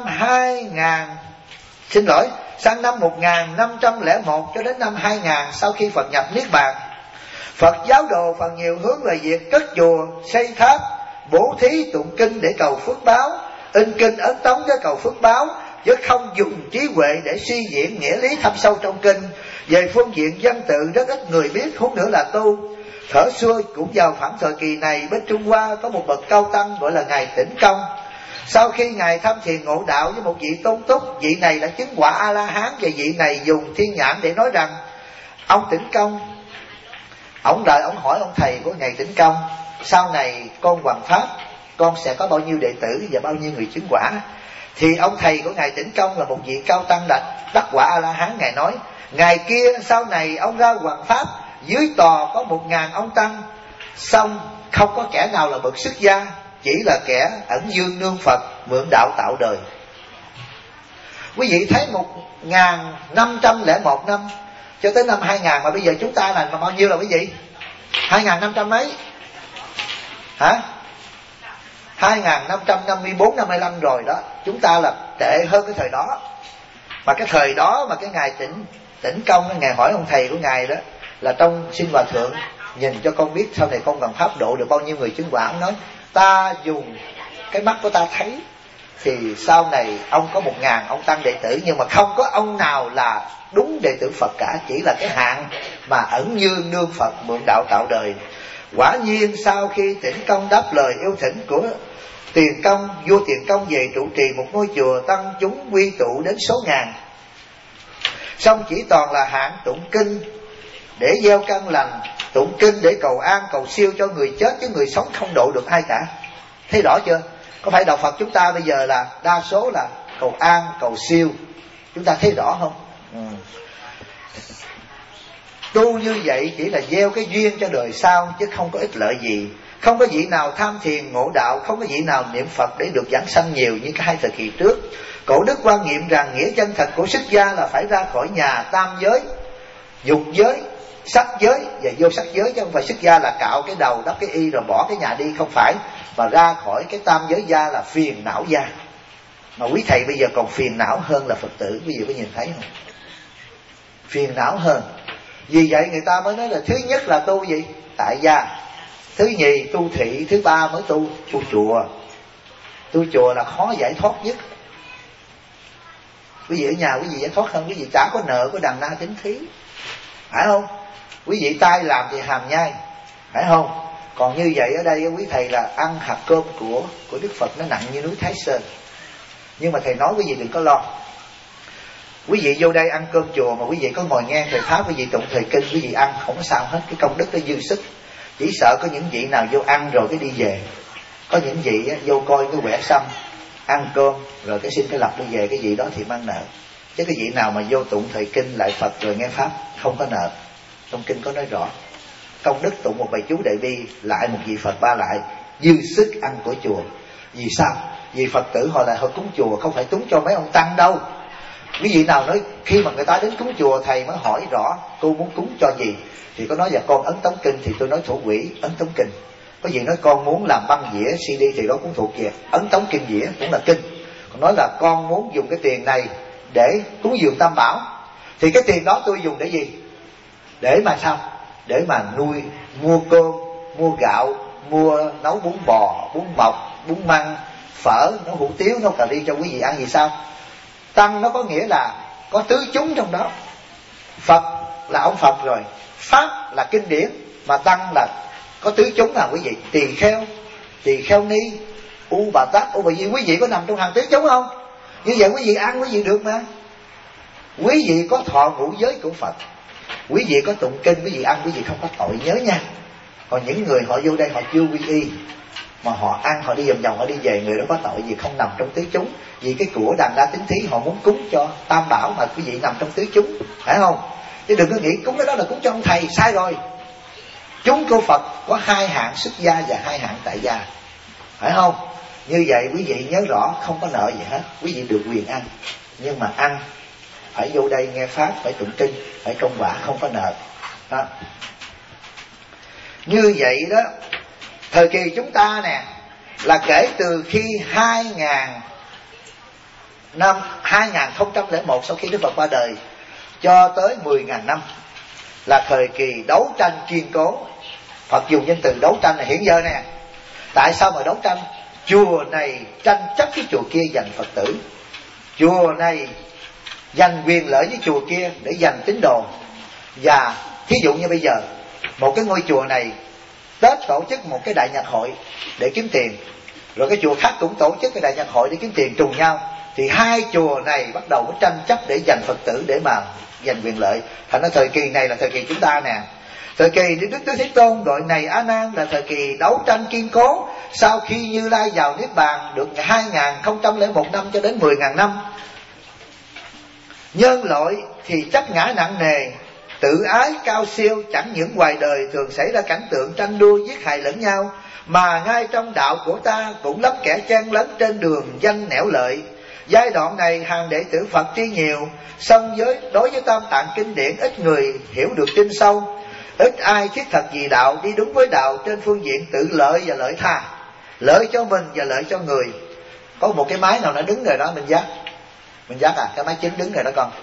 1501 cho đến năm 2000, sau khi Phật nhập Niết Bàn, Phật giáo đồ phần nhiều hướng về việc cất chùa, xây tháp, bố thí tụng kinh để cầu phước báo, in kinh ấn tống để cầu phước báo, chứ không dùng trí huệ để suy diễn nghĩa lý thâm sâu trong kinh. Về phương diện văn tự rất ít người biết, huống nữa là tu. Thở xuôi cũng vào khoảng thời kỳ này, bên Trung Hoa có một bậc cao tăng gọi là Ngài Tĩnh Công. Sau khi Ngài tham thiền ngộ đạo với một vị tôn túc, vị này đã chứng quả A-la-hán, và vị này dùng thiên nhãn để nói rằng ông Tĩnh Công, ông hỏi ông thầy của Ngài Tĩnh Công, sau này con hoằng pháp, con sẽ có bao nhiêu đệ tử và bao nhiêu người chứng quả? Thì ông thầy của Ngài Tĩnh Công là một vị cao tăng đắc quả A-la-hán. Ngài nói, ngày kia sau này ông ra hoằng pháp, dưới tòa có 1000 ông tăng, Xong không có kẻ nào là bậc xuất gia, chỉ là kẻ ẩn dương nương Phật, mượn đạo tạo đời. Quý vị thấy 1501 năm cho tới năm 2000, mà bây giờ chúng ta là bao nhiêu là quý vị? 2500 mấy? Hả? 2554, 55 rồi đó. Chúng ta là tệ hơn cái thời đó. Mà cái thời đó mà cái ngài Tĩnh Công, cái ngài hỏi ông thầy của ngài đó là trong Xin Hòa Thượng, nhìn cho con biết sau này con bằng pháp độ được bao nhiêu người chứng quả. Ông nói ta dùng cái mắt của ta thấy thì sau này ông có 1000 ông tăng đệ tử, nhưng mà không có ông nào là đúng đệ tử Phật cả, chỉ là cái hạng mà ẩn như nương Phật, mượn đạo tạo đời. Quả nhiên sau khi Tĩnh Công đáp lời yêu thỉnh của Tiền Công, vua Tiền Công về trụ trì một ngôi chùa, tăng chúng quy tụ đến số ngàn. Xong chỉ toàn là hạng tụng kinh để gieo căn lành, tụng kinh để cầu an cầu siêu cho người chết, chứ người sống không độ được ai cả. Thấy rõ chưa? Có phải đạo Phật chúng ta bây giờ là đa số là cầu an cầu siêu? Chúng ta thấy rõ không? Tu như vậy chỉ là gieo cái duyên cho đời sau, chứ không có ích lợi gì. Không có vị nào tham thiền ngộ đạo, không có vị nào niệm Phật để được giảng sanh nhiều như cái 2 thời kỳ trước. Cổ đức quan niệm rằng nghĩa chân thật của xuất gia là phải ra khỏi nhà tam giới, dục giới, sắc giới và vô sắc giới, chứ không phải xuất gia là cạo cái đầu, đắp cái y rồi bỏ cái nhà đi, không phải. Mà ra khỏi cái tam giới gia là phiền não gia. Mà quý thầy bây giờ còn phiền não hơn là Phật tử, quý vị có nhìn thấy không? Phiền não hơn. Vì vậy người ta mới nói là thứ nhất là tu gì? Tại gia. Thứ nhì tu thị. Thứ ba mới tu chùa. Tu chùa là khó giải thoát nhất. Quý vị ở nhà quý vị giải thoát hơn, quý vị chả có nợ có đàn na tính thí, phải không? Quý vị tay làm thì hàm nhai, phải không? Còn như vậy ở đây quý thầy là ăn hạt cơm của Đức Phật nó nặng như núi Thái Sơn. Nhưng mà thầy nói quý vị đừng có lo. Quý vị vô đây ăn cơm chùa mà quý vị có ngồi nghe thầy Pháp, quý vị tụng thời kinh, quý vị ăn không có sao hết, cái công đức nó dư sức. Chỉ sợ có những vị nào vô ăn rồi cái đi về, có những vị vô coi cái quẻ xăm, ăn cơm rồi cái xin cái lập đi về, cái vị đó thì mang nợ. Chứ cái vị nào mà vô tụng thời kinh lại Phật rồi nghe Pháp không có nợ. Trong kinh có nói rõ, công đức tụng một bài chú đại bi lại một vị Phật ba lại, dư sức ăn của chùa. Vì sao? Vì Phật tử họ lại họ cúng chùa, không phải cúng cho mấy ông tăng đâu. Quý vị nào nói khi mà người ta đến cúng chùa thầy mới hỏi rõ cô muốn cúng cho gì, thì có nói là con ấn tống kinh thì tôi nói thủ quỹ ấn tống kinh. Có gì nói con muốn làm băng dĩa CD thì đó cũng thuộc về ấn tống kinh dĩa, cũng là kinh. Còn nói là con muốn dùng cái tiền này để cúng dường Tam Bảo, thì cái tiền đó tôi dùng để gì? Để mà sao? Để mà nuôi, mua cơm, mua gạo, mua nấu bún bò, bún mọc, bún măng, phở, nấu hủ tiếu, nấu cà ri cho quý vị ăn. Vì sao? Tăng nó có nghĩa là có tứ chúng trong đó. Phật là ông Phật rồi, Pháp là kinh điển, mà Tăng là có tứ chúng là quý vị. Tỳ kheo ni, U Bà Tát, U Bà Di, quý vị có nằm trong hàng tứ chúng không? Như vậy quý vị ăn quý vị được mà. Quý vị có thọ ngũ giới của Phật, quý vị có tụng kinh, quý vị ăn quý vị không có tội, nhớ nha. Còn những người họ vô đây họ chưa quy y mà họ ăn, họ đi vòng vòng họ đi về, người đó có tội gì? Không nằm trong tứ chúng. Vì cái của đàn đa tín thí họ muốn cúng cho Tam Bảo mà quý vị nằm trong tứ chúng, phải không? Chứ đừng có nghĩ cúng cái đó là cúng cho ông thầy, sai rồi. Chúng của Phật có 2 hạng xuất gia và 2 hạng tại gia, phải không? Như vậy quý vị nhớ rõ, không có nợ gì hết, quý vị được quyền ăn. Nhưng mà ăn phải vô đây nghe Pháp, phải tụng kinh, phải công quả, không có nợ đó. Như vậy đó, thời kỳ chúng ta nè, là kể từ khi 2001 sau khi Đức Phật qua đời cho tới 10.000 năm là thời kỳ đấu tranh kiên cố. Phật dùng danh từ đấu tranh là hiện giờ nè. Tại sao mà đấu tranh? Chùa này tranh chấp với chùa kia giành Phật tử, chùa này giành quyền lợi với chùa kia để giành tín đồ. Và thí dụ như bây giờ một cái ngôi chùa này Tết tổ chức một cái đại nhạc hội để kiếm tiền, rồi cái chùa khác cũng tổ chức cái đại nhạc hội để kiếm tiền trùng nhau, thì 2 chùa này bắt đầu mới tranh chấp để giành Phật tử, để mà giành quyền lợi. Thành ra thời kỳ này là thời kỳ chúng ta nè. Thời kỳ Đức Tứ Thế Tôn gọi này A Nan là thời kỳ đấu tranh kiên cố. Sau khi Như Lai vào Niết Bàn được 2001 năm cho đến 10.000 năm, nhân loại thì chấp ngã nặng nề, Tự ái cao siêu, chẳng những ngoài đời thường xảy ra cảnh tượng tranh đua giết hại lẫn nhau, mà ngay trong đạo của ta cũng lắm kẻ chen lấn trên đường danh nẻo lợi. Giai đoạn này hàng đệ tử Phật tuy nhiều, song đối với Tam Tạng kinh điển ít người hiểu được tin sâu, ít ai thiết thật vì đạo, đi đúng với đạo trên phương diện tự lợi và lợi tha, lợi cho mình và lợi cho người. Có một cái máy nào nó đứng rồi đó, mình dắt cái máy chính đứng rồi đó con.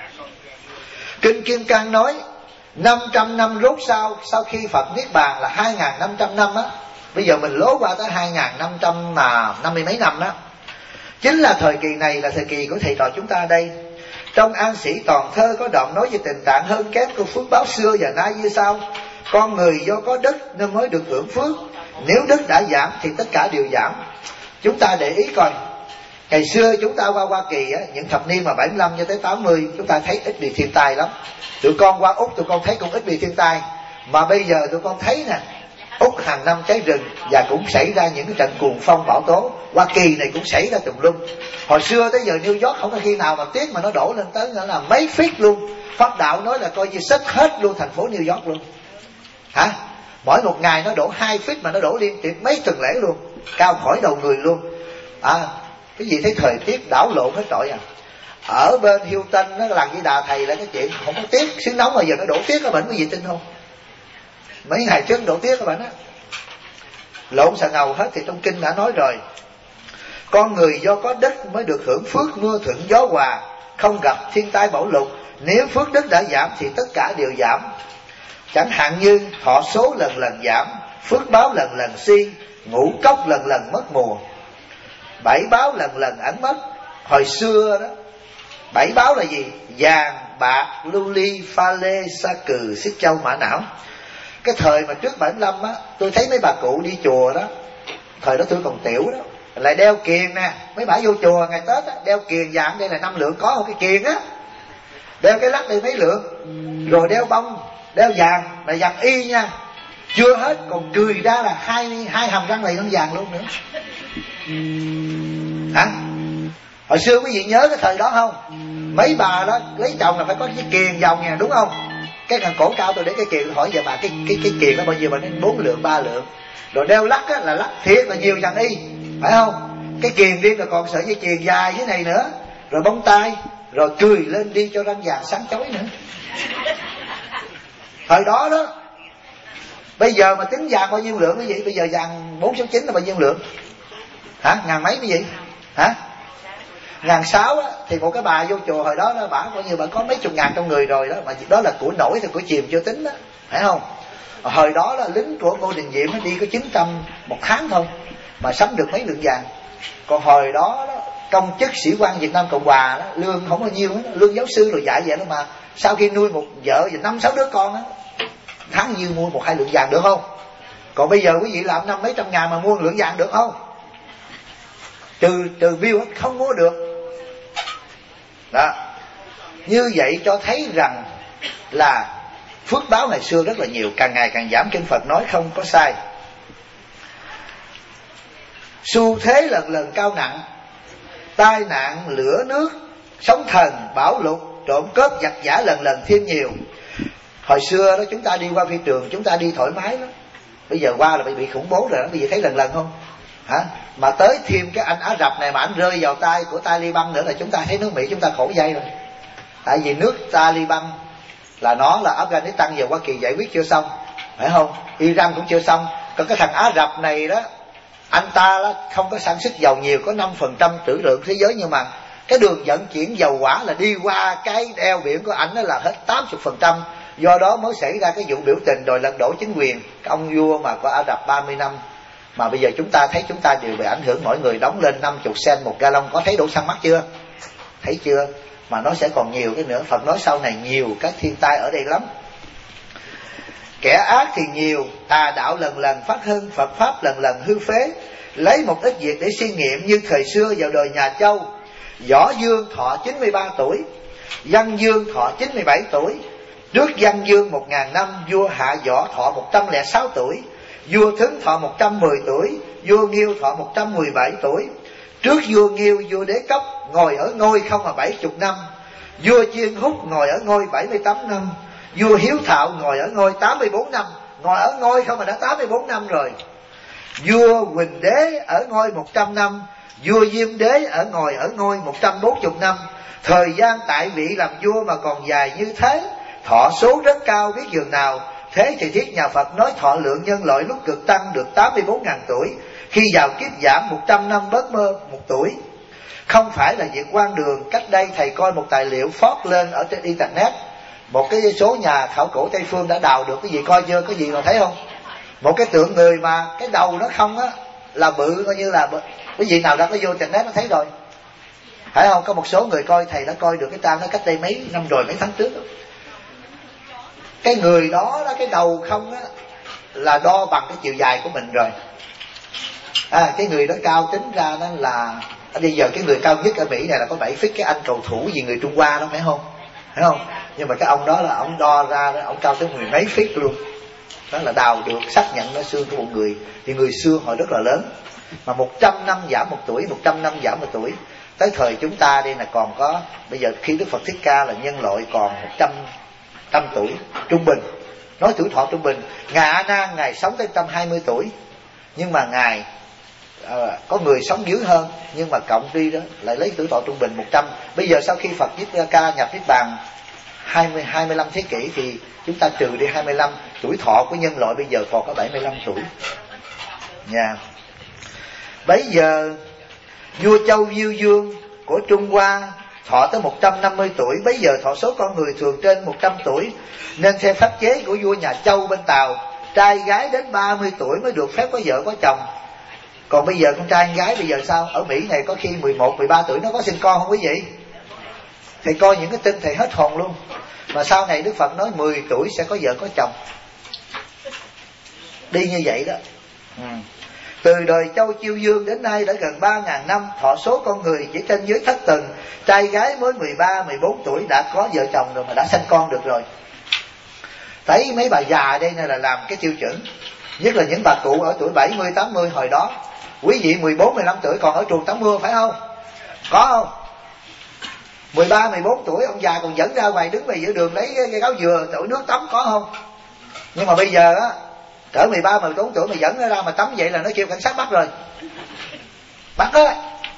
Kinh Kim Cang nói 500 năm rốt sau khi Phật niết bàn là 2.500 năm á. Bây giờ mình lố qua tới 2.500 mà 50 mấy năm đó. Chính là thời kỳ này là thời kỳ của thầy trò chúng ta đây. Trong An Sĩ Toàn Thơ có đoạn nói về tình trạng hơn kém của phước báo xưa và nay như sau: con người do có đức nên mới được hưởng phước, nếu đức đã giảm thì tất cả đều giảm. Chúng ta để ý coi, ngày xưa chúng ta qua Hoa Kỳ á, những thập niên mà 75 cho tới 80, chúng ta thấy ít bị thiên tai lắm. Tụi con qua Úc tụi con thấy cũng ít bị thiên tai. Mà bây giờ tụi con thấy nè, Úc hàng năm cháy rừng và cũng xảy ra những cái trận cuồng phong bão tố. Hoa Kỳ này cũng xảy ra tùm lum. Hồi xưa tới giờ New York không có khi nào mà tuyết mà nó đổ lên tới là mấy feet luôn. Pháp đạo nói là coi như xích hết luôn thành phố New York luôn. Hả? Mỗi một ngày nó đổ 2 feet mà nó đổ liên tiếp mấy tuần lễ luôn, cao khỏi đầu người luôn. Cái gì thấy thời tiết đảo lộn hết trọi à. Ở bên Houston nó làm với Đà thầy là cái chuyện không có tuyết, xứ nóng mà giờ nó đổ tuyết, các bạn có gì tin không? Mấy ngày trước đổ tuyết các bạn á, lộn xà ngầu hết. Thì trong kinh đã nói rồi, con người do có đức mới được hưởng phước mưa thuận gió hòa, không gặp thiên tai bão lụt. Nếu phước đức đã giảm thì tất cả đều giảm. Chẳng hạn như thọ số lần lần giảm, phước báo lần lần suy, ngũ cốc lần lần mất mùa, bảy báo lần lần ẩn mất. Hồi xưa đó, bảy báo là gì? Vàng, bạc, lưu ly, pha lê, sa cừ, xích châu, mã não. Cái thời mà trước 75 á, tôi thấy mấy bà cụ đi chùa đó, thời đó tôi còn tiểu đó, lại đeo kiềng nè. Mấy bà vô chùa ngày Tết á, đeo kiềng vàng, đây là 5 lượng có một cái kiềng á, đeo cái lắc đây mấy lượng, rồi đeo bông, đeo vàng là vàng y nha. Chưa hết còn cười ra là hai hàm răng này nó vàng luôn nữa. Hả? Hồi xưa quý vị nhớ cái thời đó không? Mấy bà đó lấy chồng là phải có cái kiềng vòng nha, đúng không? Cái thằng cổ cao tôi để cái kiềng, hỏi vậy bà cái kiềng nó bao nhiêu? Bà nói 4 lượng 3 lượng. Rồi đeo lắc á, là lắc thiệt là nhiều vàng y, phải không? Cái kiềng riêng là còn sợi dây chuyền dài thế này nữa, rồi bông tai, rồi cười lên đi cho răng vàng sáng chói nữa. Thời đó đó. Bây giờ mà tính vàng bao nhiêu lượng cái gì? Bây giờ vàng 469 là bao nhiêu lượng? Hả? Ngàn mấy cái gì? Hả? 1.600 á, thì một cái bà vô chùa hồi đó bà bao nhiêu, bà có mấy chục ngàn trong người rồi đó, mà đó là của nổi thì của chìm chưa tính đó, phải không? Hồi đó là lính của Ngô Đình Diệm nó đi có 900 một tháng thôi mà sắm được mấy lượng vàng. Còn hồi đó, công chức sĩ quan Việt Nam Cộng Hòa đó, lương không bao nhiêu đó, lương giáo sư rồi dạy vậy đó, mà sau khi nuôi một vợ và 5-6 đứa con đó, tháng như mua 1-2 lượng vàng được không? Còn bây giờ quý vị làm năm mấy trăm ngàn mà mua lượng vàng được không? Trừ bill không mua được đó. Như vậy cho thấy rằng là phước báo ngày xưa rất là nhiều, càng ngày càng giảm. Kinh Phật nói không có sai. Xu thế lần lần cao nặng, tai nạn, lửa nước, sóng thần, bão lụt, trộm cướp, giặc giả lần lần thêm nhiều. Hồi xưa đó chúng ta đi qua phi trường, chúng ta đi thoải mái lắm. Bây giờ qua là bị khủng bố rồi đó. Bây giờ thấy lần lần không? Hả? Mà tới thêm cái anh Ả Rập này mà anh rơi vào tay của Taliban nữa là chúng ta thấy nước Mỹ chúng ta khổ dây rồi. Tại vì nước Taliban là nó là Afghanistan và Hoa Kỳ giải quyết chưa xong, phải không? Iran cũng chưa xong. Còn cái thằng Ả Rập này đó, anh ta đó không có sản xuất dầu nhiều, có 5% trữ lượng thế giới, nhưng mà cái đường vận chuyển dầu hỏa là đi qua cái eo biển của ảnh đó là hết 80%. Do đó mới xảy ra cái vụ biểu tình đòi lật đổ chính quyền cái ông vua mà có Ả Rập 30 năm. Mà bây giờ chúng ta thấy chúng ta đều bị ảnh hưởng, mỗi người đóng lên 50 cent một gallon. Có thấy đổ xăng mắt chưa? Thấy chưa? Mà nó sẽ còn nhiều cái nữa. Phật nói sau này nhiều các thiên tai ở đây lắm. Kẻ ác thì nhiều, tà đạo lần lần phát hưng, Phật pháp lần lần hư phế. Lấy một ít việc để suy nghiệm, như thời xưa vào đời nhà Châu, Võ Dương thọ 93 tuổi, Văn Dương thọ 97 tuổi. Trước Văn Dương 1000 năm, vua Hạ Võ thọ 106 tuổi, vua Thứng thọ 110 tuổi, vua Nghiêu thọ 117 tuổi. Trước vua Nghiêu, vua Đế Cốc ngồi ở ngôi không mà 70 năm, vua Chiên Húc ngồi ở ngôi 78 năm, Vua Hiếu Thạo ngồi ở ngôi 84 năm. Ngồi ở ngôi không mà đã 84 năm rồi. Vua Huỳnh Đế ở ngôi 100 năm. Vua Diêm Đế ngồi ở ngôi 140 năm. Thời gian tại vị làm vua mà còn dài như thế, thọ số rất cao biết dường nào. Thế thì thiết nhà Phật nói thọ lượng nhân loại lúc cực tăng được 84.000 tuổi, khi vào kiếp giảm 100 năm bớt mơ 1 tuổi. Không phải là việc quan đường. Cách đây thầy coi một tài liệu phót lên ở trên internet, một cái số nhà khảo cổ Tây Phương đã đào được cái gì, coi chưa, cái gì mà thấy không? Một cái tượng người mà cái đầu nó không á là bự, coi như là cái gì nào đã có vô internet nó thấy rồi, phải không? Có một số người coi, thầy đã coi được cái trang nó cách đây mấy năm rồi, mấy tháng trước đó. Cái người đó, cái đầu không á là đo bằng cái chiều dài của mình rồi. Cái người đó cao tính ra đó là bây giờ cái người cao nhất ở Mỹ này là có 7 feet, cái anh cầu thủ gì người Trung Hoa đó, phải không? Phải không? Nhưng mà cái ông đó là ông đo ra đó, ông cao tới 10 mấy feet luôn. Đó là đào được, xác nhận nó xương của một người. Thì người xưa họ rất là lớn. Mà 100 năm giảm 1 tuổi, 100 năm giảm 1 tuổi. Tới thời chúng ta đây là còn có, bây giờ khi Đức Phật Thích Ca là nhân loại còn 100 tuổi trung bình. Nói tuổi thọ trung bình, Ngài A Nan Ngài sống tới 120 tuổi. Nhưng mà Ngài có người sống dưới hơn, nhưng mà cộng đi đó lại lấy tuổi thọ trung bình 100. Bây giờ sau khi Phật Thích Ca nhập Niết Bàn 25 thế kỷ thì chúng ta trừ đi 25, tuổi thọ của nhân loại bây giờ còn có 75 tuổi nha. Bấy giờ vua Châu Diêu Dương của Trung Hoa thọ tới 150 tuổi. Bấy giờ thọ số con người thường trên 100 tuổi, nên theo pháp chế của vua nhà Châu bên Tàu, trai gái đến 30 tuổi mới được phép có vợ có chồng. Còn bây giờ con trai con gái bây giờ sao? Ở Mỹ này có khi 11, 13 tuổi nó có sinh con không quý vị? Thầy coi những cái tin thầy hết hồn luôn. Mà sau này Đức Phật nói 10 tuổi sẽ có vợ có chồng. Đi như vậy đó. Từ đời Châu Chiêu Dương đến nay đã gần 3.000 năm, thọ số con người chỉ trên dưới thất tuần. Trai gái mới 13, 14 tuổi đã có vợ chồng rồi, mà đã sanh con được rồi. Thấy mấy bà già đây này là làm cái tiêu chuẩn. Nhất là những bà cụ ở tuổi 70, 80 hồi đó. Quý vị 14, 15 tuổi còn ở chuồng tắm mưa phải không? Có không? 13, 14 tuổi ông già còn dẫn ra ngoài đứng về giữa đường lấy cái gáo dừa đổ nước tắm, có không? Nhưng mà bây giờ á, cỡ 13, 14 tuổi mà dẫn nó ra mà tắm vậy là nó kêu cảnh sát bắt rồi. Bắt đó.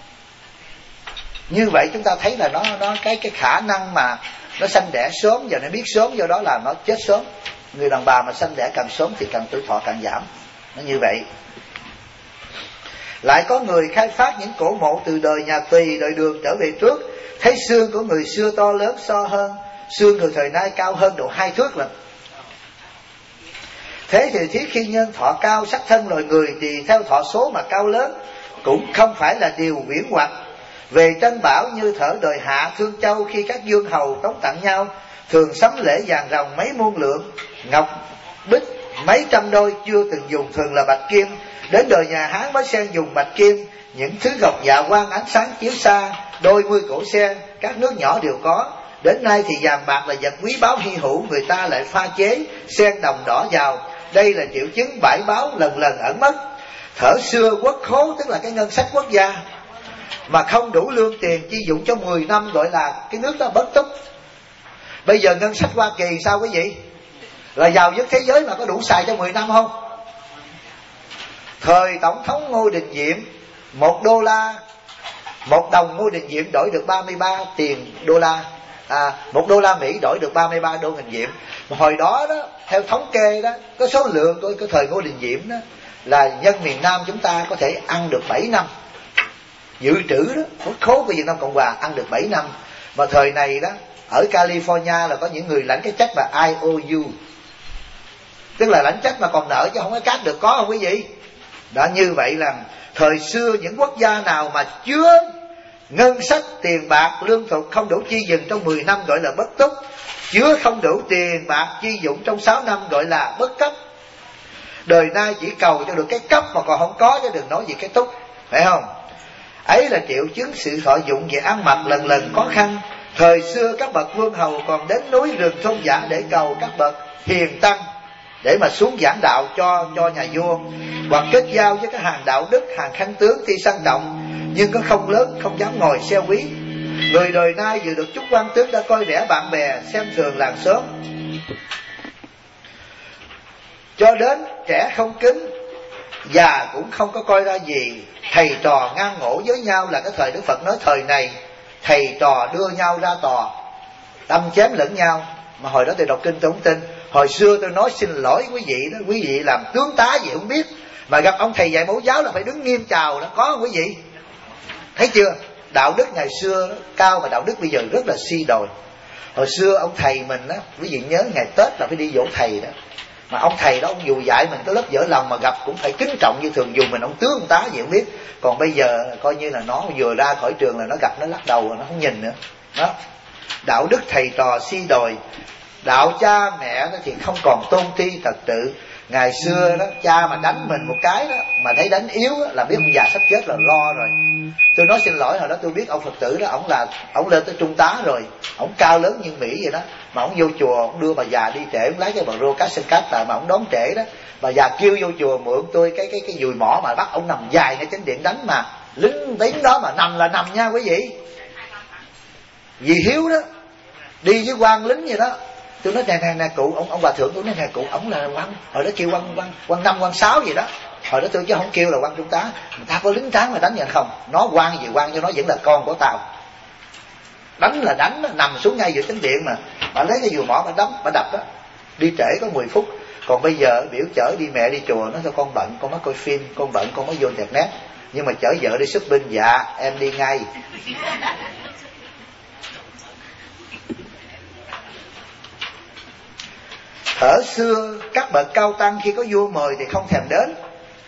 Như vậy chúng ta thấy là nó cái khả năng mà nó sanh đẻ sớm, giờ nó biết sớm, do đó là nó chết sớm. Người đàn bà mà sanh đẻ càng sớm thì càng tuổi thọ càng giảm. Nó như vậy. Lại có người khai phát những cổ mộ từ đời nhà Tùy, đời Đường trở về trước, thấy xương của người xưa to lớn so hơn, xương người thời nay cao hơn độ 2 thước lần. Thế thì thiết khi nhân thọ cao sắc thân loài người thì theo thọ số mà cao lớn cũng không phải là điều viễn hoặc. Về tranh bảo như thở đời Hạ Thương Châu, khi các vương hầu tống tặng nhau, thường sắm lễ vàng ròng mấy muôn lượng, ngọc bích mấy trăm đôi, chưa từng dùng, thường là bạch kim. Đến đời nhà Hán mới sen dùng bạch kim. Những thứ ngọc dạ quang ánh sáng chiếu xa, đôi mươi cổ sen, các nước nhỏ đều có. Đến nay thì vàng bạc là vật quý báu hy hữu, người ta lại pha chế sen đồng đỏ vào. Đây là triệu chứng bãi báo lần lần ẩn mất. Thở xưa quốc khố, tức là cái ngân sách quốc gia, mà không đủ lương tiền chi dụng cho 10 năm gọi là cái nước đó bất túc. Bây giờ ngân sách Hoa Kỳ sao quý vị? Là giàu nhất thế giới mà có đủ xài cho 10 năm không? Thời Tổng thống Ngô Đình Diệm, $1, $1 Ngô Đình Diệm đổi được 33 tiền đô la. $1 Mỹ đổi được 33 đô Đình Diệm. Mà hồi đó đó, theo thống kê đó, có số lượng của cái thời Ngô Đình Diệm đó là dân miền Nam chúng ta có thể ăn được 7 năm. Dự trữ đó, quốc khố của Việt Nam Cộng Hòa ăn được 7 năm. Mà thời này đó, ở California là có những người lãnh cái check là IOU, tức là lãnh check mà còn nợ chứ không có cát được, có không quý vị? Đó, như vậy là thời xưa những quốc gia nào mà chứa ngân sách tiền bạc lương thực không đủ chi dùng trong 10 năm gọi là bất túc, chứa không đủ tiền bạc chi dụng trong 6 năm gọi là bất cấp. Đời nay chỉ cầu cho được cái cấp mà còn không có, chứ đừng nói gì cái túc, phải không? Ấy là triệu chứng sự thọ dụng về ăn mặc lần lần khó khăn. Thời xưa các bậc vương hầu còn đến núi rừng thôn giả để cầu các bậc hiền tăng để mà xuống giảng đạo cho nhà vua, hoặc kết giao với các hàng đạo đức, hàng khanh tướng thi sang trọng, nhưng có không lớn, không dám ngồi xe quý. Người đời nay vừa được chút quan tướng đã coi rẻ bạn bè, xem thường làng xóm. cho đến trẻ không kính, già cũng không có coi ra gì. Thầy trò ngang ngổ với nhau là cái thời Đức Phật nói thời này thầy trò đưa nhau ra tòa, đâm chém lẫn nhau. Mà hồi đó tôi đọc kinh tôi không tin. Hồi xưa tôi nói xin lỗi quý vị đó, quý vị làm tướng tá gì không biết, mà gặp ông thầy dạy mẫu giáo là phải đứng nghiêm chào đó, có không quý vị? Thấy chưa? Đạo đức ngày xưa đó, cao, mà đạo đức bây giờ rất là suy đồi. Hồi xưa ông thầy mình á, quý vị nhớ ngày Tết là phải đi dỗ thầy đó. Mà ông thầy đó ông dù dạy mình cái lớp vỡ lòng mà gặp cũng phải kính trọng như thường, dù mình ông tướng ông tá gì không biết. Còn bây giờ coi như là nó vừa ra khỏi trường là nó gặp nó lắc đầu rồi nó không nhìn nữa đó. Đạo đức thầy trò suy đồi. Đạo cha mẹ đó thì không còn tôn ti trật tự. Ngày xưa đó cha mà đánh mình một cái đó mà thấy đánh yếu đó, là biết ông già sắp chết là lo rồi. Tôi nói xin lỗi, hồi đó tôi biết ông Phật tử đó, ông lên tới trung tá rồi, ông cao lớn như Mỹ vậy đó, mà ông vô chùa ông đưa bà già đi trễ, ông lấy cái bà rô cát sơn cát tại mà ông đón trễ đó, bà già kêu vô chùa mượn tôi cái dùi mỏ mà bắt ông nằm dài ngay trên điện đánh, mà lính đánh đó mà nằm là nằm nha quý vị. Vì hiếu đó, đi với quan lính vậy đó. Tôi nói nè cụ, ông hòa thượng, tôi nói nè cụ, ông là quan, hồi đó kêu quan 5, quan 6 gì đó. Hồi đó tôi chứ không kêu là quan trung tá. Người ta có lính tráng mà đánh vậy không? Nó quan gì quan, cho nó vẫn là con của tao. Đánh là đánh, nằm xuống ngay giữa chánh điện mà. Bà lấy cái dùi mỏ bà đấm, bà đập đó. Đi trễ có 10 phút. Còn bây giờ biểu chở đi mẹ đi chùa, nó cho con bận, con mới coi phim, con bận con mới vô internet. Nhưng mà chở vợ đi shopping, dạ em đi ngay. Ở xưa các bậc cao tăng khi có vua mời thì không thèm đến,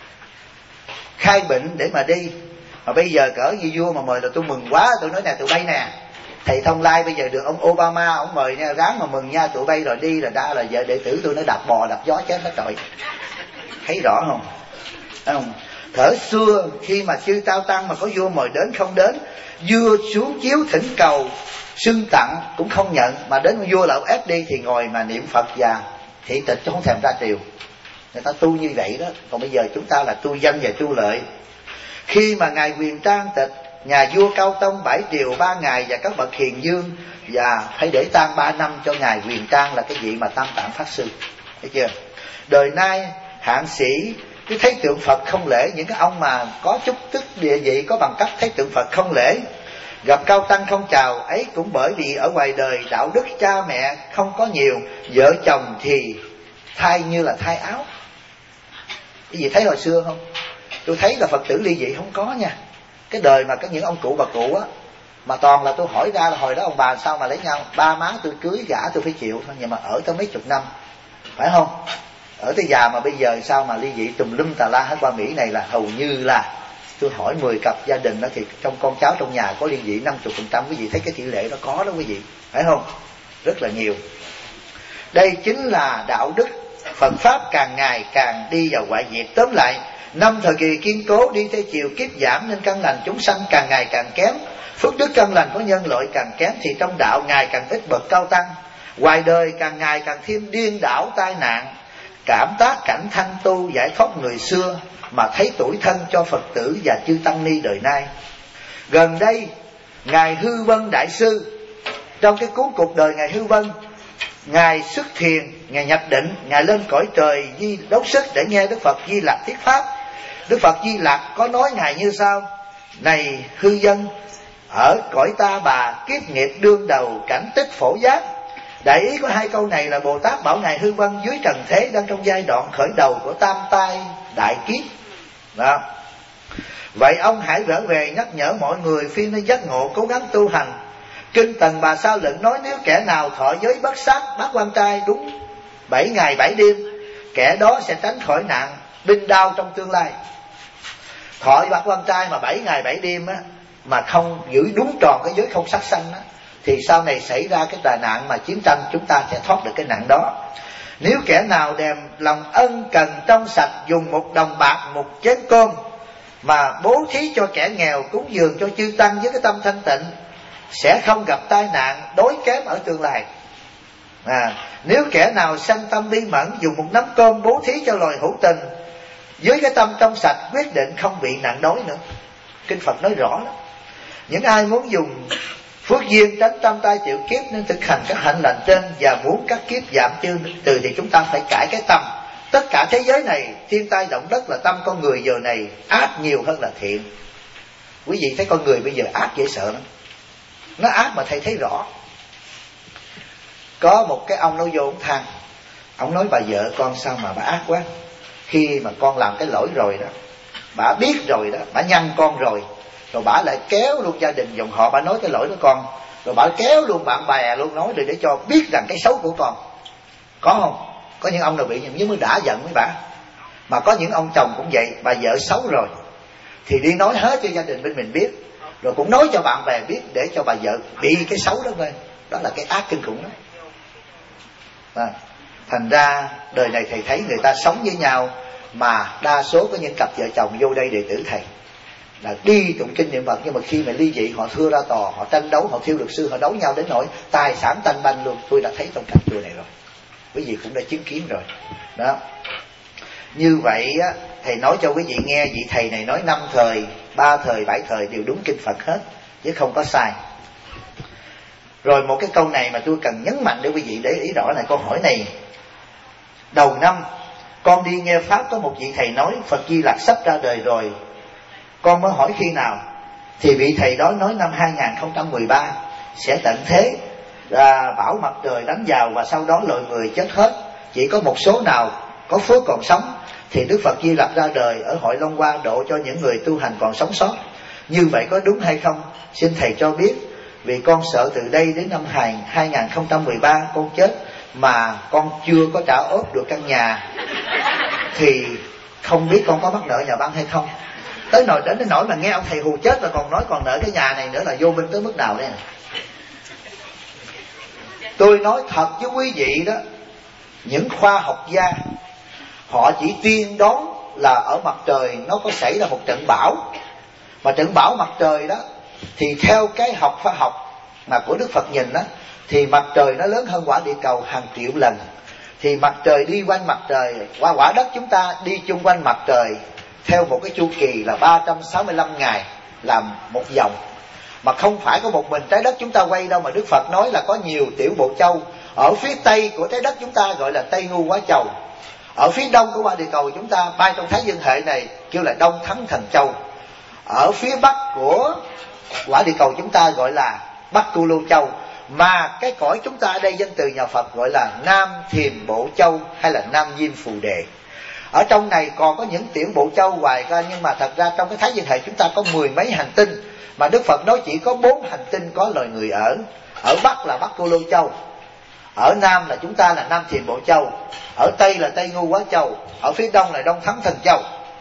khai bệnh để mà đi. Mà bây giờ cỡ như vua mà mời là tôi mừng quá. Tôi nói nè tụi bay nè, thầy Thông Lai bây giờ được ông Obama ông mời nha, ráng mà mừng nha, tụi bay rồi đi là đã là vợ đệ tử tôi nó đạp bò đạp gió chết hết rồi. Thấy rõ không? Thấy không? Thở xưa khi mà chư cao tăng mà có vua mời đến không đến, vua xuống chiếu thỉnh cầu xưng tặng cũng không nhận, mà đến vua là ông ép đi thì ngồi mà niệm Phật và thị tịch chứ không thèm ra triều. Người ta tu như vậy đó. Còn bây giờ chúng ta là tu danh và tu lợi. Khi mà ngài Quyền Trang tịch, nhà vua Cao Tông bãi triều 3 ngày và các bậc hiền dương, và phải để tang 3 năm cho ngài Quyền Trang là cái vị mà Tam Tạng Pháp Sư. Thấy chưa? Đời nay hạng sĩ cứ thấy tượng Phật không lễ. Những cái ông mà có chút tức địa vị có bằng cấp thấy tượng Phật không lễ, gặp cao tăng không chào, ấy cũng bởi vì ở ngoài đời đạo đức cha mẹ không có nhiều, vợ chồng thì thay như là thay áo. Cái gì thấy hồi xưa không? Tôi thấy là Phật tử ly dị không có nha. Cái đời mà có những ông cụ bà cụ á, mà toàn là tôi hỏi ra là hồi đó ông bà sao mà lấy nhau. Ba má tôi cưới gả tôi phải chịu thôi, nhưng mà ở tới mấy chục năm, phải không? Ở tới già mà bây giờ sao mà ly dị tùm lum tà la hết. Qua Mỹ này là hầu như là tôi hỏi 10 cặp gia đình đó thì trong con cháu trong nhà có ly dị 50%. Quý vị thấy cái tỷ lệ đó có đó quý vị, phải không? Rất là nhiều. Đây chính là đạo đức Phật Pháp càng ngày càng đi vào hoại diệt. Tóm lại, 5 thời kỳ kiên cố đi theo chiều kiếp giảm, nên căn lành chúng sanh càng ngày càng kém. Phước đức căn lành của nhân loại càng kém, thì trong đạo ngày càng ít bậc cao tăng. Ngoài đời càng ngày càng thêm điên đảo tai nạn. Cảm tác cảnh thanh tu giải thoát người xưa, mà thấy tủi thân cho Phật tử và chư tăng ni đời nay. Gần đây ngài Hư Vân Đại Sư, trong cái cuốn Cuộc Đời ngài Hư Vân, ngài xuất thiền, ngài nhập định, ngài lên cõi trời Di Đốc Sức để nghe Đức Phật Di Lặc thuyết pháp. Đức Phật Di Lặc có nói ngài như sau: này hư dân, ở cõi ta bà kiếp nghiệp đương đầu cảnh tích phổ giác. Đại ý có 2 câu này là Bồ Tát bảo ngài Hư Vân dưới trần thế đang trong giai đoạn khởi đầu của tam tai đại kiếp đó. Vậy ông hãy trở về nhắc nhở mọi người phi nên giác ngộ, cố gắng tu hành. Kinh Tần Bà Sa Luận nói nếu kẻ nào thọ giới bất sát bát quan trai đúng 7 ngày 7 đêm, kẻ đó sẽ tránh khỏi nạn binh đao trong tương lai. Thọ bát quan trai mà 7 ngày 7 đêm á, mà không giữ đúng tròn cái giới không sát sanh á, thì sau này xảy ra cái tai nạn mà chiến tranh, chúng ta sẽ thoát được cái nạn đó. Nếu kẻ nào đem lòng ân cần trong sạch, dùng 1 đồng bạc 1 chén cơm mà bố thí cho kẻ nghèo, cúng dường cho chư tăng với cái tâm thanh tịnh, sẽ không gặp tai nạn đói kém ở tương lai. Nếu kẻ nào sanh tâm bi mẫn, dùng 1 nắm cơm bố thí cho loài hữu tình, với cái tâm trong sạch, quyết định không bị nạn đói nữa. Kinh Phật nói rõ đó. Những ai muốn dùng phước duyên tránh tam tai chịu kiếp nên thực hành các hạnh lành trên, và muốn các kiếp giảm từ thì chúng ta phải cải cái tâm, Tất cả thế giới này, thiên tai động đất là tâm con người giờ này ác nhiều hơn là thiện. Quý vị thấy con người bây giờ ác dễ sợ lắm. Nó ác mà thầy thấy rõ. Có một cái ông nói vô ông than, ông nói bà vợ con sao mà bà ác quá. Khi mà con làm cái lỗi rồi đó, bà biết rồi đó, bà nhăn con rồi bà lại kéo luôn gia đình dòng họ, bà nói cái lỗi của con, rồi bà kéo luôn bạn bè luôn, nói để cho biết rằng cái xấu của con. Có không? Có những ông nào bị nhưng mới đã giận với bà. Mà có những ông chồng cũng vậy, bà vợ xấu rồi thì đi nói hết cho gia đình bên mình biết, rồi cũng nói cho bạn bè biết để cho bà vợ bị cái xấu đó thôi. Đó là cái ác kinh khủng đó. Thành ra đời này thầy thấy người ta sống với nhau, mà đa số có những cặp vợ chồng vô đây đệ tử thầy là đi tụng kinh niệm Phật, nhưng mà khi mà ly dị họ thưa ra tòa, họ tranh đấu, họ thiêu luật sư, họ đấu nhau đến nỗi tài sản tanh banh luôn. Tôi đã thấy trong cặp chùa này rồi, quý vị cũng đã chứng kiến rồi đó. Như vậy á, thầy nói cho quý vị nghe, vị thầy này nói 5 thời, 3 thời, 7 thời đều đúng kinh Phật hết, chứ không có sai. Rồi một cái câu này mà tôi cần nhấn mạnh để quý vị để ý rõ là câu hỏi này. Đầu năm con đi nghe pháp, có một vị thầy nói Phật Di Lặc sắp ra đời rồi. Con mới hỏi khi nào, thì vị thầy đó nói năm 2013 sẽ tận thế, bão mặt trời đánh vào và sau đó loài người chết hết, chỉ có một số nào có phước còn sống thì Đức Phật Di Lặc ra đời ở hội Long Hoa độ cho những người tu hành còn sống sót. Như vậy có đúng hay không? Xin thầy cho biết, vì con sợ từ đây đến năm 2013 con chết mà con chưa có trả ốp được căn nhà, thì không biết con có mắc nợ nhà băng hay không. Tới nỗi mà nghe ông thầy hù chết rồi còn nói còn nợ cái nhà này nữa là vô minh tới mức nào đây này. Tôi nói thật với quý vị đó, những khoa học gia họ chỉ tiên đoán là ở mặt trời nó có xảy ra một trận bão, mà trận bão mặt trời đó thì theo cái khoa học mà của Đức Phật nhìn đó, thì mặt trời nó lớn hơn quả địa cầu hàng triệu lần. Thì mặt trời đi quanh mặt trời, qua quả đất chúng ta đi chung quanh mặt trời theo một cái chu kỳ là 365 ngày làm một vòng. Mà không phải có một mình trái đất chúng ta quay đâu, mà Đức Phật nói là có nhiều tiểu bộ châu. Ở phía tây của trái đất chúng ta gọi là Tây Ngu Quá Châu, ở phía đông của quả địa cầu chúng ta bay trong Thái Dương hệ này kêu là Đông Thắng Thần Châu, ở phía bắc của quả địa cầu chúng ta gọi là Bắc Tu Lô Châu. Mà cái cõi chúng ta ở đây danh từ nhà Phật gọi là Nam Thiềm Bộ Châu hay là Nam Diêm Phù Đề. Ở trong này còn có những tiểu bộ châu hoài ra, nhưng mà thật ra trong cái Thái Dương hệ chúng ta có 10 mấy hành tinh, mà Đức Phật nói chỉ có 4 hành tinh có loài người ở. Ở Bắc là Bắc Tu Lô Châu, ở Nam là chúng ta là Nam Thiềm Bộ Châu, ở Tây là Tây Ngu Quá Châu, ở phía Đông là Đông Thắng Thần Châu.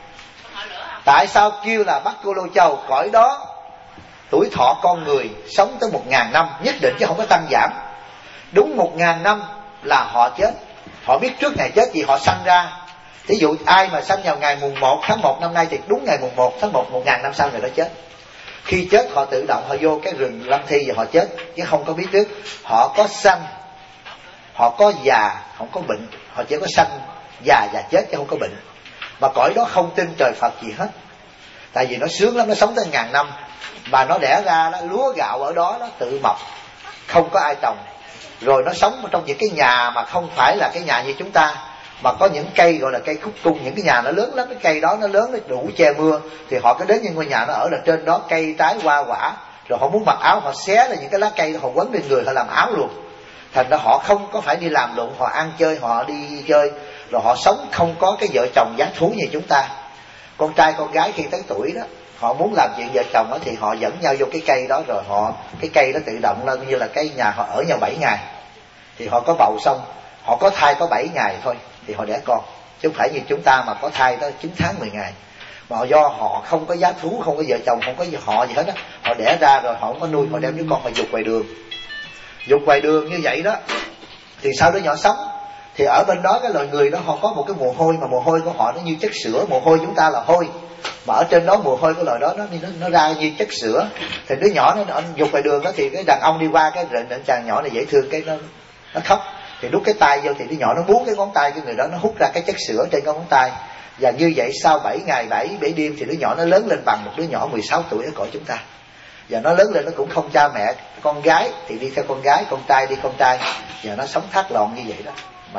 Tại sao kêu là Bắc Tu Lô Châu? Cõi đó tuổi thọ con người sống tới 1000 năm nhất định, chứ không có tăng giảm. Đúng 1000 năm là họ chết. Họ biết trước ngày chết vì họ sanh ra. Thí dụ ai mà sanh vào ngày mùng 1 tháng 1 năm nay thì đúng ngày mùng 1 tháng 1 1000 năm sau người đó chết. Khi chết họ tự động họ vô cái rừng lâm thi và họ chết, chứ không có biết trước. Họ có sanh, họ có già, không có bệnh. Họ chỉ có sanh, già và chết chứ không có bệnh. Mà cõi đó không tin trời Phật gì hết. Tại vì nó sướng lắm, nó sống tới 1000 năm. Mà nó đẻ ra đó, lúa gạo ở đó nó tự mọc, không có ai trồng. Rồi nó sống trong những cái nhà mà không phải là cái nhà như chúng ta, mà có những cây gọi là cây khúc cung. Những cái nhà nó lớn lắm, cái cây đó nó lớn, nó đủ che mưa. Thì họ cứ đến những ngôi nhà nó ở là trên đó cây trái hoa quả. Rồi họ muốn mặc áo, họ xé là những cái lá cây đó, họ quấn lên người, họ làm áo luôn. Thành ra họ không có phải đi làm lụng, họ ăn chơi, họ đi chơi. Rồi họ sống không có cái vợ chồng giá thú như chúng ta. Con trai con gái khi tới tuổi đó, họ muốn làm chuyện vợ chồng đó, thì họ dẫn nhau vô cái cây đó, rồi cái cây đó tự động lên như là cái nhà họ ở nhau 7 ngày. Thì họ có bầu xong, họ có thai có 7 ngày thôi thì họ đẻ con, chứ không phải như chúng ta mà có thai tới 9 tháng 10 ngày. Mà do họ không có giá thú, không có vợ chồng, không có họ gì hết á, họ đẻ ra rồi họ không có nuôi, họ đem đứa con họ dục ngoài đường. Dục ngoài đường như vậy đó thì sao đứa nhỏ sống? Thì ở bên đó cái loài người đó họ có một cái mồ hôi, mà mồ hôi của họ nó như chất sữa. Mồ hôi chúng ta là hôi, mà ở trên đó mồ hôi của loài đó nó ra như chất sữa. Thì đứa nhỏ nó dục ngoài đường đó, thì cái đàn ông đi qua cái rịnh chàng nhỏ này dễ thương, cái nó khóc. Thì đút cái tay vô thì đứa nhỏ nó muốn cái ngón tay cái người đó, nó hút ra cái chất sữa trên cái ngón tay. Và như vậy sau 7 ngày 7 đêm thì đứa nhỏ nó lớn lên bằng một đứa nhỏ 16 tuổi ở cõi chúng ta. Và nó lớn lên nó cũng không cha mẹ. Con gái thì đi theo con gái, con trai đi con trai, và nó sống thác loạn như vậy đó. Mà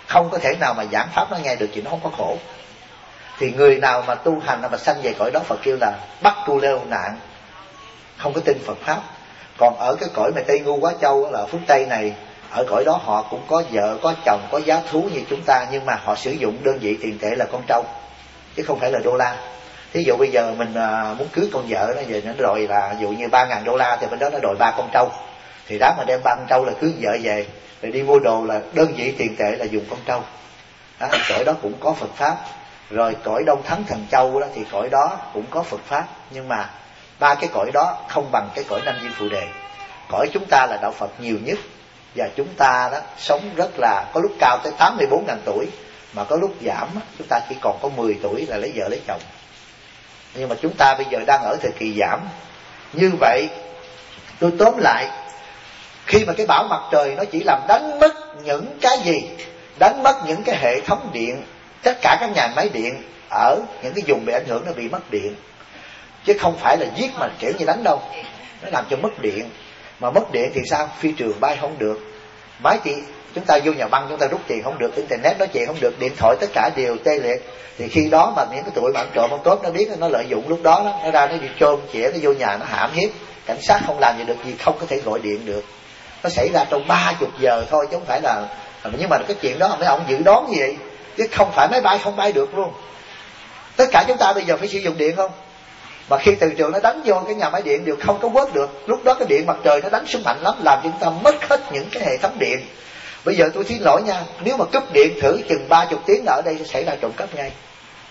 không có thể nào mà giảng pháp nó nghe được thì nó không có khổ. Thì người nào mà tu hành mà sanh về cõi đó, Phật kêu là bắt tu lêu nạn, không có tin Phật pháp. Còn ở cái cõi mà Tây Ngu Quá Châu là ở phương Tây này, ở cõi đó họ cũng có vợ, có chồng, có giá thú như chúng ta, nhưng mà họ sử dụng đơn vị tiền tệ là con trâu, chứ không phải là đô la. Thí dụ bây giờ mình muốn cưới con vợ nó về nó đòi là ví dụ như 3.000 đô la, thì bên đó nó đòi 3 con trâu, thì đáng mà đem 3 con trâu là cưới vợ về, rồi đi mua đồ là đơn vị tiền tệ là dùng con trâu. Cõi đó cũng có Phật pháp. Rồi cõi Đông Thắng Thần Châu đó thì cõi đó cũng có Phật pháp, nhưng mà 3 cái cõi đó không bằng cái cõi Nam Diêm Phù Đề. Cõi chúng ta là đạo Phật nhiều nhất, và chúng ta đó sống rất là, có lúc cao tới 84.000 tuổi, mà có lúc giảm chúng ta chỉ còn có 10 tuổi là lấy vợ lấy chồng. Nhưng mà chúng ta bây giờ đang ở thời kỳ giảm. Như vậy tôi tóm lại, khi mà cái bão mặt trời nó chỉ làm đánh mất những cái gì? Đánh mất những cái hệ thống điện, tất cả các nhà máy điện ở những cái vùng bị ảnh hưởng nó bị mất điện, chứ không phải là giết mà kiểu như đánh đâu. Nó làm cho mất điện. Mà mất điện thì sao? Phi trường bay không được, máy thì chúng ta vô nhà băng chúng ta rút tiền không được, internet nói chuyện không được, điện thoại tất cả đều tê liệt. Thì khi đó mà những cái tụi bạn trộm không tốt nó biết, nó lợi dụng lúc đó, nó ra nó đi trộm chĩa, nó vô nhà nó hãm hiếp, cảnh sát không làm gì được gì, không có thể gọi điện được. Nó xảy ra trong 30 giờ thôi chứ không phải là. Nhưng mà cái chuyện đó mấy ông dự đoán gì vậy? Chứ không phải máy bay không bay được luôn. Tất cả chúng ta bây giờ phải sử dụng điện không? Mà khi từ trường nó đánh vô cái nhà máy điện đều không có quớt được. Lúc đó cái điện mặt trời nó đánh xuống mạnh lắm, làm cho chúng ta mất hết những cái hệ thống điện. Bây giờ tôi xin lỗi nha, nếu mà cúp điện thử chừng 30 tiếng ở đây sẽ xảy ra trộm cắp ngay.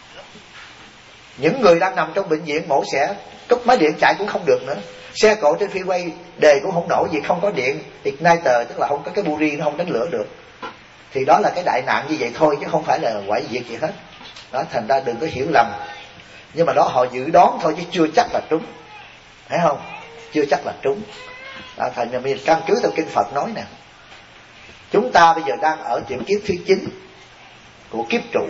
Những người đang nằm trong bệnh viện mổ xẻ, cúp máy điện chạy cũng không được nữa. Xe cộ trên freeway đề cũng không nổi vì không có điện igniter, tức là không có cái buri, nó không đánh lửa được. Thì đó là cái đại nạn như vậy thôi, chứ không phải là hoại diệt gì hết. Đó, thành ra đừng có hiểu lầm. Nhưng mà đó họ dự đoán thôi chứ chưa chắc là trúng, thấy không? Chưa chắc là trúng. Đó, thành ra mình căn cứ theo kinh Phật nói nè, chúng ta bây giờ đang ở chuyển kiếp thứ 9 của kiếp trụ,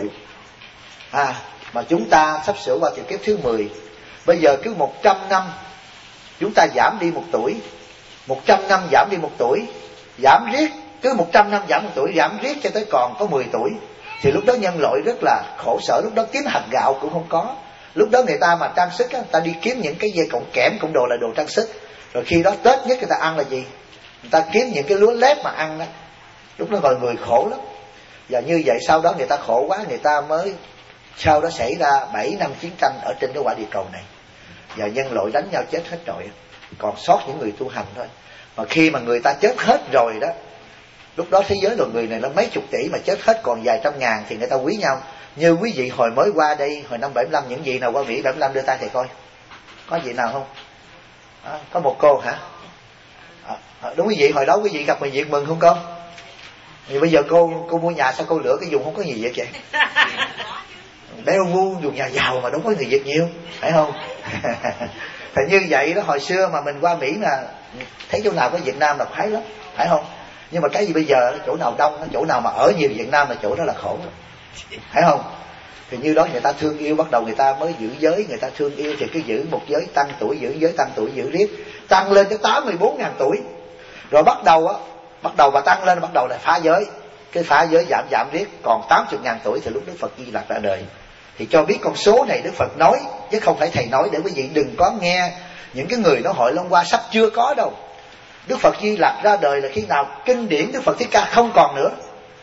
mà chúng ta sắp sửa qua chuyển kiếp thứ 10. Bây giờ cứ 100 năm chúng ta giảm đi 1 tuổi, 100 năm giảm đi 1 tuổi, giảm riết, cứ 100 năm giảm 1 tuổi, giảm riết cho tới còn có 10 tuổi. Thì lúc đó nhân loại rất là khổ sở, lúc đó kiếm hạt gạo cũng không có. Lúc đó người ta mà trang sức á, người ta đi kiếm những cái dây cọng kẽm cọng đồ là đồ trang sức. Rồi khi đó Tết nhất người ta ăn là gì? Người ta kiếm những cái lúa lép mà ăn đó. Lúc đó người khổ lắm. Và như vậy sau đó người ta khổ quá, người ta mới sau đó xảy ra 7 năm chiến tranh ở trên cái quả địa cầu này. Và nhân loại đánh nhau chết hết rồi, còn sót những người tu hành thôi. Mà khi mà người ta chết hết rồi đó, lúc đó thế giới loài người này nó mấy chục tỷ mà chết hết còn vài trăm ngàn, thì người ta quý nhau. Như quý vị hồi mới qua đây, hồi năm 75, những vị nào qua Mỹ 75 đưa tay thầy coi. Có vị nào không? Có một cô hả? Đúng quý vị, hồi đó quý vị gặp người Việt mừng không con? Thì bây giờ cô mua nhà sao cô lựa cái vùng không có người Việt vậy? Bé mua vùng nhà giàu mà đâu có người Việt nhiều, phải không? Thì như vậy đó, hồi xưa mà mình qua Mỹ mà thấy chỗ nào có Việt Nam là khoái lắm, phải không? Nhưng mà cái gì bây giờ chỗ nào đông, chỗ nào mà ở nhiều Việt Nam là chỗ đó là khổ, phải không? Thì như đó người ta thương yêu, bắt đầu người ta mới giữ giới, người ta thương yêu thì cứ giữ một giới tăng tuổi, giữ giới tăng tuổi, giữ riết tăng lên tới 84.000 tuổi. Rồi bắt đầu mà tăng lên, bắt đầu là phá giới. Cái phá giới giảm riết còn 80.000 tuổi thì lúc Đức Phật Di Lặc ra đời. Thì cho biết con số này Đức Phật nói, chứ không phải thầy nói, để quý vị đừng có nghe những cái người nói hội Long Hoa sắp chưa có đâu. Đức Phật Di Lặc ra đời là khi nào kinh điển Đức Phật Thích Ca không còn nữa.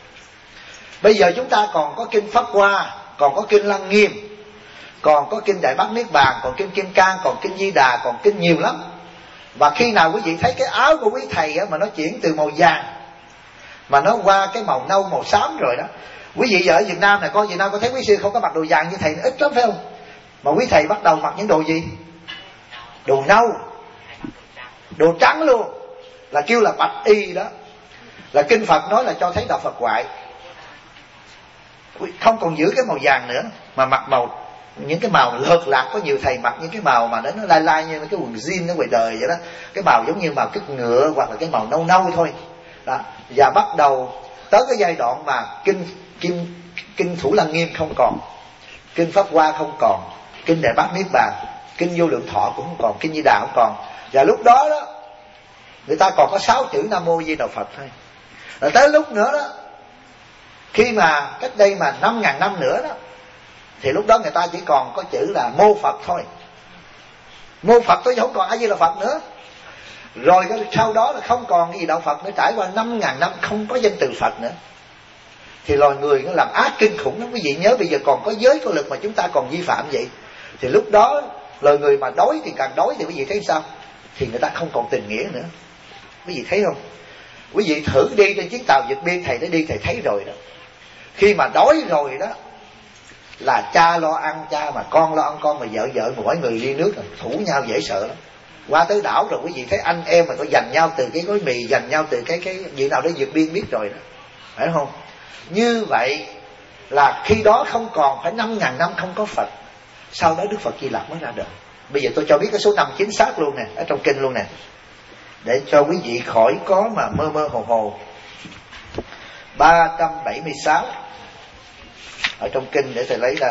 Bây giờ chúng ta còn có kinh Pháp Hoa, còn có kinh Lăng Nghiêm, còn có kinh Đại Bát Niết Bàn, còn kinh Kim Cang, còn kinh Di Đà, còn kinh nhiều lắm. Và khi nào quý vị thấy cái áo của quý thầy á, mà nó chuyển từ màu vàng mà nó qua cái màu nâu, màu xám rồi đó. Quý vị ở Việt Nam này, coi Việt Nam có thấy quý sư không có mặc đồ vàng như thầy ít lắm phải không? Mà quý thầy bắt đầu mặc những đồ gì? Đồ nâu, đồ trắng luôn, là kêu là bạch y đó. Là kinh Phật nói là cho thấy đạo Phật ngoại, không còn giữ cái màu vàng nữa, mà mặc màu, những cái màu lợt lạc. Có nhiều thầy mặc những cái màu mà nó lai lai như cái quần jean nó ngoài đời vậy đó, cái màu giống như màu cứt ngựa hoặc là cái màu nâu nâu thôi đó. Và bắt đầu tới cái giai đoạn mà kinh Thủ Lăng Nghiêm không còn, kinh Pháp Hoa không còn, kinh Đại Bát Niết Bàn, kinh Vô Lượng Thọ cũng không còn, kinh Di Đà không còn. Và lúc đó đó người ta còn có 6 chữ Nam Mô Di Đà Phật thôi. Rồi tới lúc nữa đó, Khi mà cách đây mà 5.000 năm nữa đó, thì lúc đó người ta chỉ còn có chữ là mô Phật thôi. Mô Phật thôi chứ không còn ai gì là Phật nữa. Rồi sau đó là không còn cái gì đạo Phật nữa, trải qua 5.000 năm không có danh từ Phật nữa. Thì loài người nó làm ác kinh khủng lắm. Quý vị nhớ bây giờ còn có giới có lực mà chúng ta còn vi phạm vậy. Thì lúc đó loài người mà đói thì càng đói, thì quý vị thấy sao? Thì người ta không còn tình nghĩa nữa. Quý vị thấy không? Quý vị thử đi trên chuyến tàu vượt biên, thầy đã đi thầy thấy rồi đó. Khi mà đói rồi đó là cha lo ăn cha, mà con lo ăn con, mà vợ mà mỗi người đi nước thủ nhau dễ sợ lắm. Qua tới đảo rồi quý vị thấy anh em mà có giành nhau từ cái gói mì, giành nhau từ cái gì nào để vượt biên biết rồi đó, phải không? Như vậy là khi đó không còn phải 5.000 năm không có Phật. Sau đó Đức Phật Di Lặc mới ra đời. Bây giờ tôi cho biết cái số năm chính xác luôn nè, ở trong kinh luôn nè, để cho quý vị khỏi có mà mơ mơ hồ hồ. 376 ở trong kinh để thầy lấy ra.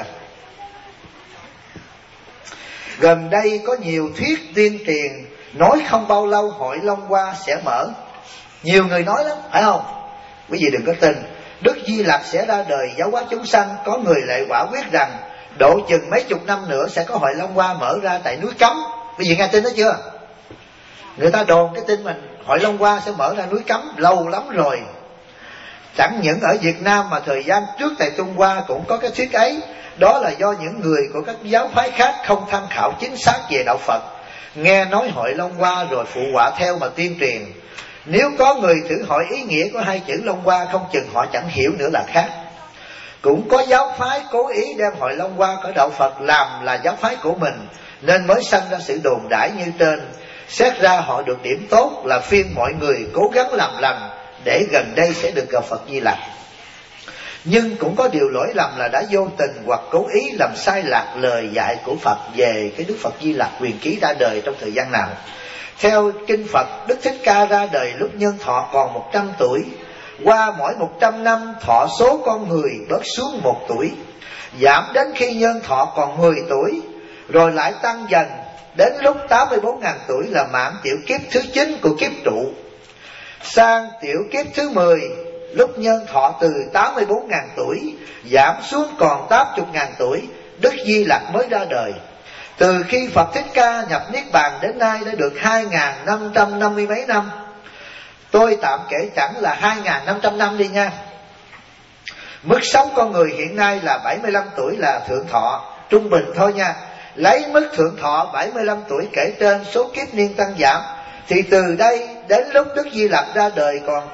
Gần đây có nhiều thuyết tiên truyền nói không bao lâu hội Long Hoa sẽ mở. Nhiều người nói lắm, phải không? Quý vị đừng có tin. Đức Di Lặc sẽ ra đời giáo hóa chúng sanh. Có người lại quả quyết rằng độ chừng mấy chục năm nữa sẽ có hội Long Hoa mở ra tại núi Cấm. Quý vị nghe tin đó chưa? Người ta đồn cái tin mình hội Long Hoa sẽ mở ra núi Cấm lâu lắm rồi. Chẳng những ở Việt Nam mà thời gian trước tại Trung Hoa cũng có cái thuyết ấy. Đó là do những người của các giáo phái khác không tham khảo chính xác về đạo Phật, nghe nói hội Long Hoa rồi phụ họa theo mà tuyên truyền. Nếu có người thử hỏi ý nghĩa của hai chữ Long Hoa, không chừng họ chẳng hiểu nữa là khác. Cũng có giáo phái cố ý đem hội Long Hoa của đạo Phật làm là giáo phái của mình, nên mới sanh ra sự đồn đãi như trên. Xét ra họ được điểm tốt là phiên mọi người cố gắng làm lành để gần đây sẽ được gặp Phật Di Lặc. Nhưng cũng có điều lỗi lầm là đã vô tình hoặc cố ý làm sai lạc lời dạy của Phật về cái Đức Phật Di Lặc quyền ký ra đời trong thời gian nào. Theo kinh Phật, Đức Thích Ca ra đời lúc nhân thọ còn 100 tuổi. Qua mỗi 100 năm thọ số con người bớt xuống 1 tuổi, giảm đến khi nhân thọ còn 10 tuổi, rồi lại tăng dần đến lúc 84.000 tuổi là mãn tiểu kiếp thứ 9 của kiếp trụ. Sang tiểu kiếp thứ 10, lúc nhân thọ từ 84.000 tuổi giảm xuống còn 80.000 tuổi, Đức Di Lặc mới ra đời. Từ khi Phật Thích Ca nhập Niết Bàn đến nay đã được 2.550 mấy năm. Tôi tạm kể chẳng là 2.500 năm đi nha. Mức sống con người hiện nay là 75 tuổi là thượng thọ, trung bình thôi nha. Lấy mức thượng thọ 75 tuổi kể trên số kiếp niên tăng giảm, thì từ đây đến lúc Đức Di Lặc ra đời còn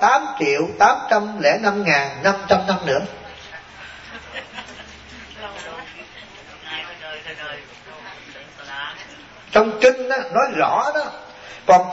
8.805.500 năm nữa. Trong kinh đó, nói rõ đó, còn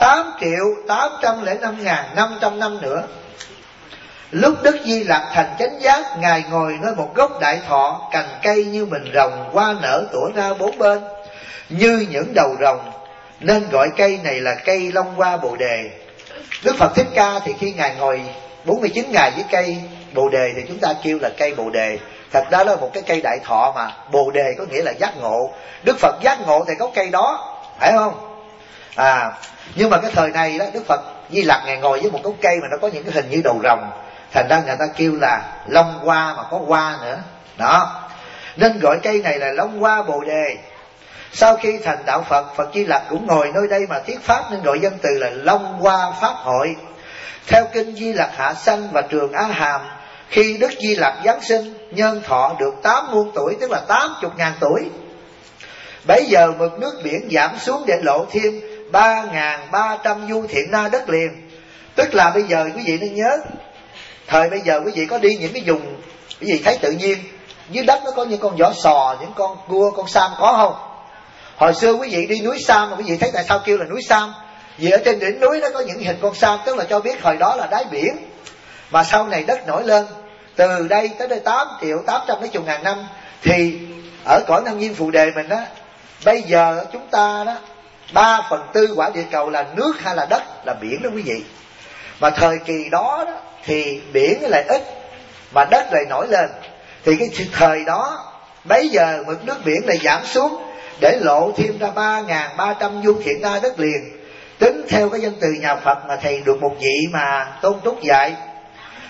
8.805.500 năm nữa. Lúc Đức Di Lặc thành chánh giác, Ngài ngồi nơi một gốc đại thọ, cành cây như mình rồng, hoa nở tủa ra bốn bên như những đầu rồng, nên gọi cây này là cây Long Hoa Bồ Đề. Đức Phật Thích Ca thì khi Ngài ngồi 49 ngày với cây Bồ Đề thì chúng ta kêu là cây Bồ Đề. Thật ra đó là một cái cây đại thọ mà. Bồ Đề có nghĩa là giác ngộ. Đức Phật giác ngộ thì có cây đó, phải không? Nhưng mà cái thời này đó, Đức Phật Di Lặc Ngài ngồi với một gốc cây mà nó có những cái hình như đầu rồng, thành ra người ta kêu là Long Hoa mà có hoa nữa đó, nên gọi cây này là Long Hoa Bồ Đề. Sau khi thành đạo Phật, Phật Di Lặc cũng ngồi nơi đây mà thuyết pháp, nên gọi dân từ là Long Hoa Pháp Hội. Theo kinh Di Lặc Hạ Sanh và Trường Á Hàm, khi Đức Di Lặc giáng sinh, nhân thọ được 8 muôn tuổi, tức là 80.000 tuổi. Bấy giờ mực nước biển giảm xuống để lộ thêm 3.300 du thiện na đất liền. Tức là bây giờ quý vị nên nhớ, thời bây giờ quý vị có đi những cái vùng, quý vị thấy tự nhiên dưới đất nó có những con vỏ sò, những con cua, con sam có không? Hồi xưa quý vị đi núi Sam mà quý vị thấy tại sao kêu là núi Sam? Vì ở trên đỉnh núi nó có những hình con sam, tức là cho biết hồi đó là đáy biển. Mà sau này đất nổi lên, từ đây tới đây 8.800.000 năm, thì ở cõi Nam Viên Phù Đề mình đó, bây giờ chúng ta đó 3/4 quả địa cầu là nước hay là đất? Là biển đó quý vị. Mà thời kỳ đó, thì biển lại ít mà đất lại nổi lên. Thì cái thời đó bấy giờ mực nước biển lại giảm xuống để lộ thêm ra 3.300 du thiện na đất liền. Tính theo cái danh từ nhà Phật mà thầy được một vị mà Tôn Túc dạy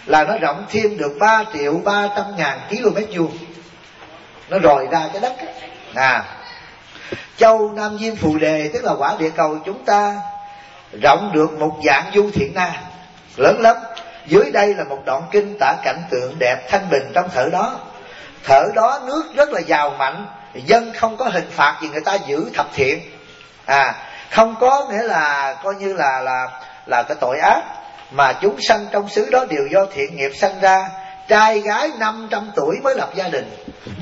là nó rộng thêm được 3.300.000 km vuông. Nó rọi ra cái đất á. Châu Nam Diêm Phù Đề, tức là quả địa cầu chúng ta, rộng được một vạn du thiện na, lớn lắm. Dưới đây là một đoạn kinh tả cảnh tượng đẹp thanh bình trong thở đó. Thở đó nước rất là giàu mạnh, dân không có hình phạt vì người ta giữ thập thiện. Không có nghĩa là coi như là cái tội ác, mà chúng sanh trong xứ đó đều do thiện nghiệp sanh ra. Trai gái 500 tuổi mới lập gia đình.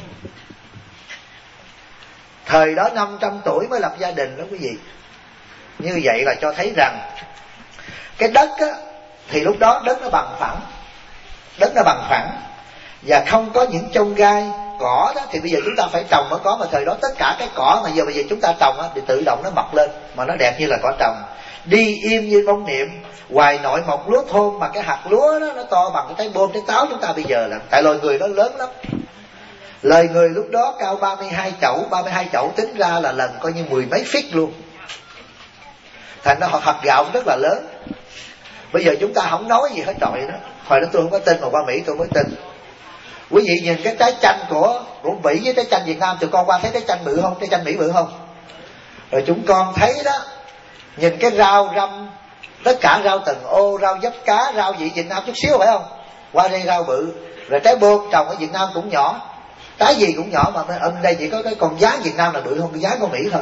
Thời đó 500 tuổi mới lập gia đình đó quý vị. Như vậy là cho thấy rằng cái đất á, thì lúc đó đất nó bằng phẳng. Đất nó bằng phẳng và không có những chông gai. Cỏ đó thì bây giờ chúng ta phải trồng mới có, mà thời đó tất cả cái cỏ mà bây giờ chúng ta trồng á, thì tự động nó mọc lên mà nó đẹp như là cỏ trồng. Đi im như bông niệm, hoài nội mọc lúa thôn, mà cái hạt lúa đó nó to bằng cái trái bôm trái táo chúng ta bây giờ là. Tại loài người nó lớn lắm. Lời người lúc đó cao 32 chậu tính ra là lần coi như 10 mấy feet luôn. Thành ra họ hạt gạo rất là lớn. Bây giờ chúng ta không nói gì hết trọi đó. Hồi đó tôi không có tin, mà qua Mỹ tôi mới tin. Quý vị nhìn cái trái chanh của Mỹ với trái chanh Việt Nam, tụi con qua thấy trái chanh bự không? Trái chanh Mỹ bự không? Rồi chúng con thấy đó, nhìn cái rau răm, tất cả rau từng ô, rau dấp cá, rau gì Việt Nam chút xíu phải không? Qua đây rau bự. Rồi trái bôm trồng ở Việt Nam cũng nhỏ, trái gì cũng nhỏ, mà đây chỉ có cái con giá Việt Nam là bự hơn cái giá của Mỹ thôi.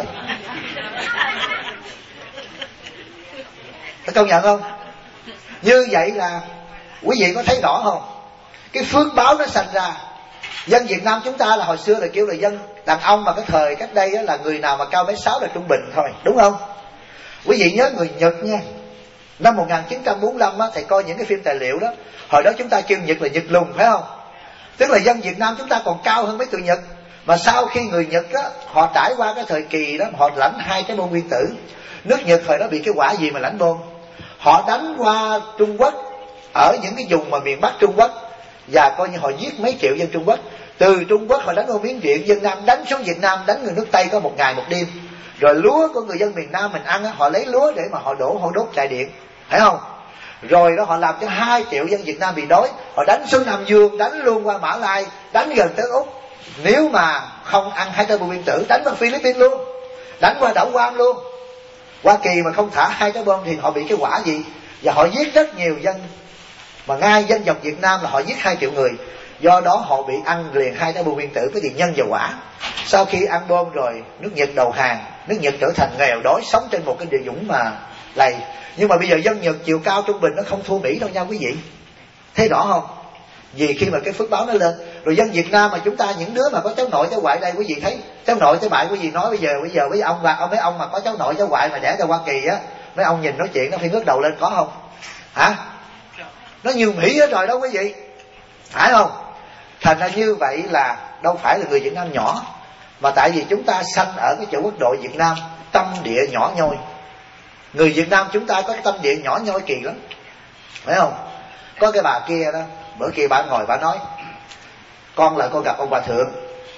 Có công nhận không? Như vậy là quý vị có thấy rõ không? Cái phước báo nó sanh ra. Dân Việt Nam chúng ta là hồi xưa là kêu là dân đàn ông, mà cái thời cách đây là người nào mà cao 1m6 là trung bình thôi, đúng không? Quý vị nhớ người Nhật nha. Năm 1945 á, thầy coi những cái phim tài liệu đó. Hồi đó chúng ta kêu Nhật là Nhật lùn phải không? Tức là dân Việt Nam chúng ta còn cao hơn mấy tụi Nhật. Mà sau khi người Nhật á, họ trải qua cái thời kỳ đó, họ lãnh 2 trái bom nguyên tử. Nước Nhật thời đó bị cái quả gì mà lãnh bom? Họ đánh qua Trung Quốc, ở những cái vùng mà miền Bắc Trung Quốc, và coi như họ giết mấy triệu dân Trung Quốc. Từ Trung Quốc họ đánh qua Miến Điện, dân Nam đánh xuống Việt Nam, đánh người nước Tây có 1 ngày 1 đêm. Rồi lúa của người dân miền Nam mình ăn á, họ lấy lúa để mà họ đốt chạy điện, thấy không? Rồi đó họ làm cho 2 triệu dân Việt Nam bị đói. Họ đánh xuống Nam Dương, đánh luôn qua Mã Lai, đánh gần tới Úc. Nếu mà không ăn 2 trái bom nguyên tử, đánh qua Philippines luôn, đánh qua đảo Guam luôn. Hoa Kỳ mà không thả 2 trái bom thì họ bị cái quả gì? Và họ giết rất nhiều dân. Mà ngay dân dòng Việt Nam là họ giết 2 triệu người. Do đó họ bị ăn liền 2 trái bom nguyên tử, cái tiền nhân và quả. Sau khi ăn bom rồi, nước Nhật đầu hàng, nước Nhật trở thành nghèo đói, sống trên một cái địa dũng mà lầy. Nhưng mà bây giờ dân Nhật chiều cao trung bình nó không thua Mỹ đâu nha quý vị. Thấy rõ không? Vì khi mà cái phước báo nó lên. Rồi dân Việt Nam mà chúng ta, những đứa mà có cháu nội cháu ngoại đây, quý vị thấy cháu nội cháu ngoại quý vị nói bây giờ với ông và mấy ông mà có cháu nội cháu ngoại mà đẻ ra Hoa Kỳ á, mấy ông nhìn nói chuyện nó phải ngước đầu lên, có không? Hả? Nó nhiều Mỹ hết rồi đó quý vị, phải không? Thành ra như vậy là đâu phải là người Việt Nam nhỏ, mà tại vì chúng ta sanh ở cái chỗ quốc độ Việt Nam, tâm địa nhỏ nhoi. Người Việt Nam chúng ta có cái tâm địa nhỏ nhoi kỳ lắm, phải không? Có cái bà kia đó, bữa kia bà ngồi bà nói, con gặp ông Hòa Thượng,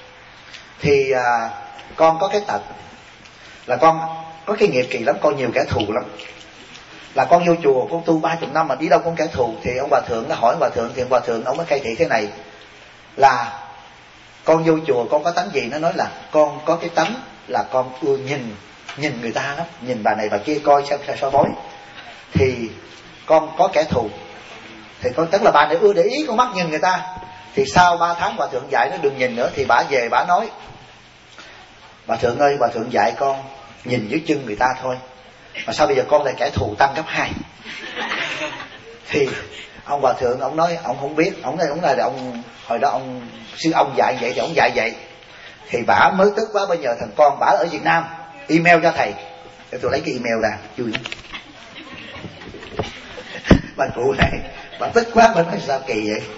thì con có cái tật là con có cái nghiệp kỳ lắm, con nhiều kẻ thù lắm. Là con vô chùa, con tu 30 năm mà đi đâu con kẻ thù. Thì ông Hòa Thượng nó hỏi ông Hòa Thượng, thì ông Hòa Thượng ông mới khai thị thế này, là con vô chùa con có tánh gì? Nó nói là con có cái tánh là con ưa nhìn người ta lắm, nhìn bà này bà kia coi sao bói. Thì con có kẻ thù, thì con tức là bà này ưa để ý con mắt nhìn người ta. Thì sau 3 tháng Hòa Thượng dạy nó đừng nhìn nữa, thì bà về bà nói, Hòa Thượng ơi, Hòa Thượng dạy con nhìn dưới chân người ta thôi, mà sao bây giờ con lại kẻ thù tăng gấp 2? Thì ông Hòa Thượng ông nói ông không biết, ông là ông hồi đó ông sư ông dạy vậy thì ông dạy vậy. Thì bả mới tức quá, bây giờ thằng con bả ở Việt Nam email cho thầy, để tôi lấy cái email ra vui. Bà cụ này bà tức quá, bà nói sao kỳ vậy?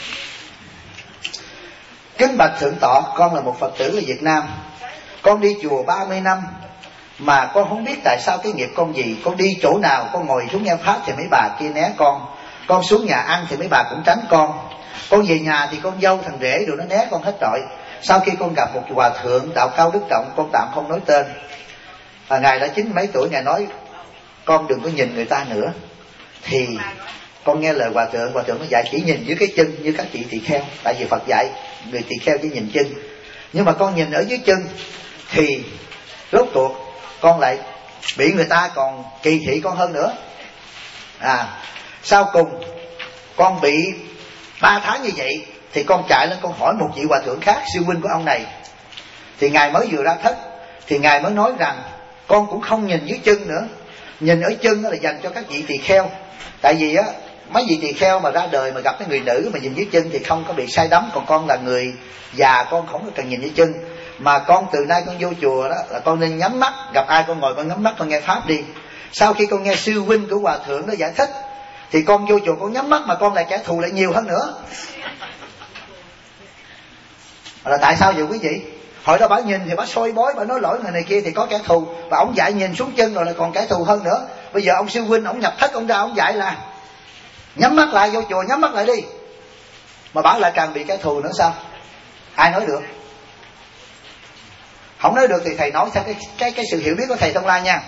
Kính bạch Thượng tọa, con là một Phật tử ở Việt Nam, con đi chùa 30 năm mà con không biết tại sao cái nghiệp con gì. Con đi chỗ nào con ngồi xuống nghe pháp thì mấy bà kia né con xuống nhà ăn thì mấy bà cũng tránh con về nhà thì con dâu thằng rể rồi nó né con hết trọi. Sau khi con gặp một hòa thượng đạo cao đức trọng, con tạm không nói tên, ngài đã 90 mấy tuổi, ngài nói con đừng có nhìn người ta nữa. Thì con nghe lời hòa thượng nó dạy chỉ nhìn dưới cái chân như các chị tỳ kheo. Tại vì Phật dạy người tỳ kheo chỉ nhìn chân, nhưng mà con nhìn ở dưới chân thì rốt cuộc con lại bị người ta còn kỳ thị con hơn nữa. Sau cùng con bị 3 tháng như vậy thì con chạy lên con hỏi một vị hòa thượng khác, sư huynh của ông này, thì ngài mới vừa ra thất, thì ngài mới nói rằng con cũng không nhìn dưới chân nữa, nhìn ở chân là dành cho các vị tỳ kheo. Tại vì á, mấy vị tỳ kheo mà ra đời mà gặp cái người nữ mà nhìn dưới chân thì không có bị sai đắm, còn con là người già, con không có cần nhìn dưới chân. Mà con từ nay con vô chùa đó là con nên nhắm mắt, gặp ai con ngồi con nhắm mắt con nghe pháp đi. Sau khi con nghe sư huynh của hòa thượng đó giải thích thì con vô chùa con nhắm mắt mà con lại kẻ thù lại nhiều hơn nữa. Là tại sao vậy quý vị? Hồi đó bà nhìn thì bà soi bói, bà nói lỗi người này kia thì có kẻ thù, và ông dạy nhìn xuống chân rồi là còn kẻ thù hơn nữa. Bây giờ ông sư huynh ông nhập thất, ông ra ông dạy là nhắm mắt lại, vô chùa nhắm mắt lại đi, mà bà lại càng bị kẻ thù nữa sao? Ai nói được? Không nói được thì thầy nói theo cái sự hiểu biết của thầy Thông Lai nha.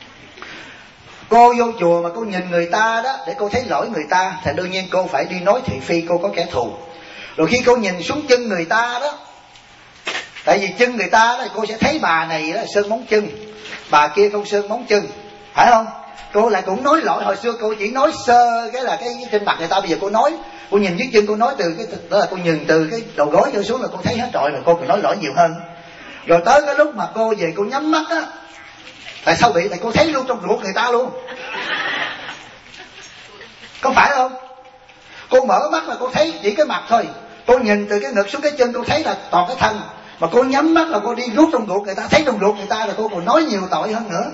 Cô vô chùa mà cô nhìn người ta đó để cô thấy lỗi người ta thì đương nhiên cô phải đi nói thị phi cô có kẻ thù. Rồi khi cô nhìn xuống chân người ta đó, tại vì chân người ta đó cô sẽ thấy bà này đó sơn móng chân, bà kia không sơn móng chân, phải không? Cô lại cũng nói lỗi. Hồi xưa cô chỉ nói sơ cái là cái trên mặt người ta, bây giờ cô nói, cô nhìn dưới chân cô nói từ cái đó là cô nhìn từ cái đầu gối trở xuống là cô thấy hết trọi rồi, cô còn nói lỗi nhiều hơn. Rồi tới cái lúc mà cô về cô nhắm mắt á, tại sao bị? Tại cô thấy luôn trong ruột người ta luôn, có phải không? Cô mở mắt là cô thấy chỉ cái mặt thôi, cô nhìn từ cái ngực xuống cái chân cô thấy là toàn cái thân, mà cô nhắm mắt là cô đi rút trong ruột người ta, thấy trong ruột người ta là cô còn nói nhiều tội hơn nữa.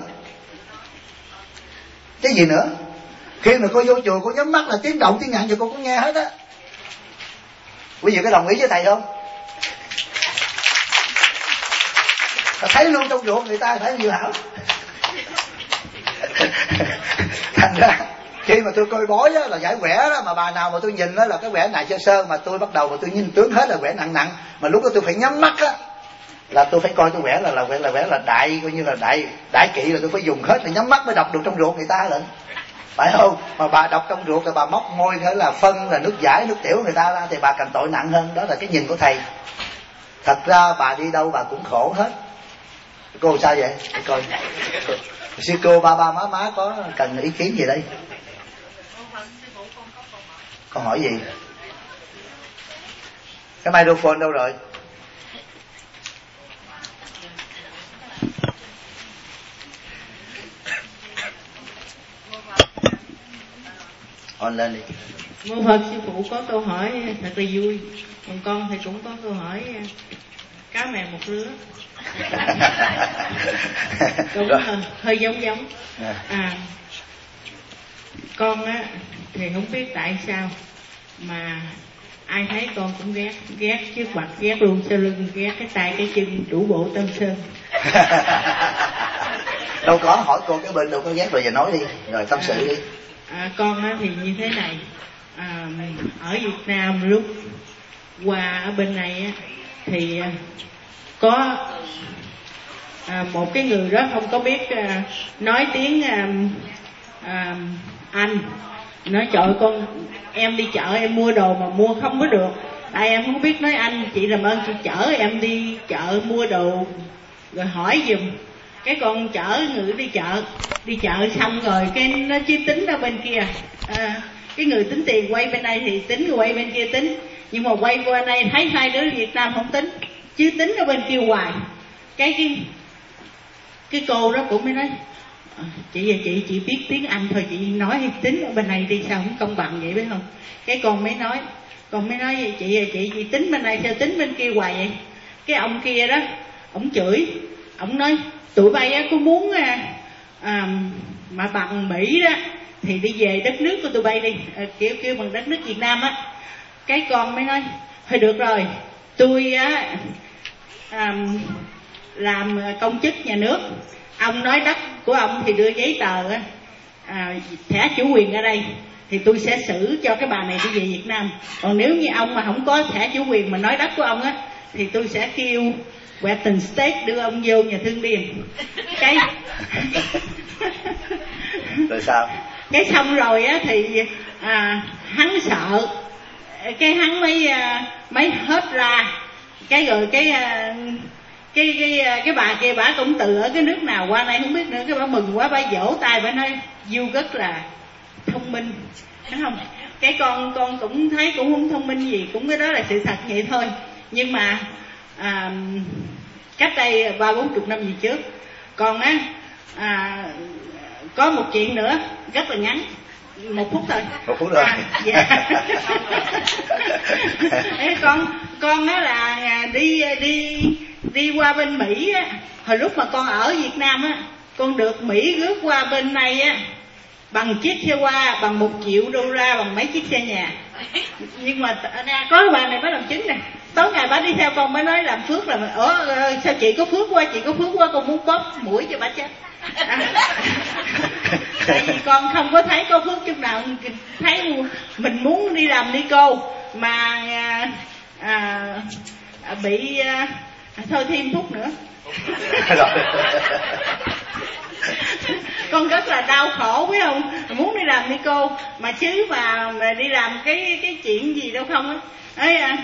Cái gì nữa? Khi mà cô vô chùa cô nhắm mắt là tiếng động tiếng nhạc gì cô cũng nghe hết á. Quý vị có đồng ý với thầy không? Thấy luôn trong ruột người ta, phải nhiều hảo. Thành ra khi mà tôi coi bói á, là giải quẻ đó, mà bà nào mà tôi nhìn đó là cái quẻ này sơ sơ, mà tôi bắt đầu mà tôi nhìn tướng hết là quẻ nặng nặng, mà lúc đó tôi phải nhắm mắt á, là tôi phải coi cái quẻ là quẻ là đại, coi như là đại kỵ, là tôi phải dùng hết, là nhắm mắt mới đọc được trong ruột người ta lận, phải không? Mà bà đọc trong ruột là bà móc môi thế là phân là nước giải nước tiểu người ta ra thì bà càng tội nặng hơn. Đó là cái nhìn của thầy. Thật ra bà đi đâu bà cũng khổ hết. Cô sao vậy? Để coi sư cô ba má có cần ý kiến gì đây? Con hỏi gì? Cái microphone đâu rồi? On lên đi. Mô Phật, sư phụ có câu hỏi thật là vui. Còn con thì cũng có câu hỏi cá mè một lứa. Cũng hơi giống. Con á thì không biết tại sao mà ai thấy con cũng ghét trước mặt, ghét luôn sau lưng, ghét cái tay cái chân, đủ bộ tâm sơn. Đâu có, hỏi cô cái bên đâu có ghét, rồi giờ nói đi, rồi tâm sự đi. Con á thì như thế này, ở Việt Nam lúc qua ở bên này á, thì có một cái người đó không có biết nói tiếng Anh, nói trời con em đi chợ em mua đồ mà mua không có được, tại em không biết nói Anh, chị làm ơn chị chở em đi chợ mua đồ rồi hỏi giùm. Cái con chở người đi chợ xong rồi cái nó chưa tính ra bên kia, cái người tính tiền quay bên đây thì tính, người quay bên kia tính, nhưng mà quay qua đây thấy hai đứa Việt Nam không tính, chứ tính ở bên kia hoài. Cái cô đó cũng mới nói chị ơi, chị biết tiếng Anh thôi, chị nói tính ở bên này đi sao không công bằng vậy biết không? Cái con mới nói chị ơi, chị tính bên này sao tính bên kia hoài vậy? Cái ông kia đó ổng chửi, ổng nói tụi bay á có muốn mà bằng Mỹ đó thì đi về đất nước của tụi bay đi, kêu bằng đất nước Việt Nam á. Cái con mới nói thôi được rồi, tôi á làm công chức nhà nước, ông nói đất của ông thì đưa giấy tờ thẻ chủ quyền ở đây thì tôi sẽ xử cho cái bà này đi về Việt Nam. Còn nếu như ông mà không có thẻ chủ quyền mà nói đất của ông á thì tôi sẽ kêu Western State đưa ông vô nhà thương điền. Cái rồi sao? Cái xong rồi á thì hắn sợ, cái hắn mới hết ra, cái rồi cái bà kia bà cũng từ ở cái nước nào qua đây không biết nữa, cái bà mừng quá, bà vỗ tay bà nói Du rất là thông minh, đúng không? Cái con cũng thấy cũng không thông minh gì, cũng cái đó là sự thật vậy thôi. Nhưng mà cách đây 30-40 năm gì trước, con có một chuyện nữa rất là ngắn, 1 phút thôi. 1 phút rồi. Dạ. con đó là đi qua bên Mỹ á, hồi lúc mà con ở Việt Nam á, con được Mỹ rước qua bên này á bằng chiếc xe hoa, bằng $1 triệu, bằng mấy chiếc xe nhà. Nhưng mà có bà này bà làm chứng nè, tối ngày bà đi theo con mới nói làm phước là sao chị có phước quá, con muốn bóp mũi cho bà chết. Tại vì con không có thấy có phước chút nào, thấy mình muốn đi làm ni cô mà bị thôi thêm phút nữa. Con rất là đau khổ biết không, muốn đi làm ni cô mà chứ mà đi làm cái chuyện gì đâu không á.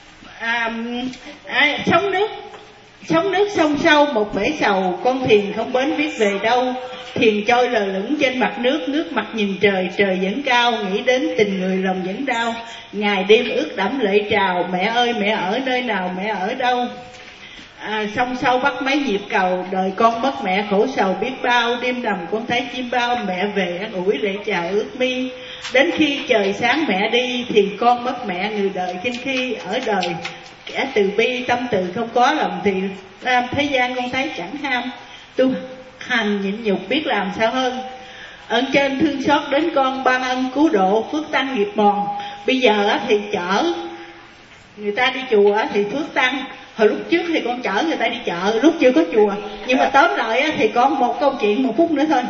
Sống nước sông sâu một bể sầu, con thuyền không bến biết về đâu. Thuyền trôi lờ lững trên mặt nước, nước mặt nhìn trời, trời vẫn cao. Nghĩ đến tình người lòng vẫn đau, ngày đêm ướt đẫm lệ trào. Mẹ ơi mẹ ở nơi nào, mẹ ở đâu? Sông sâu bắt mấy nhịp cầu, đời con mất mẹ khổ sầu biết bao. Đêm nằm con thấy chim bao, mẹ về an ủi lệ trào ước mi. Đến khi trời sáng mẹ đi, thì con mất mẹ người đời. Kinh khi ở đời kẻ từ bi, tâm từ không có lòng thì làm thế gian con thấy chẳng ham. Tu hành nhịn nhục biết làm sao hơn. Ơn trên thương xót đến con, ban ân cứu độ, phước tăng nghiệp mòn. Bây giờ thì chở người ta đi chùa thì phước tăng. Hồi lúc trước thì con chở người ta đi chợ, lúc chưa có chùa. Nhưng mà tóm lại thì con một câu chuyện 1 phút nữa thôi.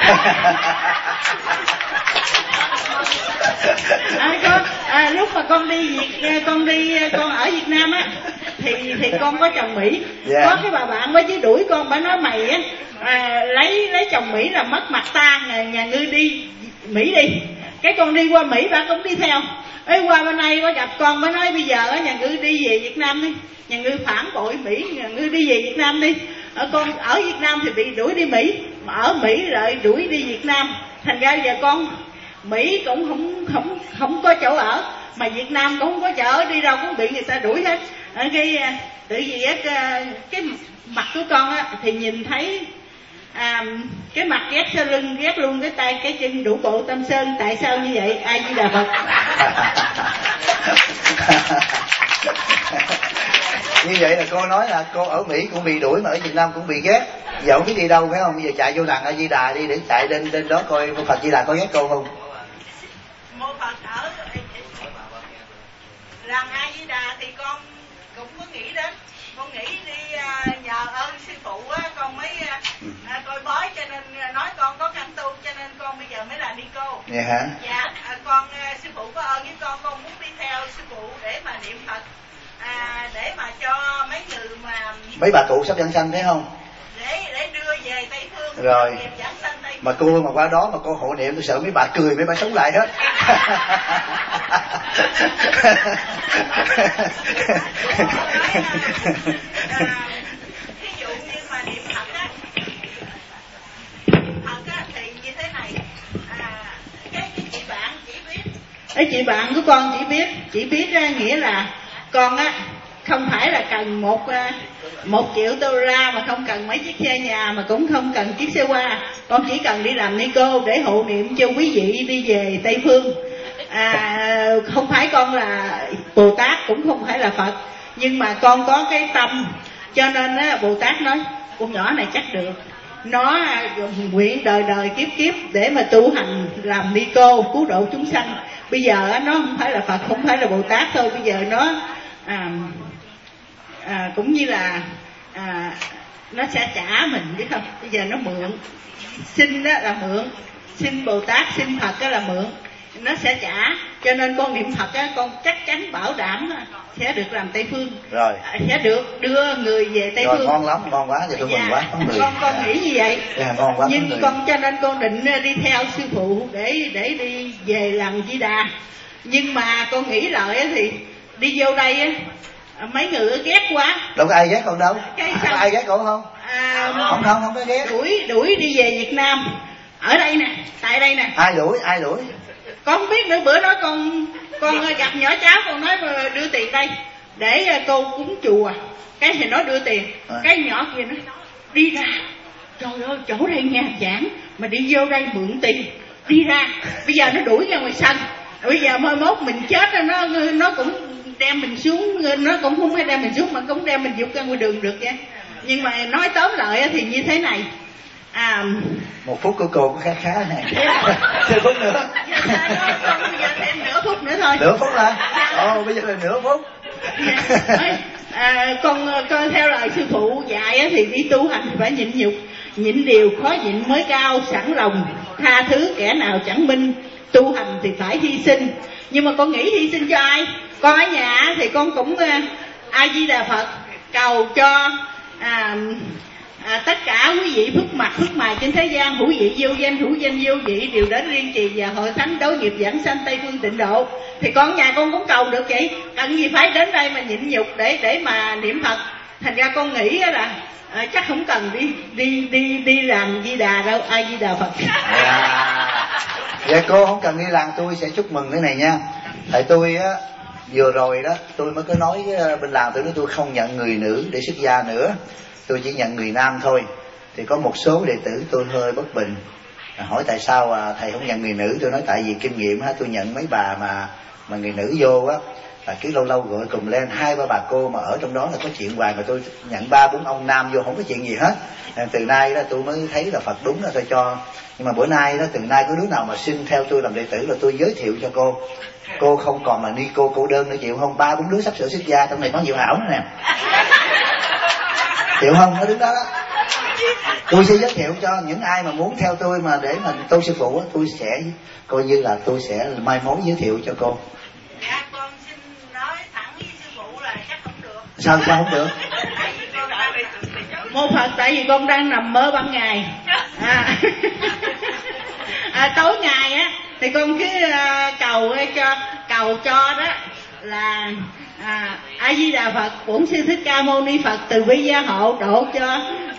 Lúc mà con ở Việt Nam á thì con có chồng Mỹ. Có cái bà bạn mới chứ đuổi con, bà nói mày á lấy chồng Mỹ là mất mặt ta, nhà ngươi đi Mỹ đi. Cái con đi qua Mỹ bà cũng đi theo. Qua bên này có gặp con mới nói bây giờ nhà ngươi đi về Việt Nam đi, nhà ngươi phản bội Mỹ, nhà ngươi đi về Việt Nam đi. Con ở Việt Nam thì bị đuổi đi Mỹ, mà ở Mỹ lại đuổi đi Việt Nam. Thành ra giờ con Mỹ cũng không có chỗ ở, mà Việt Nam cũng không có chỗ ở, đi đâu cũng bị người ta đuổi hết. Tự vì cái mặt của con á thì nhìn thấy cái mặt ghét sau lưng, ghét luôn cái tay cái chân, đủ bộ tâm sơn. Tại sao như vậy? A Di Đà Phật. Như vậy là cô nói là cô ở Mỹ cũng bị đuổi mà ở Việt Nam cũng bị ghét, giờ không biết đi đâu phải không? Bây giờ chạy vô làng A Di Đà đi để chạy lên đó coi Phật Di Đà có ghét cô không? Mô Phật ở làng A Di Đà thì con cũng có nghĩ đến, con nghĩ đi nhờ ơn sư phụ á, con mới coi bói cho nên nói con có căn tu cho nên con bây giờ mới là đi cô. Vậy hả? Dạ, con sư phụ có ơn với con muốn đi theo sư phụ để mà niệm Phật, để mà cho mấy người mà mấy bà cụ sắp giảng sanh thấy không? Để đưa về Tây Phương rồi giảng sanh Tây Phương. Mà cô mà qua đó mà cô hộ niệm tôi sợ mấy bà cười, mấy bà sống lại hết. Ví dụ như mà niệm Phật á, thì như thế này, cái chị bạn chỉ biết, cái chị bạn của con chỉ biết nghĩa là con á không phải là cần $1 triệu mà không cần mấy chiếc xe nhà, mà cũng không cần chiếc xe hoa. Con chỉ cần đi làm ni cô để hộ niệm cho quý vị đi về Tây Phương. Không phải con là Bồ Tát, cũng không phải là Phật, nhưng mà con có cái tâm, cho nên Bồ Tát nói con nhỏ này chắc được. Nó nguyện đời đời kiếp kiếp để mà tu hành làm ni cô cứu độ chúng sanh. Bây giờ nó không phải là Phật, không phải là Bồ Tát thôi, bây giờ nó cũng như là nó sẽ trả mình biết không. Bây giờ nó mượn, xin đó là mượn, xin Bồ Tát xin Phật đó là mượn, nó sẽ trả. cho nên con niệm Phật á, con chắc chắn bảo đảm sẽ được làm Tây Phương, rồi sẽ được đưa người về Tây rồi, Phương. ngon lắm, ngon quá, thì tôi mừng quá, có người. Con nghĩ như vậy. Ngon quá, nhưng con cho nên con định đi theo sư phụ để đi về làng Di Đà. Nhưng mà con nghĩ lại thì đi vô đây á, mấy người ghét quá. Đâu có ai ghét con đâu. Có ai ghét con không? Không có ghét. Đuổi đi về Việt Nam. Ở đây nè, tại đây nè. Ai đuổi? Con không biết nữa. Bữa đó con gặp nhỏ cháu, con nói đưa tiền đây để cô cúng chùa. Cái thì nó đưa tiền, cái nhỏ kia nó đi ra. Trời ơi, chỗ đây nhà giảng mà đi vô đây mượn tiền, đi ra. Bây giờ nó đuổi ra ngoài sân. Bây giờ mai mốt mình chết nó cũng đem mình xuống, nó cũng không phải đem mình xuống mà cũng đem mình vụt ra ngoài đường được vậy. Nhưng mà nói tóm lại thì như thế này. 1 phút của cô cũng khá này. Thêm phút nữa. Bây giờ thêm nửa phút nữa thôi. Nửa phút là? Bây giờ là nửa phút. Con theo lời sư phụ dạy thì đi tu hành phải nhịn nhục, nhịn điều khó nhịn mới cao, sẵn lòng tha thứ kẻ nào chẳng minh. Tu hành thì phải hy sinh. Nhưng mà con nghĩ hy sinh cho ai? Con ở nhà thì con cũng A Di Đà Phật cầu cho tất cả quý vị phước mặt phước mài trên thế gian, hữu vị vô danh, hữu danh vô vị, đều đến riêng trì và hội thánh đối nghiệp giảng sanh Tây Phương Tịnh Độ. Thì con nhà con cũng cầu được vậy, cần gì phải đến đây mà nhịn nhục để mà niệm Phật. Thành ra con nghĩ là chắc không cần đi làm Di Đà đâu. A Di Đà Phật. Dạ cô không cần đi làm, tôi sẽ chúc mừng cái này nha. Tại tôi á, vừa rồi đó tôi mới có nói với bên làng tôi nói tôi không nhận người nữ để xuất gia nữa, tôi chỉ nhận người nam thôi. Thì có một số đệ tử tôi hơi bất bình, hỏi tại sao thầy không nhận người nữ. Tôi nói tại vì kinh nghiệm á, tôi nhận mấy bà mà người nữ vô á là cứ lâu lâu gọi cùng lên 2-3 bà cô mà ở trong đó là có chuyện hoài, mà tôi nhận 3-4 ông nam vô không có chuyện gì hết. Từ nay đó tôi mới thấy là Phật đúng là tôi cho. Nhưng mà bữa nay đó, từ nay có đứa nào mà xin theo tôi làm đệ tử là tôi giới thiệu cho cô không còn là ni cô đơn nữa, chịu không? 3-4 đứa sắp sửa xuất gia, trong này có Diệu Hảo nữa nè, chịu không? Nó đứng đó đó. Tôi sẽ giới thiệu cho những ai mà muốn theo tôi mà để mà tu sư phụ á, tôi sẽ coi như là tôi sẽ mai mối giới thiệu cho cô. Dạ con xin nói thẳng với sư phụ là chắc không được. Sao không được? Mô Phật, tại vì con đang nằm mơ ban ngày. Tối ngày á thì con cứ cầu cho đó là A Di Đà Phật, Bổn Sư Thích Ca Mâu Ni Phật từ bi gia hộ độ cho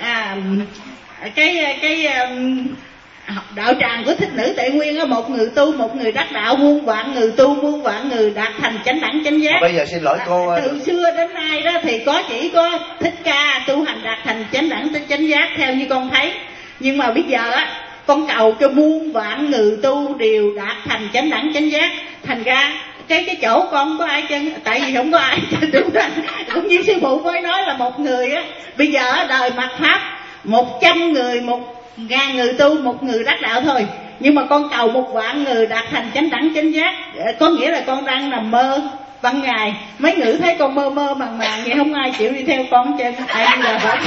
đạo tràng của Thích Nữ Tệ Nguyên á, một người tu, một người đắc đạo, muôn vạn người tu, muôn vạn người đạt thành chánh đẳng chánh giác. Bây giờ xin lỗi cô, từ xưa đến nay đó thì chỉ có Thích Ca tu hành đạt thành chánh đẳng chánh giác theo như con thấy. Nhưng mà bây giờ á, con cầu cho muôn vạn người tu đều đạt thành chánh đẳng chánh giác. Thành ra cái chỗ con không có ai chân, tại vì không có ai chân đúng rồi. Cũng như sư phụ mới nói là một người á, bây giờ á, đời mạt pháp 100 người, 1.000 người tu, một người đắc đạo thôi. Nhưng mà con cầu 1 vạn người đạt thành chánh đẳng chánh giác, có nghĩa là con đang nằm mơ ban ngày. Mấy người thấy con mơ màng vậy, không ai chịu đi theo con chân. Tại vì là vậy.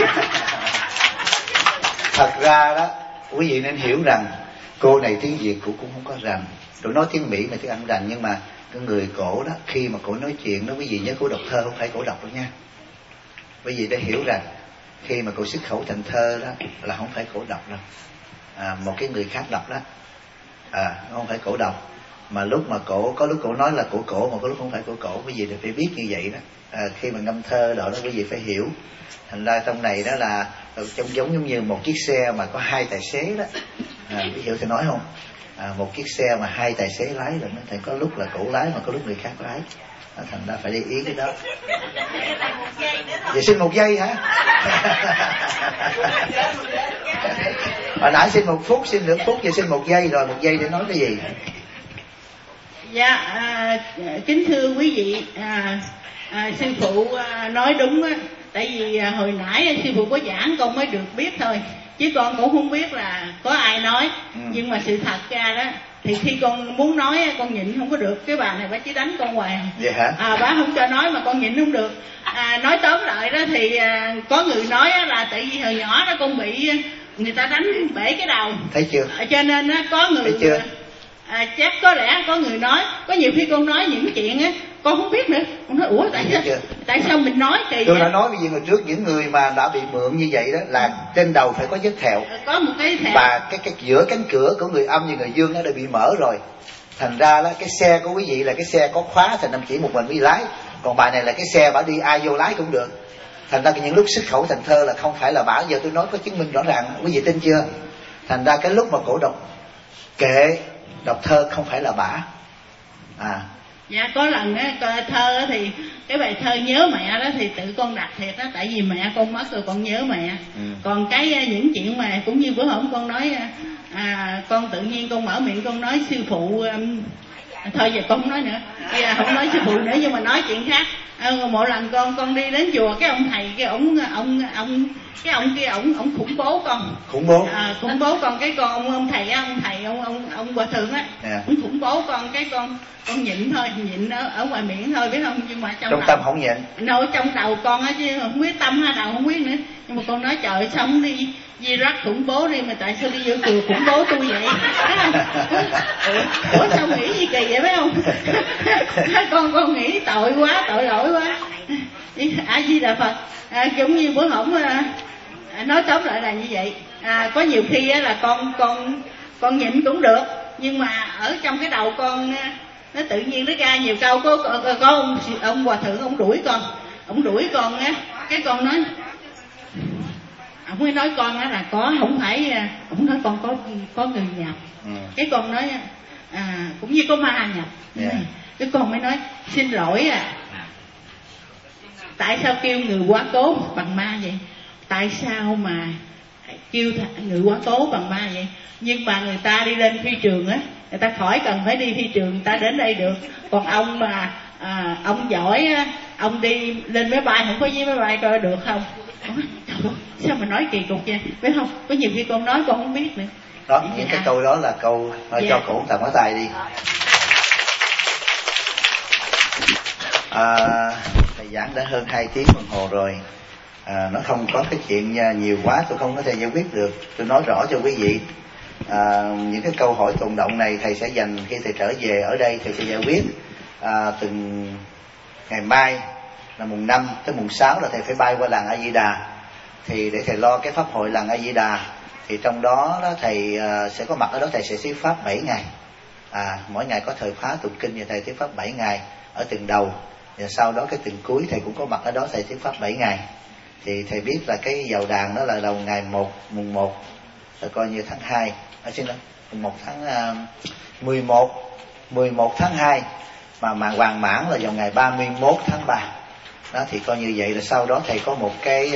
Thật ra đó, quý vị nên hiểu rằng cô này tiếng Việt cô cũng không có rành, tụi nói tiếng Mỹ mà tiếng Anh rành. Nhưng mà cái người cổ đó, khi mà cổ nói chuyện đó, quý vị nhớ cổ đọc thơ không phải cổ đọc đâu nha. Quý vị đã hiểu rằng khi mà cổ xuất khẩu thành thơ đó là không phải cổ đọc đâu, một cái người khác đọc đó, không phải cổ đọc. Mà lúc mà có lúc cổ nói là của cổ, mà có lúc không phải của cổ. Quý vị phải biết như vậy đó. Khi mà ngâm thơ đó quý vị phải hiểu. Thành ra trong này đó là giống như một chiếc xe mà có 2 tài xế đó. Quý hiểu tôi nói không? Một chiếc xe mà 2 tài xế lái là nó có lúc là cổ lái mà có lúc người khác lái. Thành ra phải để ý cái đó. Vậy xin 1 giây hả? Hồi nãy xin 1 phút, xin nửa phút, giờ xin 1 giây rồi. 1 giây để nói cái gì? Dạ, kính thưa quý vị, sư phụ nói đúng á. Tại vì hồi nãy sư phụ có giảng con mới được biết thôi, chứ con cũng không biết là có ai nói. Nhưng mà sự thật ra đó thì khi con muốn nói con nhịn không có được. Cái bà này bà chỉ đánh con hoài. Vậy hả? Bà không cho nói mà con nhịn không được. Nói tóm lại đó thì có người nói là tại vì hồi nhỏ đó con bị người ta đánh bể cái đầu. Thấy chưa? Cho nên có người thấy chưa? chắc có lẽ có người nói, có nhiều khi con nói những chuyện á con không biết nữa, con nói ủa tại sao mình nói kỳ tôi vậy? đã nói với gì hồi trước, những người mà đã bị mượn như vậy đó là trên đầu phải có vết thẹo, có một cái thẹo, và cái giữa cánh cửa của người âm và người dương nó đã bị mở rồi. Thành ra đó, cái xe của quý vị là cái xe có khóa, thành năm chỉ một mình đi lái, còn bài này là cái xe bả đi ai vô lái cũng được. Thành ra những lúc xuất khẩu thành thơ là không phải là bả, giờ tôi nói có chứng minh rõ ràng, quý vị tin chưa? Thành ra cái lúc mà cổ đọc kệ đọc thơ không phải là bả. Dạ có lần á thơ á thì cái bài thơ nhớ mẹ đó thì tự con đặt thiệt đó, tại vì mẹ con mất rồi con nhớ mẹ. Còn cái những chuyện mà cũng như bữa hôm con nói con tự nhiên con mở miệng con nói sư phụ, thôi giờ con không nói nữa, bây giờ không nói sư phụ nữa nhưng mà nói chuyện khác. Một lần con đi đến chùa, cái ông thầy cái ông kia ổng khủng bố con, khủng bố con, cái con ông thầy ông hòa thượng á, ông khủng bố con, cái con nhịn thôi, nhịn ở ngoài miệng thôi biết không, nhưng mà trong tâm không nhịn, nội trong đầu con á chứ không biết tâm ha, đầu không biết nữa. Nhưng mà con nói trời sao không đi Di Rắc khủng bố đi, mà tại sao đi vô chùa khủng bố tôi vậy? Ủa sao nghĩ gì kỳ vậy phải không? Con nghĩ tội quá, tội lỗi quá. A Di Đà Phật. Giống như bữa hổm nói tóm lại là như vậy. Có nhiều khi là con nhịn cũng được, nhưng mà ở trong cái đầu con nó tự nhiên nó ra nhiều câu. Có ông hòa thượng ông đuổi con á, cái con nói, ông mới nói con á là có, không phải ông nói con có người nhập. Cái con nói cũng như có ma nhập. Cái con mới nói xin lỗi tại sao kêu người quá cố bằng ma vậy? Tại sao mà kêu người quá cố bằng ma vậy? Nhưng mà người ta đi lên phi trường á, người ta khỏi cần phải đi phi trường, người ta đến đây được. Còn ông mà ông giỏi á, ông đi lên máy bay không có với máy bay coi được không? Sao mà nói kỳ cục vậy, biết không? Có nhiều khi con nói con không biết nữa. Đó, những cái câu đó là câu cho cổ thằng có tài đi. Thầy giảng đã hơn 2 tiếng đồng hồ rồi. Nó không có cái chuyện nhiều quá, tôi không có thể giải quyết được. Tôi nói rõ cho quý vị. Những cái câu hỏi tồn động này thầy sẽ dành khi thầy trở về ở đây, thầy sẽ giải quyết. Từng ngày mai là mùng 5 tới mùng 6 là thầy phải bay qua làng A Di Đà, thì để thầy lo cái pháp hội làng A Di Đà, thì trong đó thầy sẽ có mặt ở đó. Thầy sẽ thuyết pháp 7 ngày, mỗi ngày có thời khóa tụng kinh, và thầy thuyết pháp 7 ngày ở từng đầu, và sau đó cái từng cuối thầy cũng có mặt ở đó, thầy thuyết pháp 7 ngày. Thì thầy biết là cái vào đàn đó là đầu ngày mùng 1 là coi như tháng 2, mùng 1 tháng 11 tháng 2, mà hoàn mãn là vào ngày 31 tháng 3 đó. Thì coi như vậy là sau đó thầy có một cái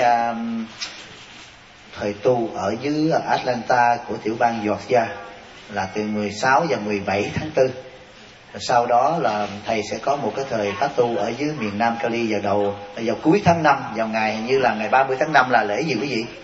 thời tu ở dưới Atlanta của tiểu bang Georgia là từ 16 và 17 tháng 4. Rồi sau đó là thầy sẽ có một cái thời phát tu ở dưới miền Nam Cali vào cuối tháng 5, vào ngày như là ngày 30 tháng 5 là lễ gì quý vị?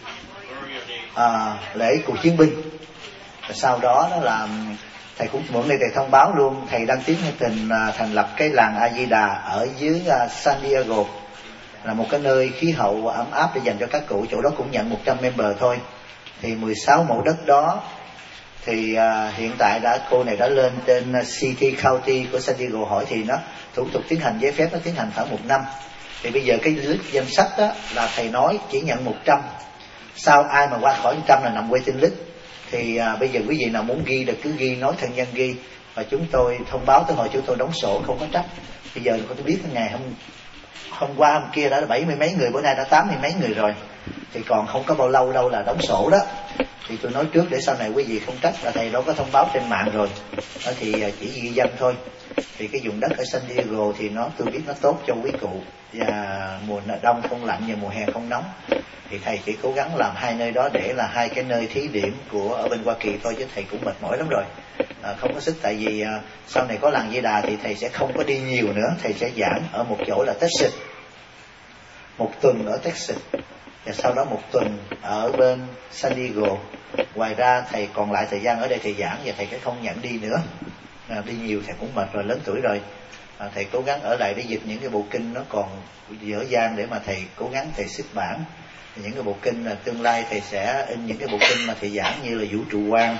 Lễ cựu chiến binh. Rồi sau đó là thầy cũng mượn đây thầy thông báo luôn, thầy đang tiến hành thành lập cái làng A Di Đà ở dưới San Diego, là một cái nơi khí hậu ấm áp để dành cho các cụ. Chỗ đó cũng nhận 100 member thôi. Thì 16 mẫu đất đó thì hiện tại cô này đã lên trên City County của San Diego hỏi, thì nó thủ tục tiến hành giấy phép nó tiến hành khoảng 1 năm. Thì bây giờ cái list danh sách đó là thầy nói chỉ nhận 100, sau ai mà qua khỏi 100 là nằm waiting list. Thì bây giờ quý vị nào muốn ghi là cứ ghi, nói thân nhân ghi, và chúng tôi thông báo tới hồi chúng tôi đóng sổ, không có trách. Bây giờ tôi biết cái ngày hôm qua hôm kia đã 70 mấy người, bữa nay đã 80 mấy người rồi, thì còn không có bao lâu đâu là đóng sổ đó. Thì tôi nói trước để sau này quý vị không trách, là thầy đâu có thông báo trên mạng rồi đó, thì chỉ ghi danh thôi. Thì cái vùng đất ở San Diego thì tôi biết nó tốt cho quý cụ, và mùa đông không lạnh và mùa hè không nóng. Thì thầy chỉ cố gắng làm 2 nơi đó để là 2 cái nơi thí điểm ở bên Hoa Kỳ thôi, chứ thầy cũng mệt mỏi lắm rồi, không có sức. Tại vì sau này có làng Di Đà thì thầy sẽ không có đi nhiều nữa. Thầy sẽ giảng ở một chỗ là Texas, 1 tuần ở Texas, và sau đó 1 tuần ở bên San Diego. Ngoài ra thầy còn lại thời gian ở đây thầy giảng, và thầy sẽ không nhận đi nữa. Đi nhiều thầy cũng mệt rồi, lớn tuổi rồi. Thầy cố gắng ở lại để dịch những cái bộ kinh nó còn dở dang, để mà thầy cố gắng thầy xuất bản những cái bộ kinh. Là tương lai thầy sẽ in những cái bộ kinh mà thầy giảng như là Vũ Trụ Quan,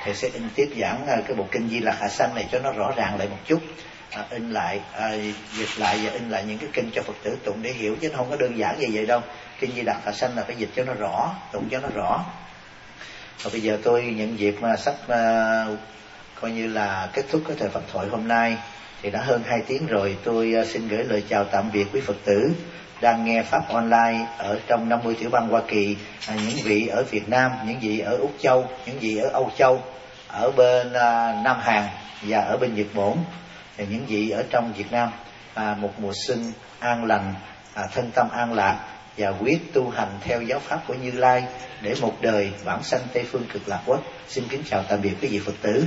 thầy sẽ in tiếp giảng cái bộ kinh Di Lặc Hạ Sanh này cho nó rõ ràng lại một chút, in lại, dịch lại và in lại những cái kinh cho Phật tử tụng để hiểu, chứ nó không có đơn giản như vậy đâu. Kinh Di Lặc Hạ Sanh là phải dịch cho nó rõ, tụng cho nó rõ. Và bây giờ tôi nhận dịp mà sắp coi như là kết thúc cái thời Phật thoại hôm nay, thì đã hơn 2 tiếng rồi. Tôi xin gửi lời chào tạm biệt quý Phật tử đang nghe Pháp online ở trong 50 tiểu bang Hoa Kỳ, những vị ở Việt Nam, những vị ở Úc Châu, những vị ở Âu Châu, ở bên Nam Hàn và ở bên Nhật Bản, và những vị ở trong Việt Nam. Một mùa xuân an lành, thân tâm an lạc và quyết tu hành theo giáo pháp của Như Lai để một đời vãng sanh Tây phương Cực Lạc Quốc. Xin kính chào tạm biệt quý vị Phật tử.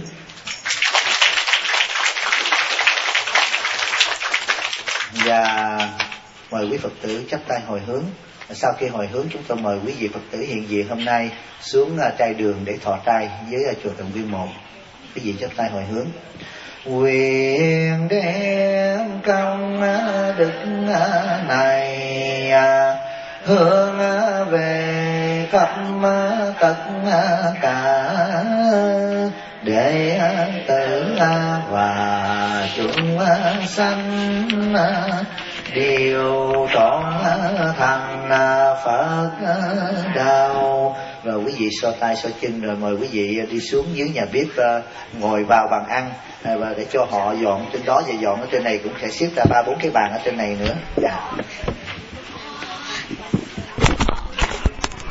Và mời quý Phật tử chắp tay hồi hướng. Sau khi hồi hướng, chúng tôi mời quý vị Phật tử hiện diện hôm nay xuống trai đường để thọ trai với chùa Tần Viên 1. Quý vị chắp tay hồi hướng. Nguyện đem công đức này hướng về khắp tất cả đệ tử và chúng sanh đều trọn thành Phật đạo. Rồi quý vị so tay so chân, rồi mời quý vị đi xuống dưới nhà bếp ngồi vào bàn ăn, và để cho họ dọn trên đó, và dọn ở trên này cũng sẽ xếp ra 3-4 cái bàn ở trên này nữa. Dạ.